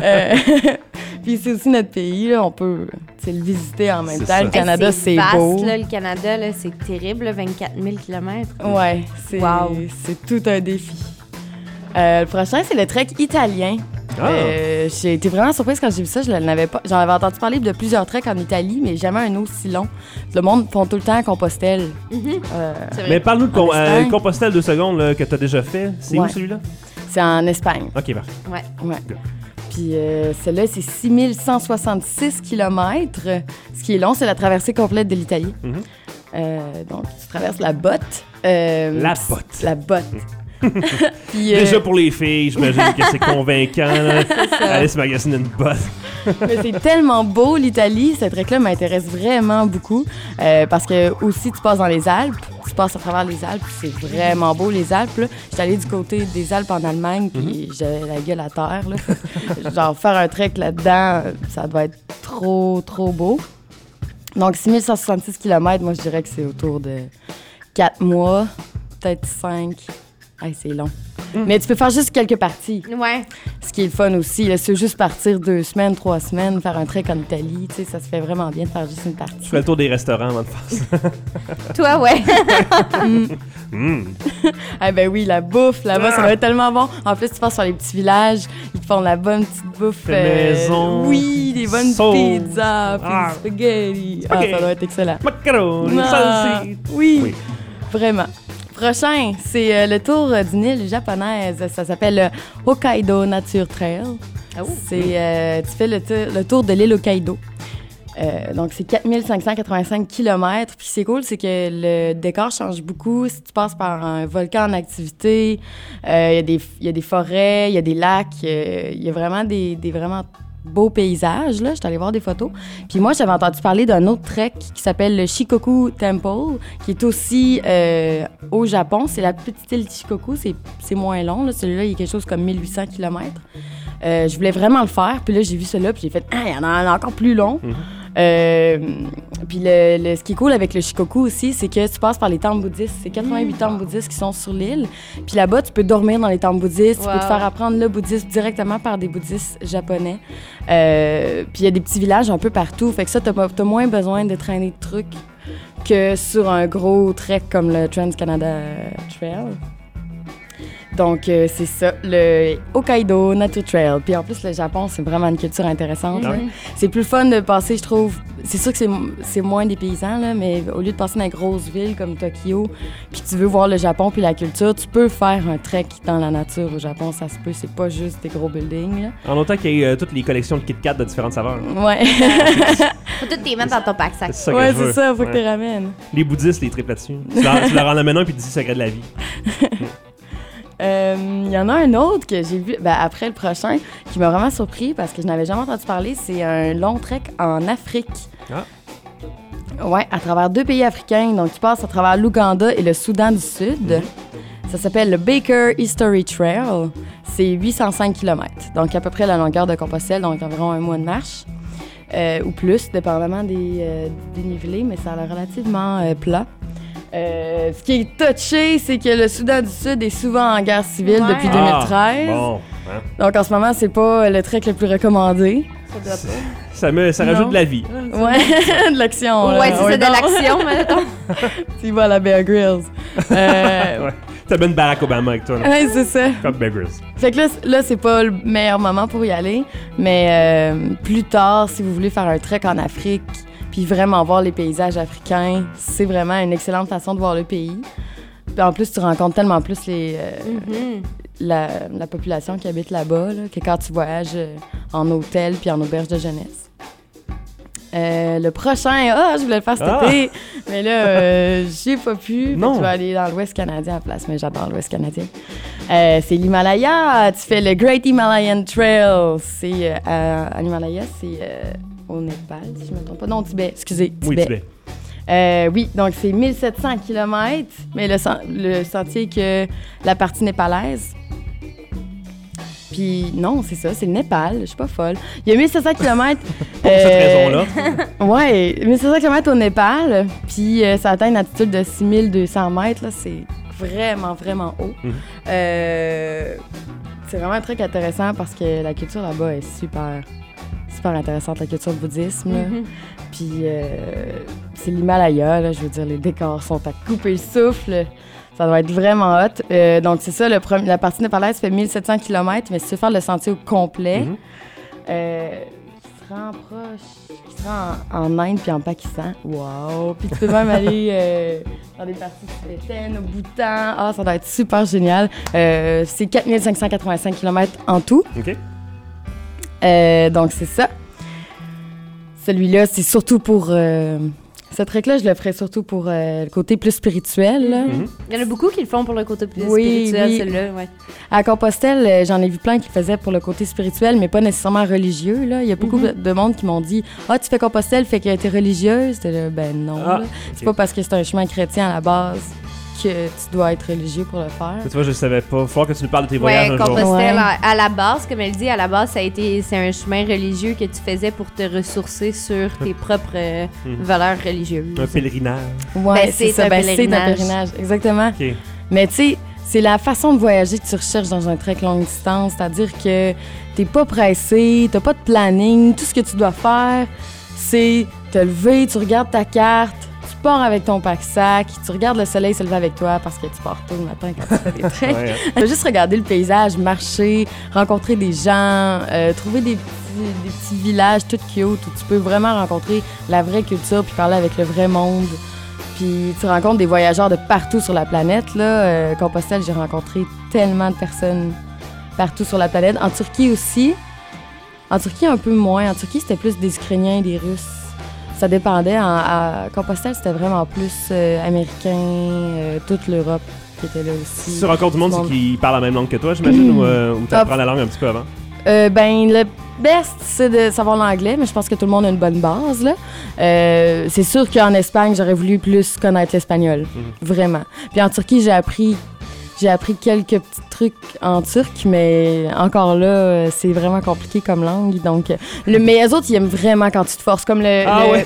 Puis c'est aussi notre pays, là, on peut le visiter en même temps. Le Canada, c'est beau. Là, le Canada, là, c'est terrible, là, 24 000 km. Ouais, c'est tout un défi. Le prochain, c'est le trek italien. J'ai été vraiment surprise quand j'ai vu ça. J'en avais entendu parler de plusieurs treks en Italie, mais jamais un aussi long. Le monde font tout le temps Compostelle. Mais parle-nous de Compostelle 2 secondes là, que tu as déjà fait. C'est où celui-là? C'est en Espagne. OK, parfait. Ouais. Puis celle-là, c'est 6166 km. Ce qui est long, c'est la traversée complète de l'Italie. Donc, tu traverses la botte. La botte. La botte. Puis, déjà pour les filles, j'imagine que c'est convaincant. Aller se magasiner une botte. Mais c'est tellement beau, l'Italie. Ce trek-là m'intéresse vraiment beaucoup. Parce que aussi, tu passes dans les Alpes. Tu passes à travers les Alpes. C'est vraiment beau, les Alpes. J'étais allée du côté des Alpes en Allemagne, puis j'avais la gueule à terre. Là. Genre, faire un trek là-dedans, ça doit être trop, trop beau. Donc, 6166 km, moi, je dirais que c'est autour de 4 mois, peut-être 5. Hey, c'est long. Mais tu peux faire juste quelques parties. Ouais. Ce qui est le fun aussi, là, c'est juste partir 2 semaines, 3 semaines, faire un trek en Italie. Tu sais, ça se fait vraiment bien de faire juste une partie. Tu fais le tour des restaurants avant de faire ça. Toi, ouais. Ah ben oui, la bouffe là-bas, ça va être tellement bon. En plus, tu passes sur les petits villages, ils te font de la bonne petite bouffe. Maison. Oui, des bonnes sauce. pizzas, puis spaghetti. Ah, ça doit être excellent. Macaroni, salsiccia. Oui, vraiment. Prochain, c'est le tour d'une île japonaise. Ça s'appelle le Hokkaido Nature Trail. C'est, tu fais le tour de l'île Hokkaido. Donc, c'est 4585 km. Puis c'est cool, c'est que le décor change beaucoup. Si tu passes par un volcan en activité, il y a des forêts, il y a des lacs, il y a vraiment des vraiment beaux paysages. Là. Je suis allée voir des photos. Puis moi, j'avais entendu parler d'un autre trek qui s'appelle le Shikoku Temple, qui est aussi au Japon. C'est la petite île de Shikoku. C'est moins long. Là. Celui-là, il y a quelque chose comme 1800 km. Je voulais vraiment le faire. Puis là, j'ai vu celui-là, puis j'ai fait « Ah, il y en a un encore plus long. Puis ce qui est cool avec le Shikoku aussi, c'est que tu passes par les temples bouddhistes. C'est 88 temples bouddhistes qui sont sur l'île. Puis là-bas, tu peux dormir dans les temples bouddhistes. Tu peux te faire apprendre le bouddhisme directement par des bouddhistes japonais. Puis il y a des petits villages un peu partout. Fait que ça, t'as moins besoin de traîner de trucs que sur un gros trek comme le Trans-Canada Trail. Donc, c'est ça, le Hokkaido Nature Trail. Puis en plus, le Japon, c'est vraiment une culture intéressante. C'est plus fun de passer, je trouve. C'est sûr que c'est moins des paysans, là, mais au lieu de passer dans une grosse ville comme Tokyo, puis tu veux voir le Japon puis la culture, tu peux faire un trek dans la nature au Japon. Ça se peut, c'est pas juste des gros buildings. Là. En autant qu'il y ait toutes les collections de Kit Kat de différentes saveurs. Ouais. Faut tout les mettre dans ton pack-sac. C'est ça, faut que tu les ramènes. Les bouddhistes, les tripes là-dessus. Tu leur en amènes un puis tu dis secret de la vie. Il y en a un autre que j'ai vu après le prochain qui m'a vraiment surpris parce que je n'avais jamais entendu parler. C'est un long trek en Afrique. Ouais, à travers 2 pays africains. Donc, tu passes à travers l'Ouganda et le Soudan du Sud. Ça s'appelle le Baker History Trail. C'est 805 km. Donc, à peu près la longueur de Compostelle, donc environ 1 mois de marche. Ou plus, dépendamment des dénivelés, mais ça a l'air relativement plat. Ce qui est touché, c'est que le Soudan du Sud est souvent en guerre civile depuis 2013. Donc en ce moment, c'est pas le trek le plus recommandé. Ça rajoute de la vie. Ouais, de l'action. Ouais, c'est ça, de l'action, mettons. Tu vas à la Bear Grylls. T'as bien Barack Obama avec toi. Ouais, c'est ça. Comme Bear Grylls. Fait que là, c'est pas le meilleur moment pour y aller. Mais plus tard, si vous voulez faire un trek en Afrique, puis vraiment voir les paysages africains, c'est vraiment une excellente façon de voir le pays. Puis en plus, tu rencontres tellement plus la population qui habite là-bas, là, que quand tu voyages en hôtel puis en auberge de jeunesse. Le prochain, je voulais le faire cet été, mais là, j'ai pas pu. Je vais aller dans l'Ouest canadien à la place, mais j'adore l'Ouest canadien. C'est l'Himalaya. Tu fais le Great Himalayan Trail. C'est à l'Himalaya, c'est au Népal, si je ne me trompe pas. Non, Tibet, excusez, Tibet. Oui, Tibet. Oui, donc c'est 1700 km, mais le sentier que la partie népalaise. Puis non, c'est ça, c'est le Népal, je suis pas folle. Il y a 1700 km. Pour cette raison-là. Ouais, 1700 km au Népal, puis ça atteint une altitude de 6200 mètres, là, c'est vraiment, vraiment haut. C'est vraiment un truc intéressant parce que la culture là-bas est super intéressante, la culture bouddhisme. Puis c'est l'Himalaya, là, je veux dire, les décors sont à couper le souffle. Ça doit être vraiment hot. Donc, c'est ça, la partie népalaise fait 1700 km, mais si tu veux faire le sentier au complet, qui se rend proche, qui se rend en Inde puis en Pakistan. Wow! Puis tu peux même aller dans des parties tibétaines, au Bhoutan. Ah, ça doit être super génial. C'est 4585 km en tout. Donc, c'est ça. Celui-là, c'est surtout pour... ce trek-là, je le ferais surtout pour le côté plus spirituel. Là. Il y en a beaucoup qui le font pour le côté plus spirituel, celui-là. Ouais. À Compostelle, j'en ai vu plein qui le faisaient pour le côté spirituel, mais pas nécessairement religieux. Là. Il y a beaucoup de monde qui m'ont dit « Ah, tu fais Compostelle, fait que t'es religieuse? » C'était là, ben non. Okay. C'est pas parce que c'est un chemin chrétien à la base que tu dois être religieux pour le faire. Tu vois, je savais pas. Faut que tu nous parles de tes voyages un jour. Compostelle, à la base, comme elle dit, à la base, c'est un chemin religieux que tu faisais pour te ressourcer sur tes propres valeurs religieuses. Un pèlerinage. Ouais, c'est ça. C'est un pèlerinage, exactement. Okay. Mais tu sais, c'est la façon de voyager que tu recherches dans un trek longue distance, c'est-à-dire que t'es pas pressé, t'as pas de planning, tout ce que tu dois faire, c'est te lever, tu regardes ta carte, tu pars avec ton pack-sac, tu regardes le soleil se lever avec toi parce que tu pars tôt le matin quand tu fais des treks. Tu vas juste regarder le paysage, marcher, rencontrer des gens, trouver des petits villages tout cute où tu peux vraiment rencontrer la vraie culture puis parler avec le vrai monde. Puis tu rencontres des voyageurs de partout sur la planète. Là. Compostelle, j'ai rencontré tellement de personnes partout sur la planète. En Turquie aussi. En Turquie, un peu moins. En Turquie, c'était plus des Ukrainiens et des Russes. Ça dépendait. À Compostelle, c'était vraiment plus américain, toute l'Europe qui était là aussi. Tu rencontres du monde qui parle la même langue que toi, j'imagine, ou tu apprends la langue un petit peu avant? Le best, c'est de savoir l'anglais, mais je pense que tout le monde a une bonne base. Là. C'est sûr qu'en Espagne, j'aurais voulu plus connaître l'espagnol. Vraiment. Puis en Turquie, j'ai appris quelques petits trucs en turc, mais encore là, c'est vraiment compliqué comme langue. Donc, mais eux autres, ils aiment vraiment quand tu te forces. Comme ouais.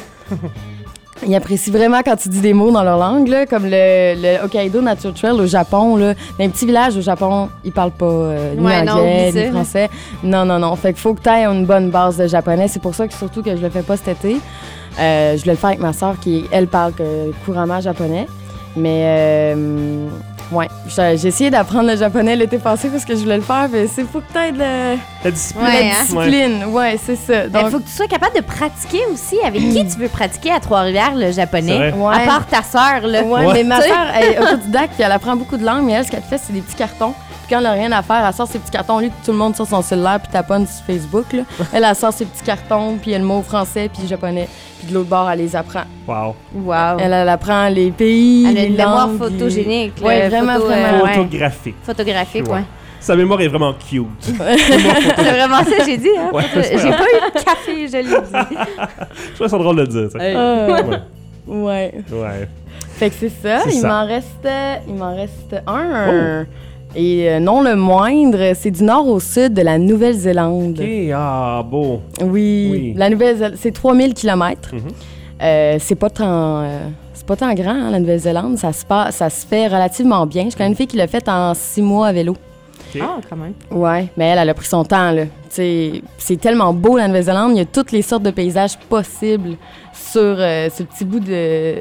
Ils apprécient vraiment quand tu dis des mots dans leur langue, là, comme le Hokkaido Nature Trail au Japon. Là. Dans un petit village au Japon, ils parlent pas ni anglais, ni français. Non. Fait qu'il faut que tu aies une bonne base de japonais. C'est pour ça que surtout que je le fais pas cet été. Je voulais le faire avec ma soeur qui, elle, parle couramment japonais. Mais... ouais, j'ai essayé d'apprendre le japonais l'été passé parce que je voulais le faire, mais c'est faut que tu aies la discipline. La discipline, ouais, c'est ça. Donc, il faut que tu sois capable de pratiquer aussi. Avec qui tu veux pratiquer à Trois-Rivières le japonais? À part ta sœur, là. Ouais, mais ma sœur, elle est autodidacte, puis elle apprend beaucoup de langues, mais elle, ce qu'elle fait, c'est des petits cartons. Puis quand elle n'a rien à faire, elle sort ses petits cartons, lui, tout le monde sur son cellulaire, puis taponne sur Facebook, là. Elle sort ses petits cartons, puis il y a le mot français, puis japonais. Puis de l'autre bord, elle les apprend. Wow. Elle apprend les pays, elle a une mémoire langues, photogénique. Ouais, vraiment. Photographique. Photographique, ouais. Sa mémoire est vraiment cute. C'est vraiment ça que j'ai dit, hein? Ouais, j'ai pas eu de café, je l'ai dit. Je trouve ça drôle de le dire, ça. Ouais. Fait que c'est ça. Il m'en reste un. Et non le moindre, c'est du nord au sud de la Nouvelle-Zélande. OK, beau. Oui. La Nouvelle-Zélande, c'est 3000 km. C'est pas tant grand, hein, la Nouvelle-Zélande. Ça se fait relativement bien. Je connais une fille qui l'a fait en 6 mois à vélo. Okay. Ah, quand même. Ouais, mais elle a pris son temps, là. C'est tellement beau, la Nouvelle-Zélande. Il y a toutes les sortes de paysages possibles sur ce petit bout de...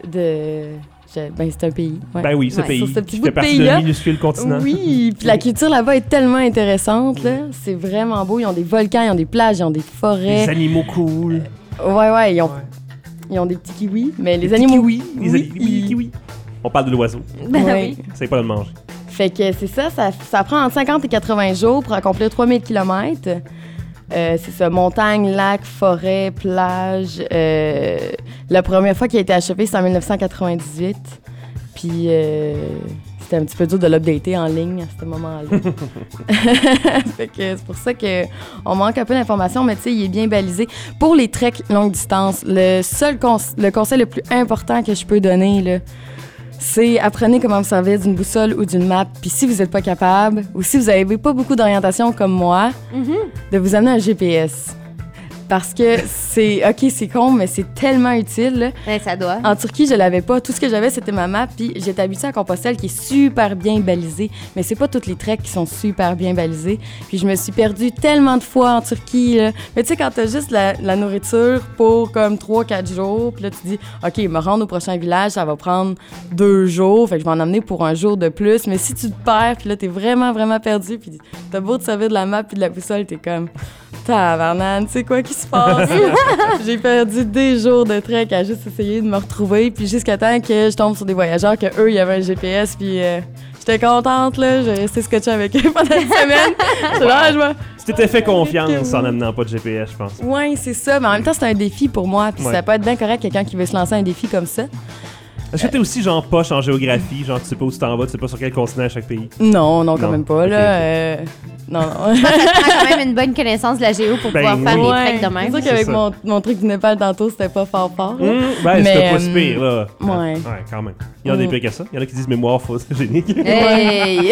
c'est un pays. Ouais. Ben oui, c'est un pays qui fait partie d'un minuscule continent. Oui, puis la culture là-bas est tellement intéressante. Là. C'est vraiment beau. Ils ont des volcans, ils ont des plages, ils ont des forêts. Des animaux cool. Ouais, ils ont des petits kiwis. Mais les animaux... kiwis. On parle de l'oiseau. Ben oui. C'est pas de le manger. Fait que c'est ça prend entre 50 et 80 jours pour accomplir 3000 km. C'est ça, montagne, lac, forêt, plage. La première fois qu'il a été achevé, c'est en 1998. Puis c'était un petit peu dur de l'updater en ligne à ce moment-là. Fait que c'est pour ça qu'on manque un peu d'informations, mais tu sais, il est bien balisé. Pour les treks longue distance, le conseil le plus important que je peux donner, là, c'est apprenez comment vous servir d'une boussole ou d'une map. Puis si vous n'êtes pas capable, ou si vous n'avez pas beaucoup d'orientation comme moi, de vous amener un GPS. Parce que c'est con, mais c'est tellement utile. Là. Ouais, ça doit. En Turquie, je l'avais pas. Tout ce que j'avais, c'était ma map. Puis j'étais habituée à Compostelle, qui est super bien balisée. Mais c'est pas toutes les treks qui sont super bien balisés. Puis je me suis perdue tellement de fois en Turquie. Là. Mais tu sais, quand t'as juste la nourriture pour comme 3-4 jours, puis là, tu dis, OK, me rendre au prochain village, ça va prendre 2 jours. Fait que je vais en emmener pour un jour de plus. Mais si tu te perds, puis là, t'es vraiment, vraiment perdu. Puis t'as beau te servir de la map puis de la boussole, t'es comme... Tabarnane, tu sais quoi qui se passe? J'ai perdu des jours de trek à juste essayer de me retrouver, puis jusqu'à temps que je tombe sur des voyageurs que eux, il y avait un GPS, puis J'étais contente, là. J'ai resté scotché avec eux pendant une semaine. Tu t'étais fait confiance en amenant pas de GPS, je pense. Oui, c'est ça. Mais en même temps, c'est un défi pour moi. Puis ça peut être bien correct, quelqu'un qui veut se lancer un défi comme ça. Est-ce que t'es aussi genre poche en géographie? Genre, tu sais pas où tu t'en vas, tu sais pas sur quel continent à chaque pays? Non, quand même pas, là. Non. Ça te prend quand même une bonne connaissance de la géo pour pouvoir faire des treks de même. C'est sûr qu'avec mon truc du Népal tantôt, c'était pas fort. C'était pas si pire, là. Ouais. Ouais, quand même. Il y en a des pires que ça. Il y en a qui disent mémoire fausse, c'est génial. Hey!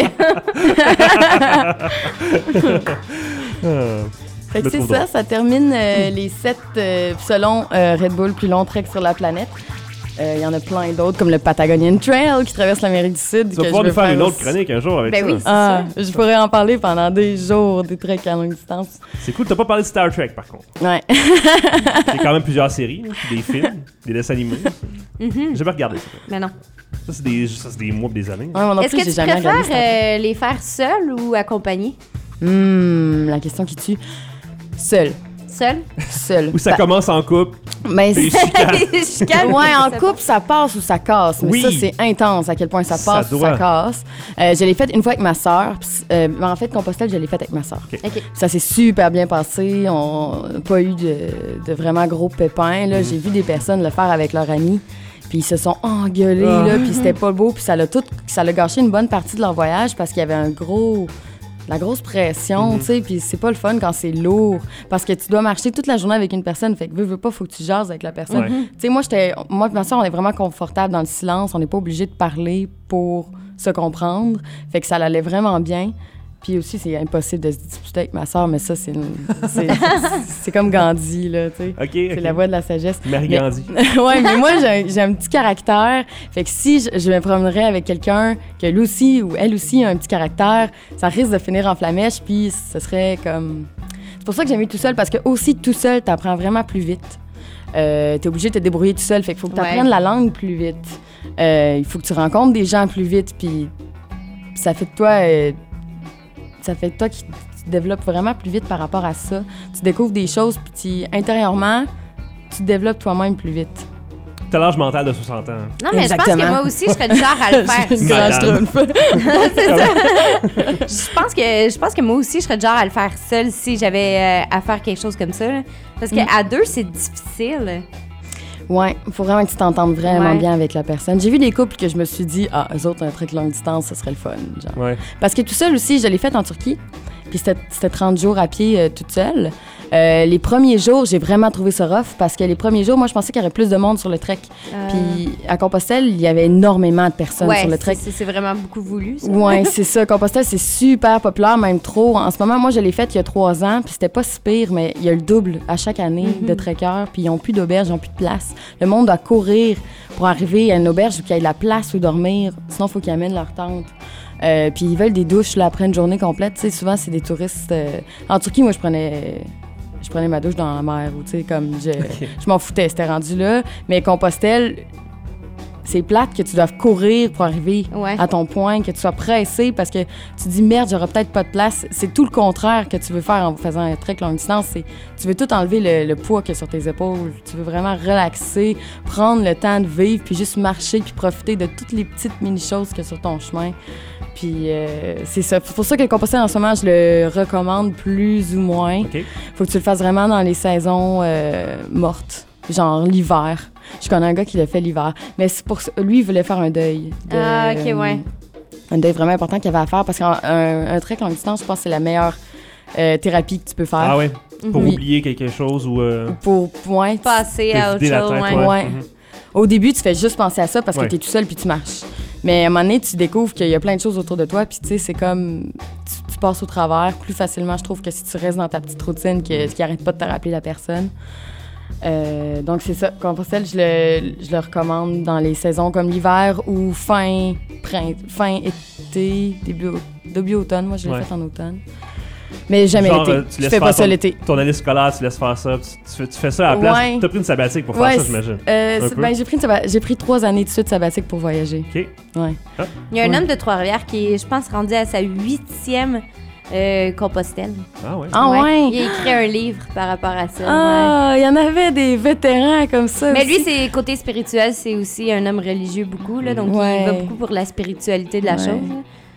Fait que c'est ça termine les 7, selon Red Bull, plus longs treks sur la planète. Il y en a plein d'autres, comme le Patagonian Trail qui traverse l'Amérique du Sud. Tu vas pouvoir nous faire une autre chronique un jour avec ça. Oui, c'est ça. Je pourrais en parler pendant des jours, des treks à longue distance. C'est cool, t'as pas parlé de Star Trek par contre. Ouais. Il y a quand même plusieurs séries, des films, des dessins animés. J'ai pas regardé ça. Mais non. Ça, c'est des mois et des années. Ouais, moi non Est-ce plus, que tu j'ai jamais regardé Star Trek. préfères les faire seuls ou accompagnés? La question qui tue. Seul. Ou ça commence en couple. Mais chicane. Ouais, en couple, ça passe ou ça casse. Mais ça, c'est intense à quel point ça passe ou ça casse. Je l'ai fait une fois avec ma sœur. Mais en fait, Compostelle, je l'ai fait avec ma sœur. Okay. Ça s'est super bien passé. On n'a pas eu de vraiment gros pépins. Là. J'ai vu des personnes le faire avec leurs amis. Puis ils se sont engueulés, là, puis c'était pas beau. Puis ça l'a gâché une bonne partie de leur voyage parce qu'il y avait la grosse pression, tu sais, puis c'est pas le fun quand c'est lourd, parce que tu dois marcher toute la journée avec une personne, fait que veux pas, faut que tu jases avec la personne. Ouais. Tu sais, moi et ma soeur, on est vraiment confortable dans le silence, on n'est pas obligé de parler pour se comprendre, fait que ça allait vraiment bien. Puis aussi, c'est impossible de se disputer avec ma soeur, mais ça, c'est comme Gandhi, là, tu sais. C'est la voix de la sagesse. Marie Gandhi. Ouais, mais moi, j'ai un petit caractère. Fait que si je me promènerais avec quelqu'un que lui aussi ou elle aussi a un petit caractère, ça risque de finir en flamèche, puis ce serait comme... C'est pour ça que j'aime tout seul, parce que aussi, tout seul, t'apprends vraiment plus vite. T'es obligé de te débrouiller tout seul, fait qu'il faut que t'apprennes la langue plus vite. Il faut que tu rencontres des gens plus vite, puis ça fait de toi... qui te développe vraiment plus vite par rapport à ça. Tu découvres des choses, puis intérieurement, tu te développes toi-même plus vite. T'as l'âge mental de 60 ans. Non, mais je pense que moi aussi, je serais du genre à le faire. C'est ça. Je pense que moi aussi, je serais du genre à le faire seule si j'avais à faire quelque chose comme ça. Là. Parce qu'à deux, c'est difficile. Ouais, il faut vraiment que tu t'entendes vraiment bien avec la personne. J'ai vu des couples que je me suis dit, eux autres, un truc longue distance, ce serait le fun. Genre. Ouais. Parce que tout seul aussi, je l'ai fait en Turquie, puis c'était 30 jours à pied toute seule. Les premiers jours, j'ai vraiment trouvé ça rough parce que les premiers jours, moi, je pensais qu'il y aurait plus de monde sur le trek. Puis à Compostelle, il y avait énormément de personnes sur le trek. C'est vraiment beaucoup voulu, ça. Ouais, c'est ça. Compostelle, c'est super populaire, même trop. En ce moment, moi, je l'ai fait il y a 3 ans, puis c'était pas si pire, mais il y a le double à chaque année de trekkers, puis ils ont plus d'auberge, ils ont plus de place. Le monde doit courir pour arriver à une auberge où il y ait de la place où dormir. Sinon, il faut qu'ils amènent leur tente. Puis ils veulent des douches là, après une journée complète. Tu sais, souvent, c'est des touristes. En Turquie, moi, je prenais ma douche dans la mer, ou tu sais, comme je m'en foutais, c'était rendu là. Mais Compostelle, c'est plate que tu doives courir pour arriver à ton point, que tu sois pressé parce que tu te dis merde, j'aurai peut-être pas de place. C'est tout le contraire que tu veux faire en faisant un trek longue distance. Tu veux tout enlever le poids qu'il y a sur tes épaules. Tu veux vraiment relaxer, prendre le temps de vivre, puis juste marcher, puis profiter de toutes les petites mini-choses qu'il y a sur ton chemin. Puis c'est ça. C'est pour ça que le Compostelle, en ce moment, je le recommande plus ou moins. Faut que tu le fasses vraiment dans les saisons mortes, genre l'hiver. Je connais un gars qui l'a fait l'hiver. Mais c'est pour ça, lui, il voulait faire un deuil. Un deuil vraiment important qu'il avait à faire parce qu'un trek longue distance, je pense que c'est la meilleure thérapie que tu peux faire. Ah ouais? Pour oublier quelque chose ou... Pour passer à autre chose. Ouais. Au début, tu fais juste penser à ça parce que t'es tout seul puis tu marches. Mais à un moment donné, tu découvres qu'il y a plein de choses autour de toi, puis tu sais, c'est comme... Tu passes au travers plus facilement, je trouve, que si tu restes dans ta petite routine qui arrête pas de te rappeler la personne. Donc c'est ça. Compostelle, je le recommande dans les saisons comme l'hiver ou fin été, début automne. Moi, je l'ai fait en automne. Mais jamais l'été. Tu fais pas ça l'été. Ton année scolaire, tu laisses faire ça. Tu fais ça à la place. T'as pris une sabbatique pour faire ça, j'imagine. J'ai pris 3 années de suite sabbatique pour voyager. OK. Ouais. Il y a un homme de Trois-Rivières qui est, je pense, rendu à sa 8e Compostelle. Ah ouais? Ah ouais? Il a écrit un livre par rapport à ça. Ah, il y en avait des vétérans comme ça. Mais aussi. lui, c'est côté spirituel, c'est aussi un homme religieux beaucoup, là, donc il va beaucoup pour la spiritualité de la chose.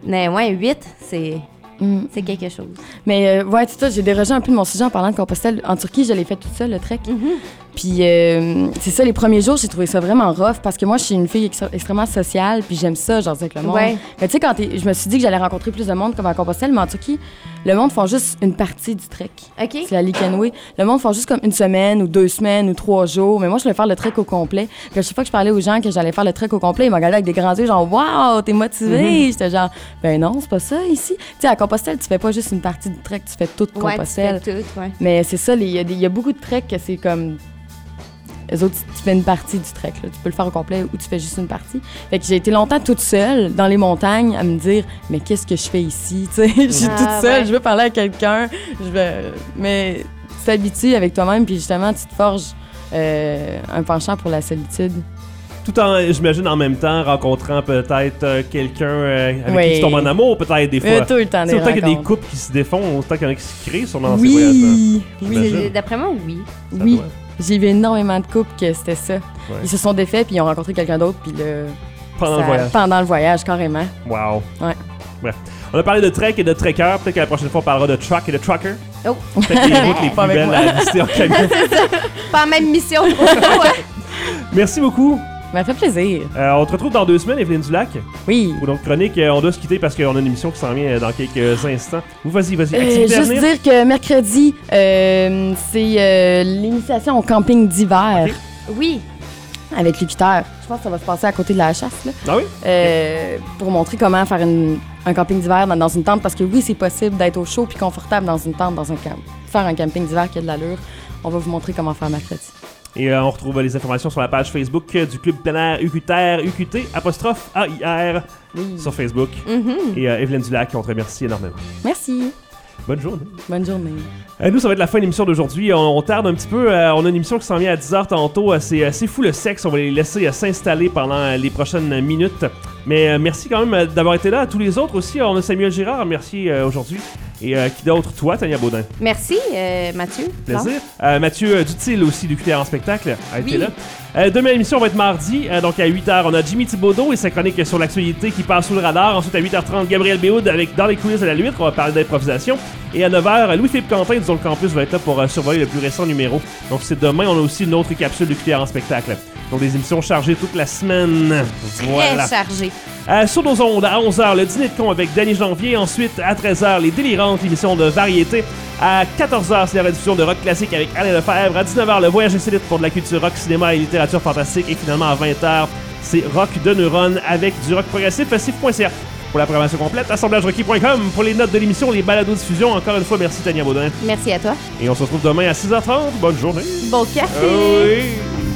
Mais ouais, 8, c'est quelque chose. Mais ouais, c'est ça, j'ai dérogé un peu de mon sujet en parlant de Compostelle. En Turquie, je l'ai fait toute seule, le trek. Puis c'est ça, les premiers jours, j'ai trouvé ça vraiment rough parce que moi, je suis une fille extrêmement sociale, puis j'aime ça, genre, avec le monde. Ouais. Mais tu sais, je me suis dit que j'allais rencontrer plus de monde comme à Compostelle, mais en Turquie, le monde font juste une partie du trek. OK. C'est la Likenwe. Le monde font juste comme 1 semaine ou 2 semaines ou 3 jours. Mais moi, je voulais faire le trek au complet. Puis à chaque fois que je parlais aux gens que j'allais faire le trek au complet, ils me regardaient avec des grands yeux, genre, waouh, t'es motivé. J'étais genre, ben non, c'est pas ça ici. Tu sais, à Compostelle, tu fais pas juste une partie du trek, tu fais tout Compostelle. Tu fais tout, ouais. Mais c'est ça, il y a beaucoup de treks que c'est comme. Les autres, tu fais une partie du trek. Là. Tu peux le faire au complet ou tu fais juste une partie. Fait que j'ai été longtemps toute seule dans les montagnes à me dire mais qu'est-ce que je fais ici? Je suis toute seule, je veux parler à quelqu'un. Mais tu t'habitues avec toi-même puis justement, tu te forges un penchant pour la solitude. Tout en, j'imagine, en même temps, rencontrant peut-être quelqu'un avec qui tu tombes en amour, peut-être des fois. Tout le temps des autant qu'il y a des rencontres. couples qui se défont, autant qu'il y en a qui se créent sûrement dans ces voyages-là. Oui. D'après moi, oui. Oui. J'ai vu énormément de couples que c'était ça. Ils se sont défaits puis ils ont rencontré quelqu'un d'autre puis pendant le voyage, carrément. Wow. Ouais. Bref. On a parlé de trek et de trekker. Peut-être que la prochaine fois, on parlera de truck et de trucker. Oh. Peut-être les routes les plus belles à visiter en camion. Pas en même mission. Merci beaucoup. Ça fait plaisir. On te retrouve dans 2 semaines, Evelyne Dulac. Oui. Pour notre chronique, on doit se quitter parce qu'on a une émission qui s'en vient dans quelques instants. Vas-y. Juste dire que mercredi, c'est l'initiation au camping d'hiver. Okay. Oui. Avec l'écuteur. Je pense que ça va se passer à côté de la chasse. Là. Ah oui? Pour montrer comment faire un camping d'hiver dans une tente. Parce que oui, c'est possible d'être au chaud puis confortable dans une tente, dans un camp. Faire un camping d'hiver qui a de l'allure. On va vous montrer comment faire mercredi. Et on retrouve les informations sur la page Facebook du Club plein air UQTR, UQT, 'AIR sur Facebook. Et Evelyne Dulac, on te remercie énormément. Merci. Bonne journée. Bonne journée. Nous, ça va être la fin de l'émission d'aujourd'hui. On tarde un petit peu. On a une émission qui s'en vient à 10h tantôt. C'est fou le sexe. On va les laisser s'installer pendant les prochaines minutes. Mais merci quand même d'avoir été là. À tous les autres aussi. On a Samuel Girard. Merci aujourd'hui. Et qui d'autre? Toi, Tania Baudin. Merci, Mathieu. Plaisir. Mathieu Dutil aussi, du QTR en spectacle, a été là. Demain, l'émission va être mardi. Donc à 8h, on a Jimmy Thibaudot et sa chronique sur l'actualité qui passe sous le radar. Ensuite, à 8h30, Gabriel Béhoud avec Dans les coulisses de la lutte. On va parler d'improvisation. Et à 9h, Louis-Philippe Quentin du Zone Campus va être là pour survoler le plus récent numéro. Donc c'est demain. On a aussi une autre capsule du QTR en spectacle. Donc des émissions chargées toute la semaine. Voilà. Très chargées. Sur nos ondes, à 11h, le dîner de con avec Danny Janvier. Ensuite, à 13h, les Délirantes, l'émission de variété. À 14h, c'est la rediffusion de rock classique avec Alain Lefebvre. À 19h, le voyage insolite pour de la culture rock, cinéma et littérature fantastique. Et finalement, à 20h, c'est Rock de Neurones avec du rock progressif, Sif.ca. Pour la programmation complète, assemblagerocky.com. Pour les notes de l'émission, les balados-diffusions. Encore une fois, merci Tania Baudin. Merci à toi. Et on se retrouve demain à 6h30. Bonne journée. Bon café. Oui.